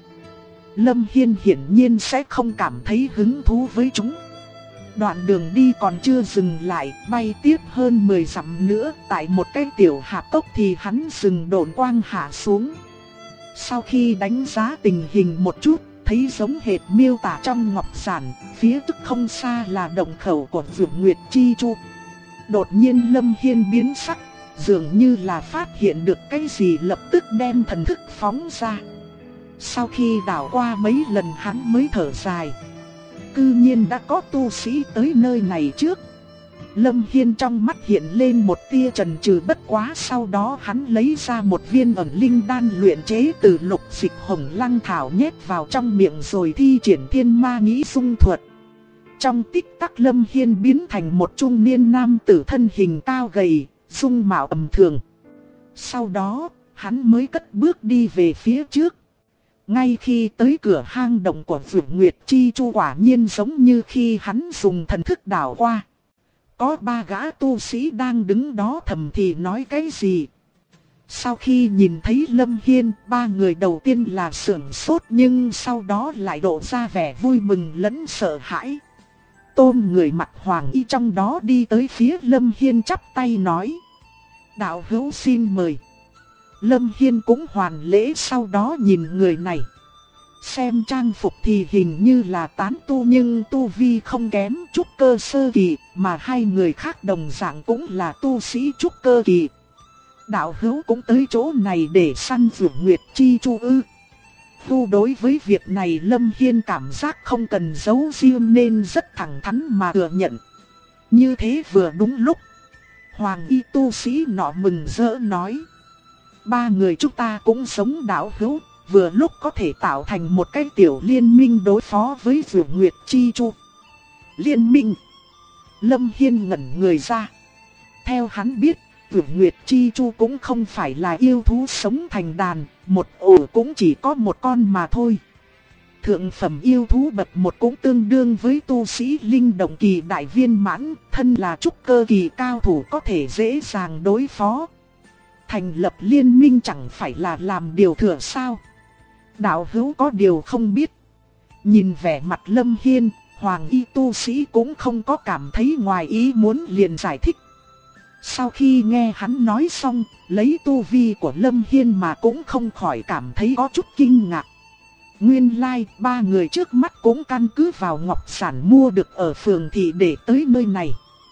Lâm Hiên hiển nhiên sẽ không cảm thấy hứng thú với chúng. Đoạn đường đi còn chưa dừng lại, bay tiếp hơn 10 dặm nữa, tại một cái tiểu hạp cốc thì hắn dừng độn quang hạ xuống. Sau khi đánh giá tình hình một chút, thấy giống hệt miêu tả trong ngọc giản, phía trước không xa là động khẩu của Vượng Nguyệt Chi Chu. Đột nhiên Lâm Hiên biến sắc, dường như là phát hiện được cái gì, lập tức đem thần thức phóng ra. Sau khi đảo qua mấy lần hắn mới thở dài. Cư nhiên đã có tu sĩ tới nơi này trước. Lâm Hiên trong mắt hiện lên một tia chần chừ, bất quá sau đó hắn lấy ra một viên ẩn linh đan luyện chế từ lục dịch hồng lăng thảo nhét vào trong miệng rồi thi triển thiên ma nghĩ dung thuật. Trong tích tắc Lâm Hiên biến thành một trung niên nam tử thân hình cao gầy, dung mạo tầm thường. Sau đó, hắn mới cất bước đi về phía trước. Ngay khi tới cửa hang động của Vượng Nguyệt Chi Chu, quả nhiên giống như khi hắn dùng thần thức đảo qua. Có 3 gã tu sĩ đang đứng đó thầm thì nói cái gì. Sau khi nhìn thấy Lâm Hiên, 3 người đầu tiên là sửng sốt, nhưng sau đó lại lộ ra vẻ vui mừng lẫn sợ hãi. Tôm người mặc hoàng y trong đó đi tới phía Lâm Hiên chắp tay nói. Đạo hữu xin mời. Lâm Hiên cũng hoàn lễ, sau đó nhìn người này. Xem trang phục thì hình như là tán tu nhưng tu vi không kém, trúc cơ sơ kỳ, mà 2 người khác đồng dạng cũng là tu sĩ trúc cơ kỳ. Đạo hữu cũng tới chỗ này để săn Vượng Nguyệt Chi Chu ư? Tu đối với việc này Lâm Hiên cảm giác không cần giấu riêng nên rất thẳng thắn mà thừa nhận. Như thế vừa đúng lúc. Hoàng y tu sĩ nọ mừng rỡ nói. 3 người chúng ta cũng sống đạo hữu, vừa lúc có thể tạo thành một cái tiểu liên minh đối phó với Vượng Nguyệt Chi Chu. Liên minh? Lâm Hiên ngẩn người ra. Theo hắn biết, Vượng Nguyệt Chi Chu cũng không phải là yêu thú sống thành đàn, một ổ cũng chỉ có một con mà thôi. Thượng phẩm yêu thú bậc 1 cũng tương đương với tu sĩ linh động kỳ đại viên mãn, thân là trúc cơ kỳ cao thủ có thể dễ dàng đối phó. Thành lập liên minh chẳng phải là làm điều thừa sao? Đạo hữu có điều không biết. Nhìn vẻ mặt Lâm Hiên, Hoàng y tu sĩ cũng không có cảm thấy ngoài ý muốn, liền giải thích. Sau khi nghe hắn nói xong, lấy tu vi của Lâm Hiên mà cũng không khỏi cảm thấy có chút kinh ngạc. Nguyên lai, 3 người trước mắt cũng căn cứ vào ngọc sản mua được ở phường thị để tới nơi này.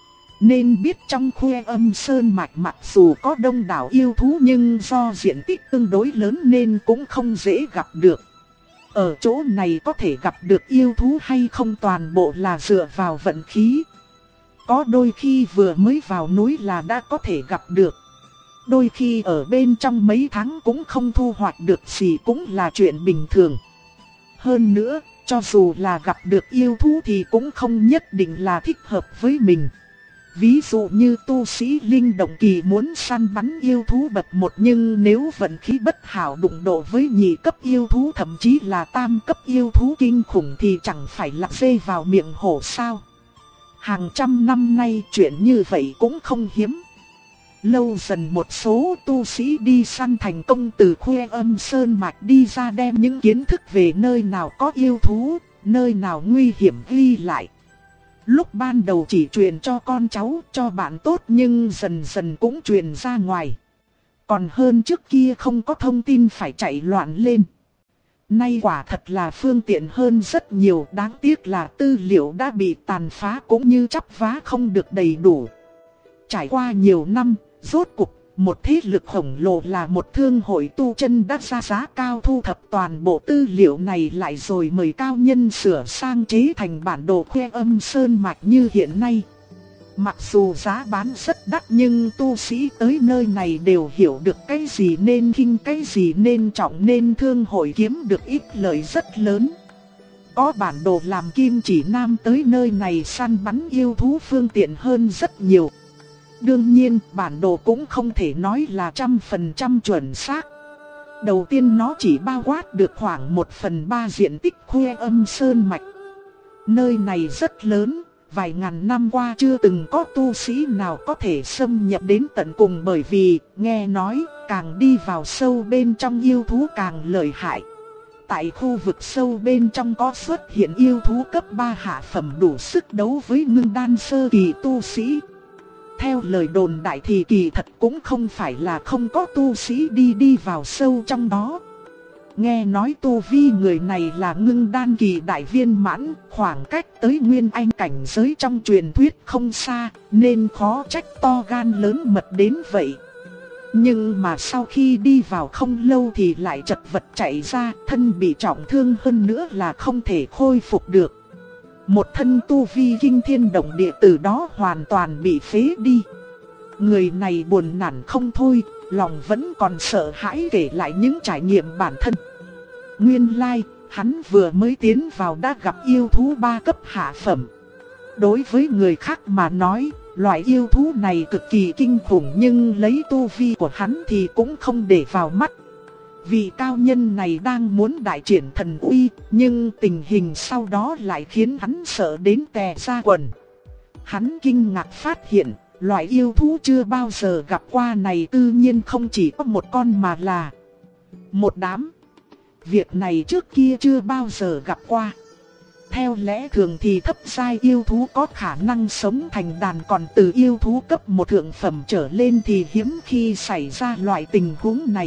Nên biết trong Khuê Âm Sơn mạch mặc dù có đông đảo yêu thú nhưng do diện tích tương đối lớn nên cũng không dễ gặp được. Ở chỗ này có thể gặp được yêu thú hay không toàn bộ là dựa vào vận khí. Có đôi khi vừa mới vào núi là đã có thể gặp được. Đôi khi ở bên trong mấy tháng cũng không thu hoạch được gì cũng là chuyện bình thường. Hơn nữa, cho dù là gặp được yêu thú thì cũng không nhất định là thích hợp với mình. Ví dụ như tu sĩ linh động kỳ muốn săn bắn yêu thú bậc 1 nhưng nếu vận khí bất hảo đụng độ với nhị cấp yêu thú thậm chí là tam cấp yêu thú kinh khủng thì chẳng phải là dê vào miệng hổ sao. Hàng trăm năm nay chuyện như vậy cũng không hiếm. Lâu dần một số tu sĩ đi săn thành công từ Khuê Âm Sơn mạch đi ra đem những kiến thức về nơi nào có yêu thú, nơi nào nguy hiểm ghi lại. Lúc ban đầu chỉ truyền cho con cháu, cho bạn tốt nhưng dần dần cũng truyền ra ngoài. Còn hơn trước kia không có thông tin phải chạy loạn lên. Nay quả thật là phương tiện hơn rất nhiều, đáng tiếc là tư liệu đã bị tàn phá cũng như chắp vá không được đầy đủ. Trải qua nhiều năm, rốt cuộc, một thế lực khổng lồ là một thương hội tu chân đã ra giá cao thu thập toàn bộ tư liệu này lại rồi mời cao nhân sửa sang chế thành bản đồ khoe âm sơn mạch như hiện nay. Mặc dù giá bán rất đắt nhưng tu sĩ tới nơi này đều hiểu được cái gì nên khinh cái gì nên trọng nên thương hội kiếm được ít lợi rất lớn. Có bản đồ làm kim chỉ nam tới nơi này săn bắn yêu thú phương tiện hơn rất nhiều. Đương nhiên bản đồ cũng không thể nói là 100% chuẩn xác. Đầu tiên nó chỉ bao quát được khoảng 1/3 diện tích khoe âm sơn mạch. Nơi này rất lớn. Vài ngàn năm qua chưa từng có tu sĩ nào có thể xâm nhập đến tận cùng bởi vì, nghe nói, càng đi vào sâu bên trong yêu thú càng lợi hại. Tại khu vực sâu bên trong có xuất hiện yêu thú cấp 3 hạ phẩm đủ sức đấu với ngưng đan sơ kỳ tu sĩ. Theo lời đồn đại thì kỳ thật cũng không phải là không có tu sĩ đi vào sâu trong đó. Nghe nói tu vi người này là ngưng đan kỳ đại viên mãn, khoảng cách tới nguyên anh cảnh giới trong truyền thuyết không xa, nên khó trách to gan lớn mật đến vậy. Nhưng mà sau khi đi vào không lâu thì lại chật vật chạy ra, thân bị trọng thương hơn nữa là không thể khôi phục được. Một thân tu vi kinh thiên động địa từ đó hoàn toàn bị phế đi. Người này buồn nản không thôi, lòng vẫn còn sợ hãi kể lại những trải nghiệm bản thân. Nguyên lai, hắn vừa mới tiến vào đã gặp yêu thú 3 cấp hạ phẩm. Đối với người khác mà nói, loại yêu thú này cực kỳ kinh khủng nhưng lấy tu vi của hắn thì cũng không để vào mắt. Vị cao nhân này đang muốn đại triển thần uy, nhưng tình hình sau đó lại khiến hắn sợ đến tè ra quần. Hắn kinh ngạc phát hiện, loại yêu thú chưa bao giờ gặp qua này tự nhiên không chỉ có một con mà là một đám. Việc này trước kia chưa bao giờ gặp qua. Theo lẽ thường thì thấp giai yêu thú có khả năng sống thành đàn, còn từ yêu thú cấp 1 thượng phẩm trở lên thì hiếm khi xảy ra loại tình huống này.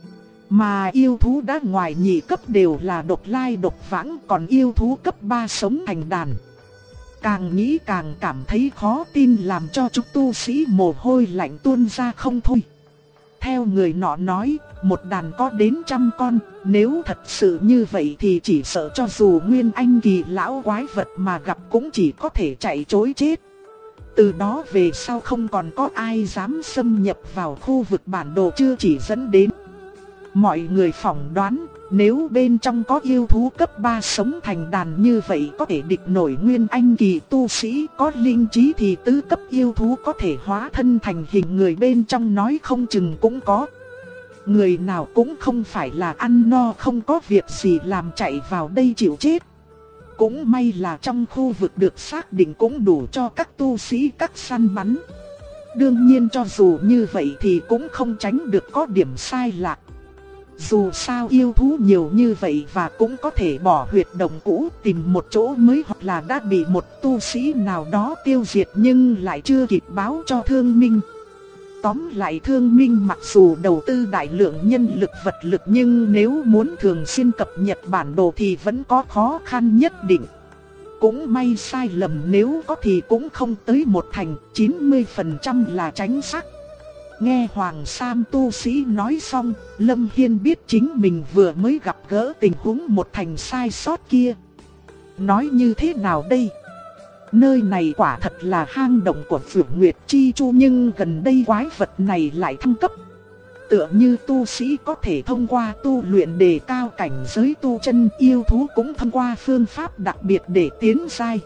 Mà yêu thú đã ngoài nhị cấp đều là độc lai độc vãng, còn yêu thú cấp 3 sống thành đàn. Càng nghĩ càng cảm thấy khó tin, làm cho chúng tu sĩ mồ hôi lạnh tuôn ra không thôi. Theo người nọ nói, một đàn có đến 100 con, nếu thật sự như vậy thì chỉ sợ cho dù nguyên anh kỳ lão quái vật mà gặp cũng chỉ có thể chạy trối chết. Từ đó về sau không còn có ai dám xâm nhập vào khu vực bản đồ chưa chỉ dẫn đến. Mọi người phỏng đoán, nếu bên trong có yêu thú cấp 3 sống thành đàn như vậy có thể địch nổi nguyên anh kỳ tu sĩ, có linh trí thì tứ cấp yêu thú có thể hóa thân thành hình người bên trong nói không chừng cũng có. Người nào cũng không phải là ăn no không có việc gì làm chạy vào đây chịu chết. Cũng may là trong khu vực được xác định cũng đủ cho các tu sĩ cắt săn bắn. Đương nhiên cho dù như vậy thì cũng không tránh được có điểm sai lạc. Dù sao yêu thú nhiều như vậy và cũng có thể bỏ huyệt động cũ tìm một chỗ mới, hoặc là đã bị một tu sĩ nào đó tiêu diệt nhưng lại chưa kịp báo cho thương minh. Tóm lại thương minh mặc dù đầu tư đại lượng nhân lực vật lực nhưng nếu muốn thường xuyên cập nhật bản đồ thì vẫn có khó khăn nhất định. Cũng may sai lầm nếu có thì cũng không tới 1/, 90% là tránh xác. Nghe Hoàng Sam tu sĩ nói xong, Lâm Hiên biết chính mình vừa mới gặp gỡ tình huống 1/, sai sót kia. Nói như thế nào đây? Nơi này quả thật là hang động của Phượng Nguyệt Chi Chu, nhưng gần đây quái vật này lại thăng cấp. Tựa như tu sĩ có thể thông qua tu luyện đề cao cảnh giới tu chân, yêu thú cũng thông qua phương pháp đặc biệt để tiến giai.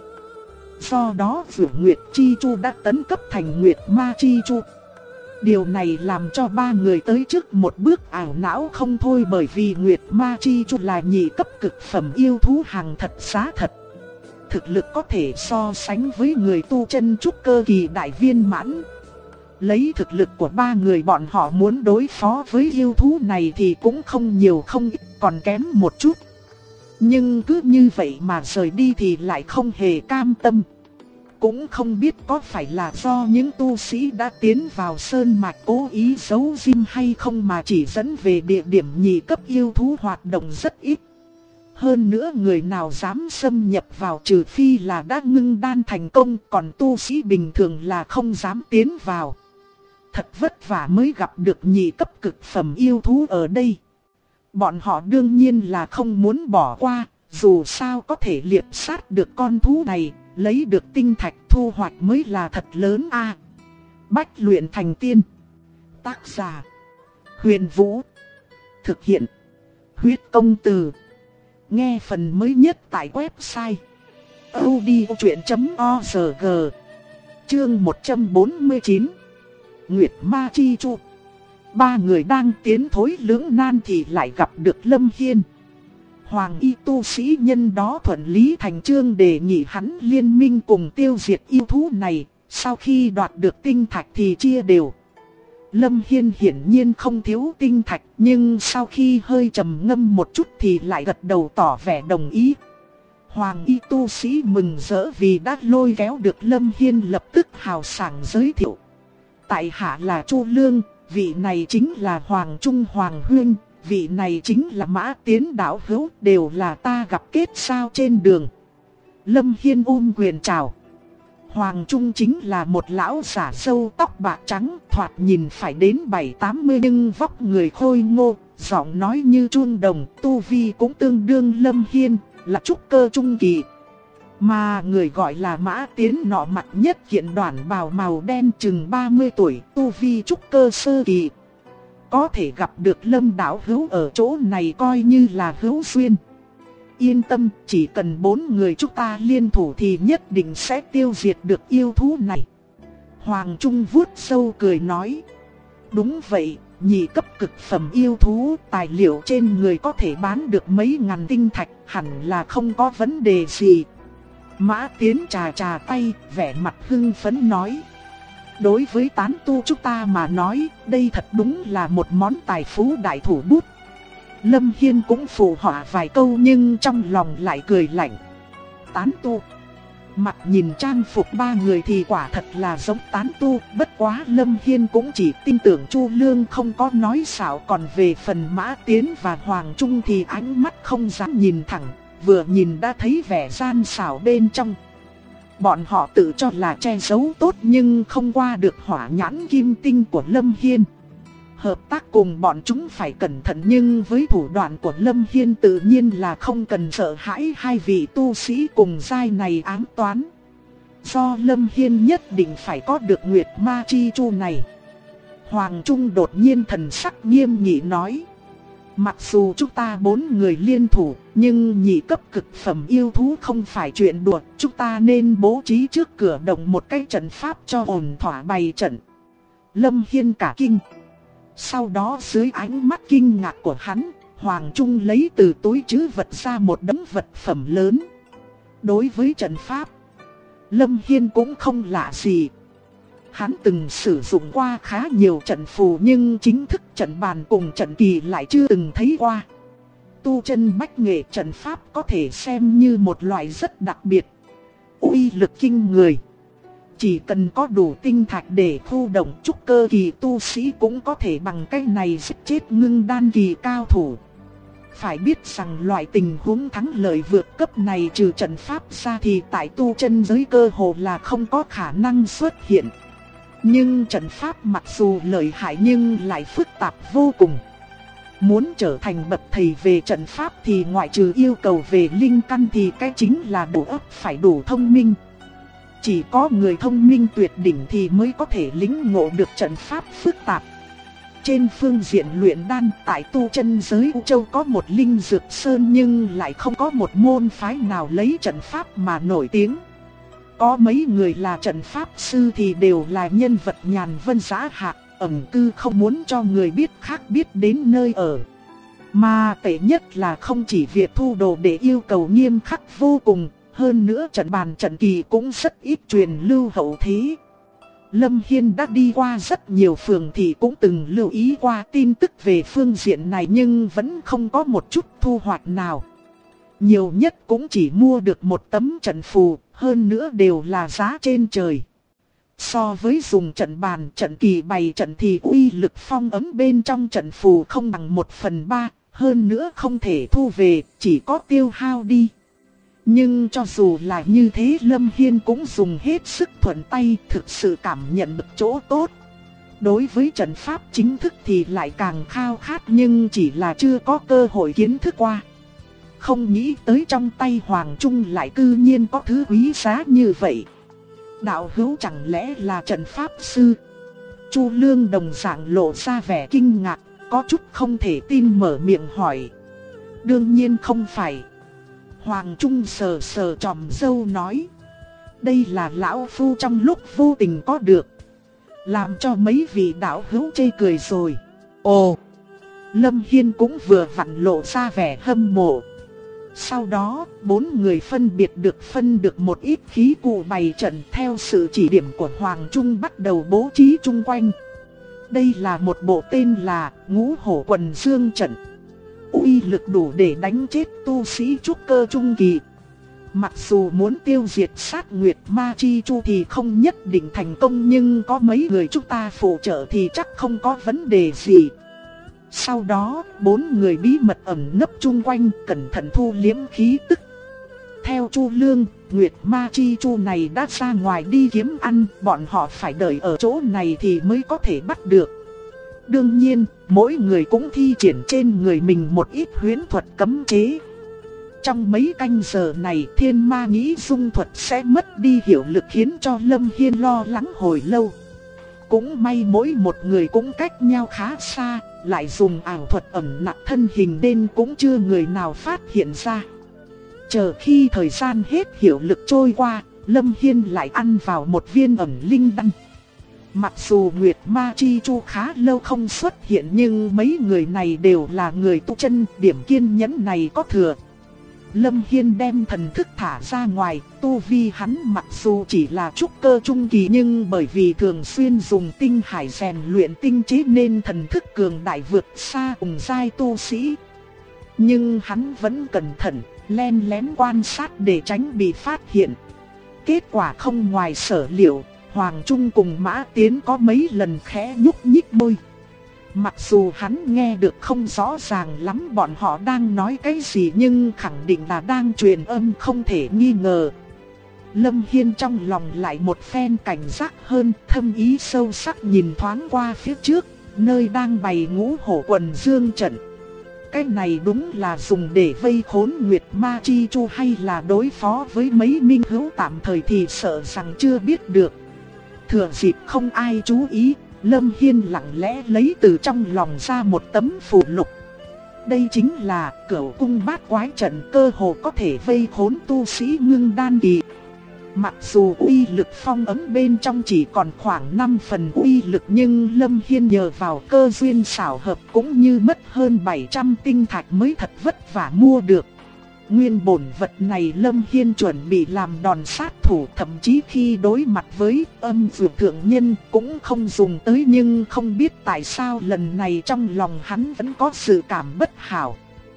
Do đó Phượng Nguyệt Chi Chu đã tấn cấp thành Nguyệt Ma Chi Chu. Điều này làm cho ba người tới trước một bước ảo não không thôi, bởi vì Nguyệt Ma Chi Chu là nhị cấp cực phẩm yêu thú hàng thật giá thật. Thực lực có thể so sánh với người tu chân trúc cơ kỳ đại viên mãn. Lấy thực lực của ba người bọn họ muốn đối phó với yêu thú này thì cũng không nhiều không ít, còn kém một chút. Nhưng cứ như vậy mà rời đi thì lại không hề cam tâm. Cũng không biết có phải là do những tu sĩ đã tiến vào sơn mạch cố ý giấu diêm hay không mà chỉ dẫn về địa điểm nhị cấp yêu thú hoạt động rất ít. Hơn nữa người nào dám xâm nhập vào trừ phi là đã ngưng đan thành công, còn tu sĩ bình thường là không dám tiến vào. Thật vất vả mới gặp được nhị cấp cực phẩm yêu thú ở đây. Bọn họ đương nhiên là không muốn bỏ qua, dù sao có thể liệp sát được con thú này, lấy được tinh thạch thu hoạch mới là thật lớn a. Bách luyện thành tiên. Tác giả: Huyền Vũ. Thực hiện: Huyết Công Từ. Nghe phần mới nhất tại website audiochuyện.org. Chương 149. Nguyệt Ma Chi Chu. Ba người đang tiến thối lưỡng nan thì lại gặp được Lâm Hiên. Hoàng y tu sĩ nhân đó thuận lý thành chương đề nghị hắn liên minh cùng tiêu diệt yêu thú này, sau khi đoạt được tinh thạch thì chia đều. Lâm Hiên hiển nhiên không thiếu tinh thạch, nhưng sau khi hơi trầm ngâm một chút thì lại gật đầu tỏ vẻ đồng ý. Hoàng y tu sĩ mừng rỡ vì đã lôi kéo được Lâm Hiên, lập tức hào sảng giới thiệu. Tại hạ là Chu Lương, vị này chính là Hoàng Trung Hoàng Huyên, vị này chính là Mã Tiến đạo hữu, đều là ta gặp kết giao trên đường. Lâm Hiên quyền chào. Hoàng Trung chính là một lão giả râu tóc bạc trắng, thoạt nhìn phải đến 7-80 nhưng vóc người khôi ngô, giọng nói như chuông đồng, tu vi cũng tương đương Lâm Hiên, là trúc cơ trung kỳ. Mà người gọi là Mã Tiến nọ mặt nhất kiện đoản bào màu đen, chừng 30 tuổi, tu vi trúc cơ sơ kỳ. Có thể gặp được Lâm đạo hữu ở chỗ này coi như là hữu duyên. Yên tâm, chỉ cần 4 người chúng ta liên thủ thì nhất định sẽ tiêu diệt được yêu thú này. Hoàng Trung vuốt râu cười nói. Đúng vậy, nhị cấp cực phẩm yêu thú, tài liệu trên người có thể bán được mấy ngàn tinh thạch, hẳn là không có vấn đề gì. Mã Tiến chà chà tay, vẻ mặt hưng phấn nói. Đối với tán tu chúng ta mà nói, đây thật đúng là một món tài phú đại thủ bút. Lâm Hiên cũng phụ họa vài câu nhưng trong lòng lại cười lạnh. Tán tu. Mặt nhìn trang phục ba người thì quả thật là giống tán tu, bất quá Lâm Hiên cũng chỉ tin tưởng Chu Lương không có nói xạo, còn về phần Mã Tiến và Hoàng Trung thì ánh mắt không dám nhìn thẳng, vừa nhìn đã thấy vẻ gian xảo bên trong. Bọn họ tự cho là che giấu tốt nhưng không qua được hỏa nhãn kim tinh của Lâm Hiên. Hợp tác cùng bọn chúng phải cẩn thận, nhưng với thủ đoạn của Lâm Hiên tự nhiên là không cần sợ hãi hai vị tu sĩ cùng giai này ám toán. Do Lâm Hiên nhất định phải có được Nguyệt Ma Chi Chu này. Hoàng Trung đột nhiên thần sắc nghiêm nghị nói. Mặc dù chúng ta 4 người liên thủ, nhưng nhị cấp cực phẩm yêu thú không phải chuyện đùa, chúng ta nên bố trí trước cửa động một cái trận pháp cho ổn thỏa bày trận. Lâm Hiên cả kinh. Sau đó dưới ánh mắt kinh ngạc của hắn, Hoàng Trung lấy từ túi trữ vật ra một đống vật phẩm lớn. Đối với trận pháp, Lâm Hiên cũng không lạ gì. Hắn từng sử dụng qua khá nhiều trận phù nhưng chính thức trận bàn cùng trận kỳ lại chưa từng thấy qua. Tu chân bách nghệ trận pháp có thể xem như một loại rất đặc biệt, uy lực kinh người. Chỉ cần có đủ tinh thạch để khu động, trúc cơ kỳ tu sĩ cũng có thể bằng cách này giết chết ngưng đan kỳ cao thủ. Phải biết rằng loại tình huống thắng lợi vượt cấp này trừ trận pháp ra thì tại tu chân giới cơ hồ là không có khả năng xuất hiện. Nhưng trận pháp mặc dù lợi hại nhưng lại phức tạp vô cùng. Muốn trở thành bậc thầy về trận pháp thì ngoại trừ yêu cầu về linh căn thì cái chính là đầu óc phải đủ thông minh. Chỉ có người thông minh tuyệt đỉnh thì mới có thể lĩnh ngộ được trận pháp phức tạp. Trên phương diện luyện đan, tại tu chân giới U Châu có một linh dược sơn nhưng lại không có một môn phái nào lấy trận pháp mà nổi tiếng. Có mấy người là trận pháp sư thì đều là nhân vật nhàn vân giá hạc, ẩn cư không muốn cho người biết khác biết đến nơi ở. Mà tệ nhất là không chỉ việc thu đồ để yêu cầu nghiêm khắc vô cùng, hơn nữa trận bàn trận kỳ cũng rất ít truyền lưu hậu thế. Lâm Hiên đã đi qua rất nhiều phường thì cũng từng lưu ý qua tin tức về phương diện này nhưng vẫn không có một chút thu hoạch nào. Nhiều nhất cũng chỉ mua được một tấm trận phù, hơn nữa đều là giá trên trời. So với dùng trận bàn, trận kỳ bày trận thì uy lực phong ấn bên trong trận phù không bằng 1/3, hơn nữa không thể thu về, chỉ có tiêu hao đi. Nhưng cho dù là như thế, Lâm Hiên cũng dùng hết sức thuận tay, thực sự cảm nhận được chỗ tốt. Đối với trận pháp chính thức thì lại càng khao khát, nhưng chỉ là chưa có cơ hội kiến thức qua. Không nghĩ tới trong tay Hoàng Trung lại cư nhiên có thứ quý giá như vậy. Đạo hữu chẳng lẽ là trận pháp sư? Chu Lương đồng dạng lộ ra vẻ kinh ngạc, có chút không thể tin mở miệng hỏi. Đương nhiên không phải. Hoàng Trung sờ sờ chòm râu nói. Đây là lão phu trong lúc vô tình có được. Làm cho mấy vị đạo hữu chê cười rồi. Ồ! Lâm Hiên cũng vừa vặn lộ ra vẻ hâm mộ. Sau đó, 4 người phân biệt phân được một ít khí cụ bày trận theo sự chỉ điểm của Hoàng Trung bắt đầu bố trí chung quanh. Đây là một bộ tên là Ngũ Hổ Quần Dương trận. Uy lực đủ để đánh chết tu sĩ trúc cơ trung kỳ. Mặc dù muốn tiêu diệt sát Nguyệt Ma Chi Chu thì không nhất định thành công, nhưng có mấy người chúng ta phụ trợ thì chắc không có vấn đề gì. Sau đó, 4 người bí mật ẩn nấp chung quanh, cẩn thận thu liếm khí tức. Theo Chu Lương, Nguyệt Ma Chi Chu này đã ra ngoài đi kiếm ăn, bọn họ phải đợi ở chỗ này thì mới có thể bắt được. Đương nhiên, mỗi người cũng thi triển trên người mình một ít huyễn thuật cấm chế. Trong mấy canh giờ này, Thiên Ma nghĩ dung thuật sẽ mất đi hiệu lực, khiến cho Lâm Hiên lo lắng hồi lâu. Cũng may mỗi một người cũng cách nhau khá xa, lại dùng ảo thuật ẩn nặc thân hình nên cũng chưa người nào phát hiện ra. Chờ khi thời gian hết hiệu lực trôi qua, Lâm Hiên lại ăn vào một viên ẩn linh đan. Mặc dù Nguyệt Ma Chi Chu khá lâu không xuất hiện, nhưng mấy người này đều là người tu chân, điểm kiên nhẫn này có thừa. Lâm Hiên đem thần thức thả ra ngoài, tu vi hắn mặc dù chỉ là trúc cơ trung kỳ, nhưng bởi vì thường xuyên dùng tinh hải rèn luyện tinh chế nên thần thức cường đại vượt xa cùng giai tu sĩ. Nhưng hắn vẫn cẩn thận, len lén quan sát để tránh bị phát hiện. Kết quả không ngoài sở liệu, Hoàng Trung cùng Mã Tiến có mấy lần khẽ nhúc nhích môi. Mặc dù hắn nghe được không rõ ràng lắm bọn họ đang nói cái gì, nhưng khẳng định là đang truyền âm không thể nghi ngờ. Lâm Hiên trong lòng lại một phen cảnh giác hơn, thâm ý sâu sắc nhìn thoáng qua phía trước, nơi đang bày Ngũ Hổ Quần Dương trận. Cái này đúng là dùng để vây khốn Nguyệt Ma Chi Chu hay là đối phó với mấy minh hữu tạm thời thì sợ rằng chưa biết được. Thừa dịp không ai chú ý, Lâm Hiên lặng lẽ lấy từ trong lòng ra một tấm phù lục. Đây chính là Cửu Cung Bát Quái trận, cơ hồ có thể vây khốn tu sĩ ngưng đan kỳ. Mặc dù uy lực phong ấn bên trong chỉ còn khoảng 5 phần uy lực, nhưng Lâm Hiên nhờ vào cơ duyên xảo hợp cũng như mất hơn 700 tinh thạch mới thật vất vả mua được. Nguyên bổn vật này Lâm Hiên chuẩn bị làm đòn sát thủ, thậm chí khi đối mặt với âm dược thượng nhân cũng không dùng tới, nhưng không biết tại sao lần này trong lòng hắn vẫn có sự cảm bất hảo.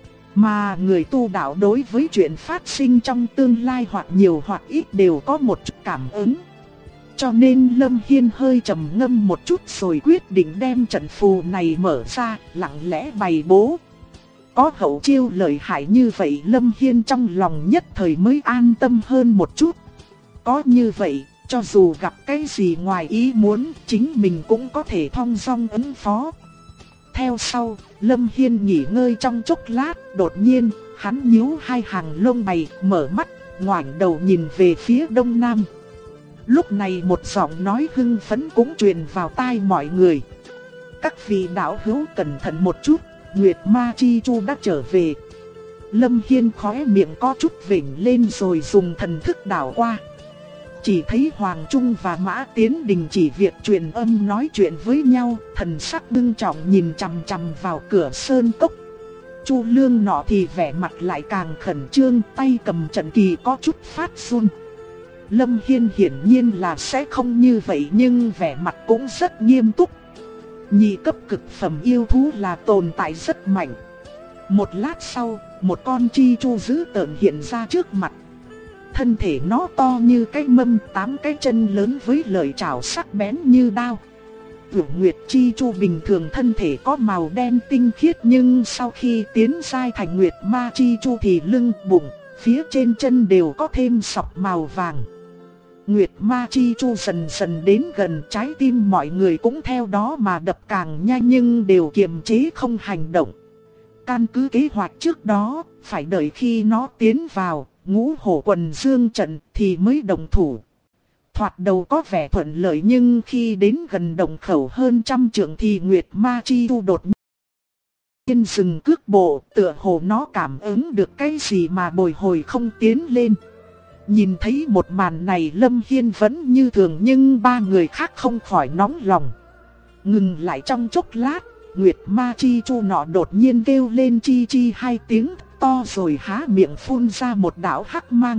Mà người tu đạo đối với chuyện phát sinh trong tương lai hoặc nhiều hoặc ít đều có một chút cảm ứng. Cho nên Lâm Hiên hơi trầm ngâm một chút rồi quyết định đem trận phù này mở ra, lặng lẽ bày bố. Có hậu chiêu lợi hại như vậy, Lâm Hiên trong lòng nhất thời mới an tâm hơn một chút. Có như vậy, cho dù gặp cái gì ngoài ý muốn, chính mình cũng có thể thong dong ứng phó. Theo sau, Lâm Hiên nghỉ ngơi trong chốc lát, đột nhiên, hắn nhíu hai hàng lông mày, mở mắt, ngoảnh đầu nhìn về phía đông nam. Lúc này một giọng nói hưng phấn cũng truyền vào tai mọi người. Các vị đạo hữu cẩn thận một chút, Nguyệt Ma Chi Chu đã trở về. Lâm Hiên khóe miệng có chút vểnh lên rồi dùng thần thức đảo qua. Chỉ thấy Hoàng Trung và Mã Tiến đình chỉ việc truyền âm nói chuyện với nhau, thần sắc ngưng trọng nhìn chằm chằm vào cửa sơn cốc. Chu Lương nọ thì vẻ mặt lại càng khẩn trương, tay cầm trận kỳ có chút phát run. Lâm Hiên hiển nhiên là sẽ không như vậy, nhưng vẻ mặt cũng rất nghiêm túc. Nhị cấp cực phẩm yêu thú là tồn tại rất mạnh. Một lát sau, một con chi chu dữ tợn hiện ra trước mặt. Thân thể nó to như cái mâm, 8 cái chân lớn với lợi chảo sắc bén như đao. Cửu Nguyệt chi chu bình thường thân thể có màu đen tinh khiết, nhưng sau khi tiến giai thành Nguyệt Ma chi chu thì lưng, bụng, phía trên chân đều có thêm sọc màu vàng. Nguyệt Ma chi chu dần dần đến gần, trái tim mọi người cũng theo đó mà đập càng nhanh nhưng đều kiềm chế không hành động. Căn cứ kế hoạch trước đó, phải đợi khi nó tiến vào Ngũ Hổ Quần Dương trận thì mới động thủ. Thoạt đầu có vẻ thuận lợi, nhưng khi đến gần động khẩu hơn 100 trượng thì Nguyệt Ma chi chu đột nhiên dừng cước bộ, tựa hồ nó cảm ứng được cái gì mà bồi hồi không tiến lên. Nhìn thấy một màn này, Lâm Hiên vẫn như thường nhưng ba người khác không khỏi nóng lòng. Ngừng lại trong chốc lát, Nguyệt Ma chi chu nọ đột nhiên kêu lên chi chi 2 tiếng to rồi há miệng phun ra một đạo hắc mang.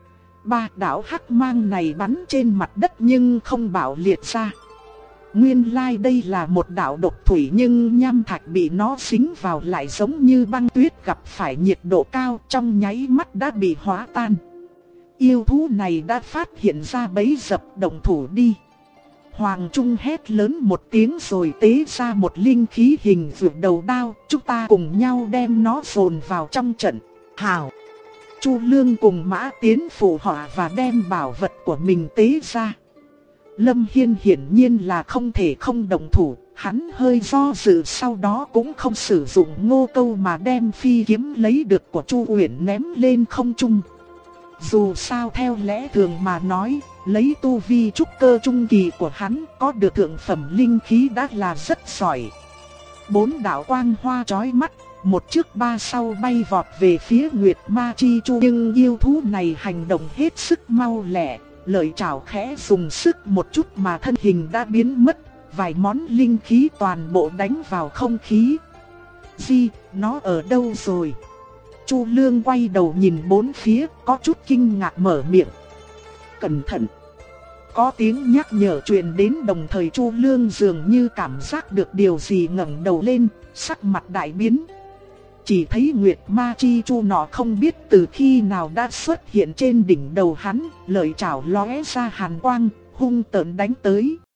3 đạo hắc mang này bắn trên mặt đất nhưng không bạo liệt ra. Nguyên lai đây là một đạo độc thủy, nhưng nham thạch bị nó dính vào lại giống như băng tuyết gặp phải nhiệt độ cao, trong nháy mắt đã bị hóa tan. Yêu thú này đã phát hiện ra bẫy dập, động thủ đi. Hoàng Trung hét lớn một tiếng rồi tế ra một linh khí hình vượt đầu đao, chúng ta cùng nhau đem nó dồn vào trong trận. Hào! Chu Lương cùng Mã Tiến phụ họa và đem bảo vật của mình tế ra. Lâm Hiên hiển nhiên là không thể không động thủ, hắn hơi do dự, sau đó cũng không sử dụng Ngô Câu mà đem phi kiếm lấy được của Chu Uyển ném lên không trung. Dù sao theo lẽ thường mà nói, lấy tu vi trúc cơ trung kỳ của hắn, có được thượng phẩm linh khí đã là rất giỏi. 4 đạo quang hoa chói mắt, một trước ba sau bay vọt về phía Nguyệt Ma chi chu, nhưng yêu thú này hành động hết sức mau lẹ, lợi chảo khẽ dùng sức một chút mà thân hình đã biến mất, vài món linh khí toàn bộ đánh vào không khí. Di, nó ở đâu rồi? Chu Lương quay đầu nhìn bốn phía, có chút kinh ngạc mở miệng. Cẩn thận! Có tiếng nhắc nhở truyền đến, đồng thời Chu Lương dường như cảm giác được điều gì, ngẩng đầu lên, sắc mặt đại biến. Chỉ thấy Nguyệt Ma chi chu nọ không biết từ khi nào đã xuất hiện trên đỉnh đầu hắn, lợi chảo lóe ra hàn quang, hung tợn đánh tới.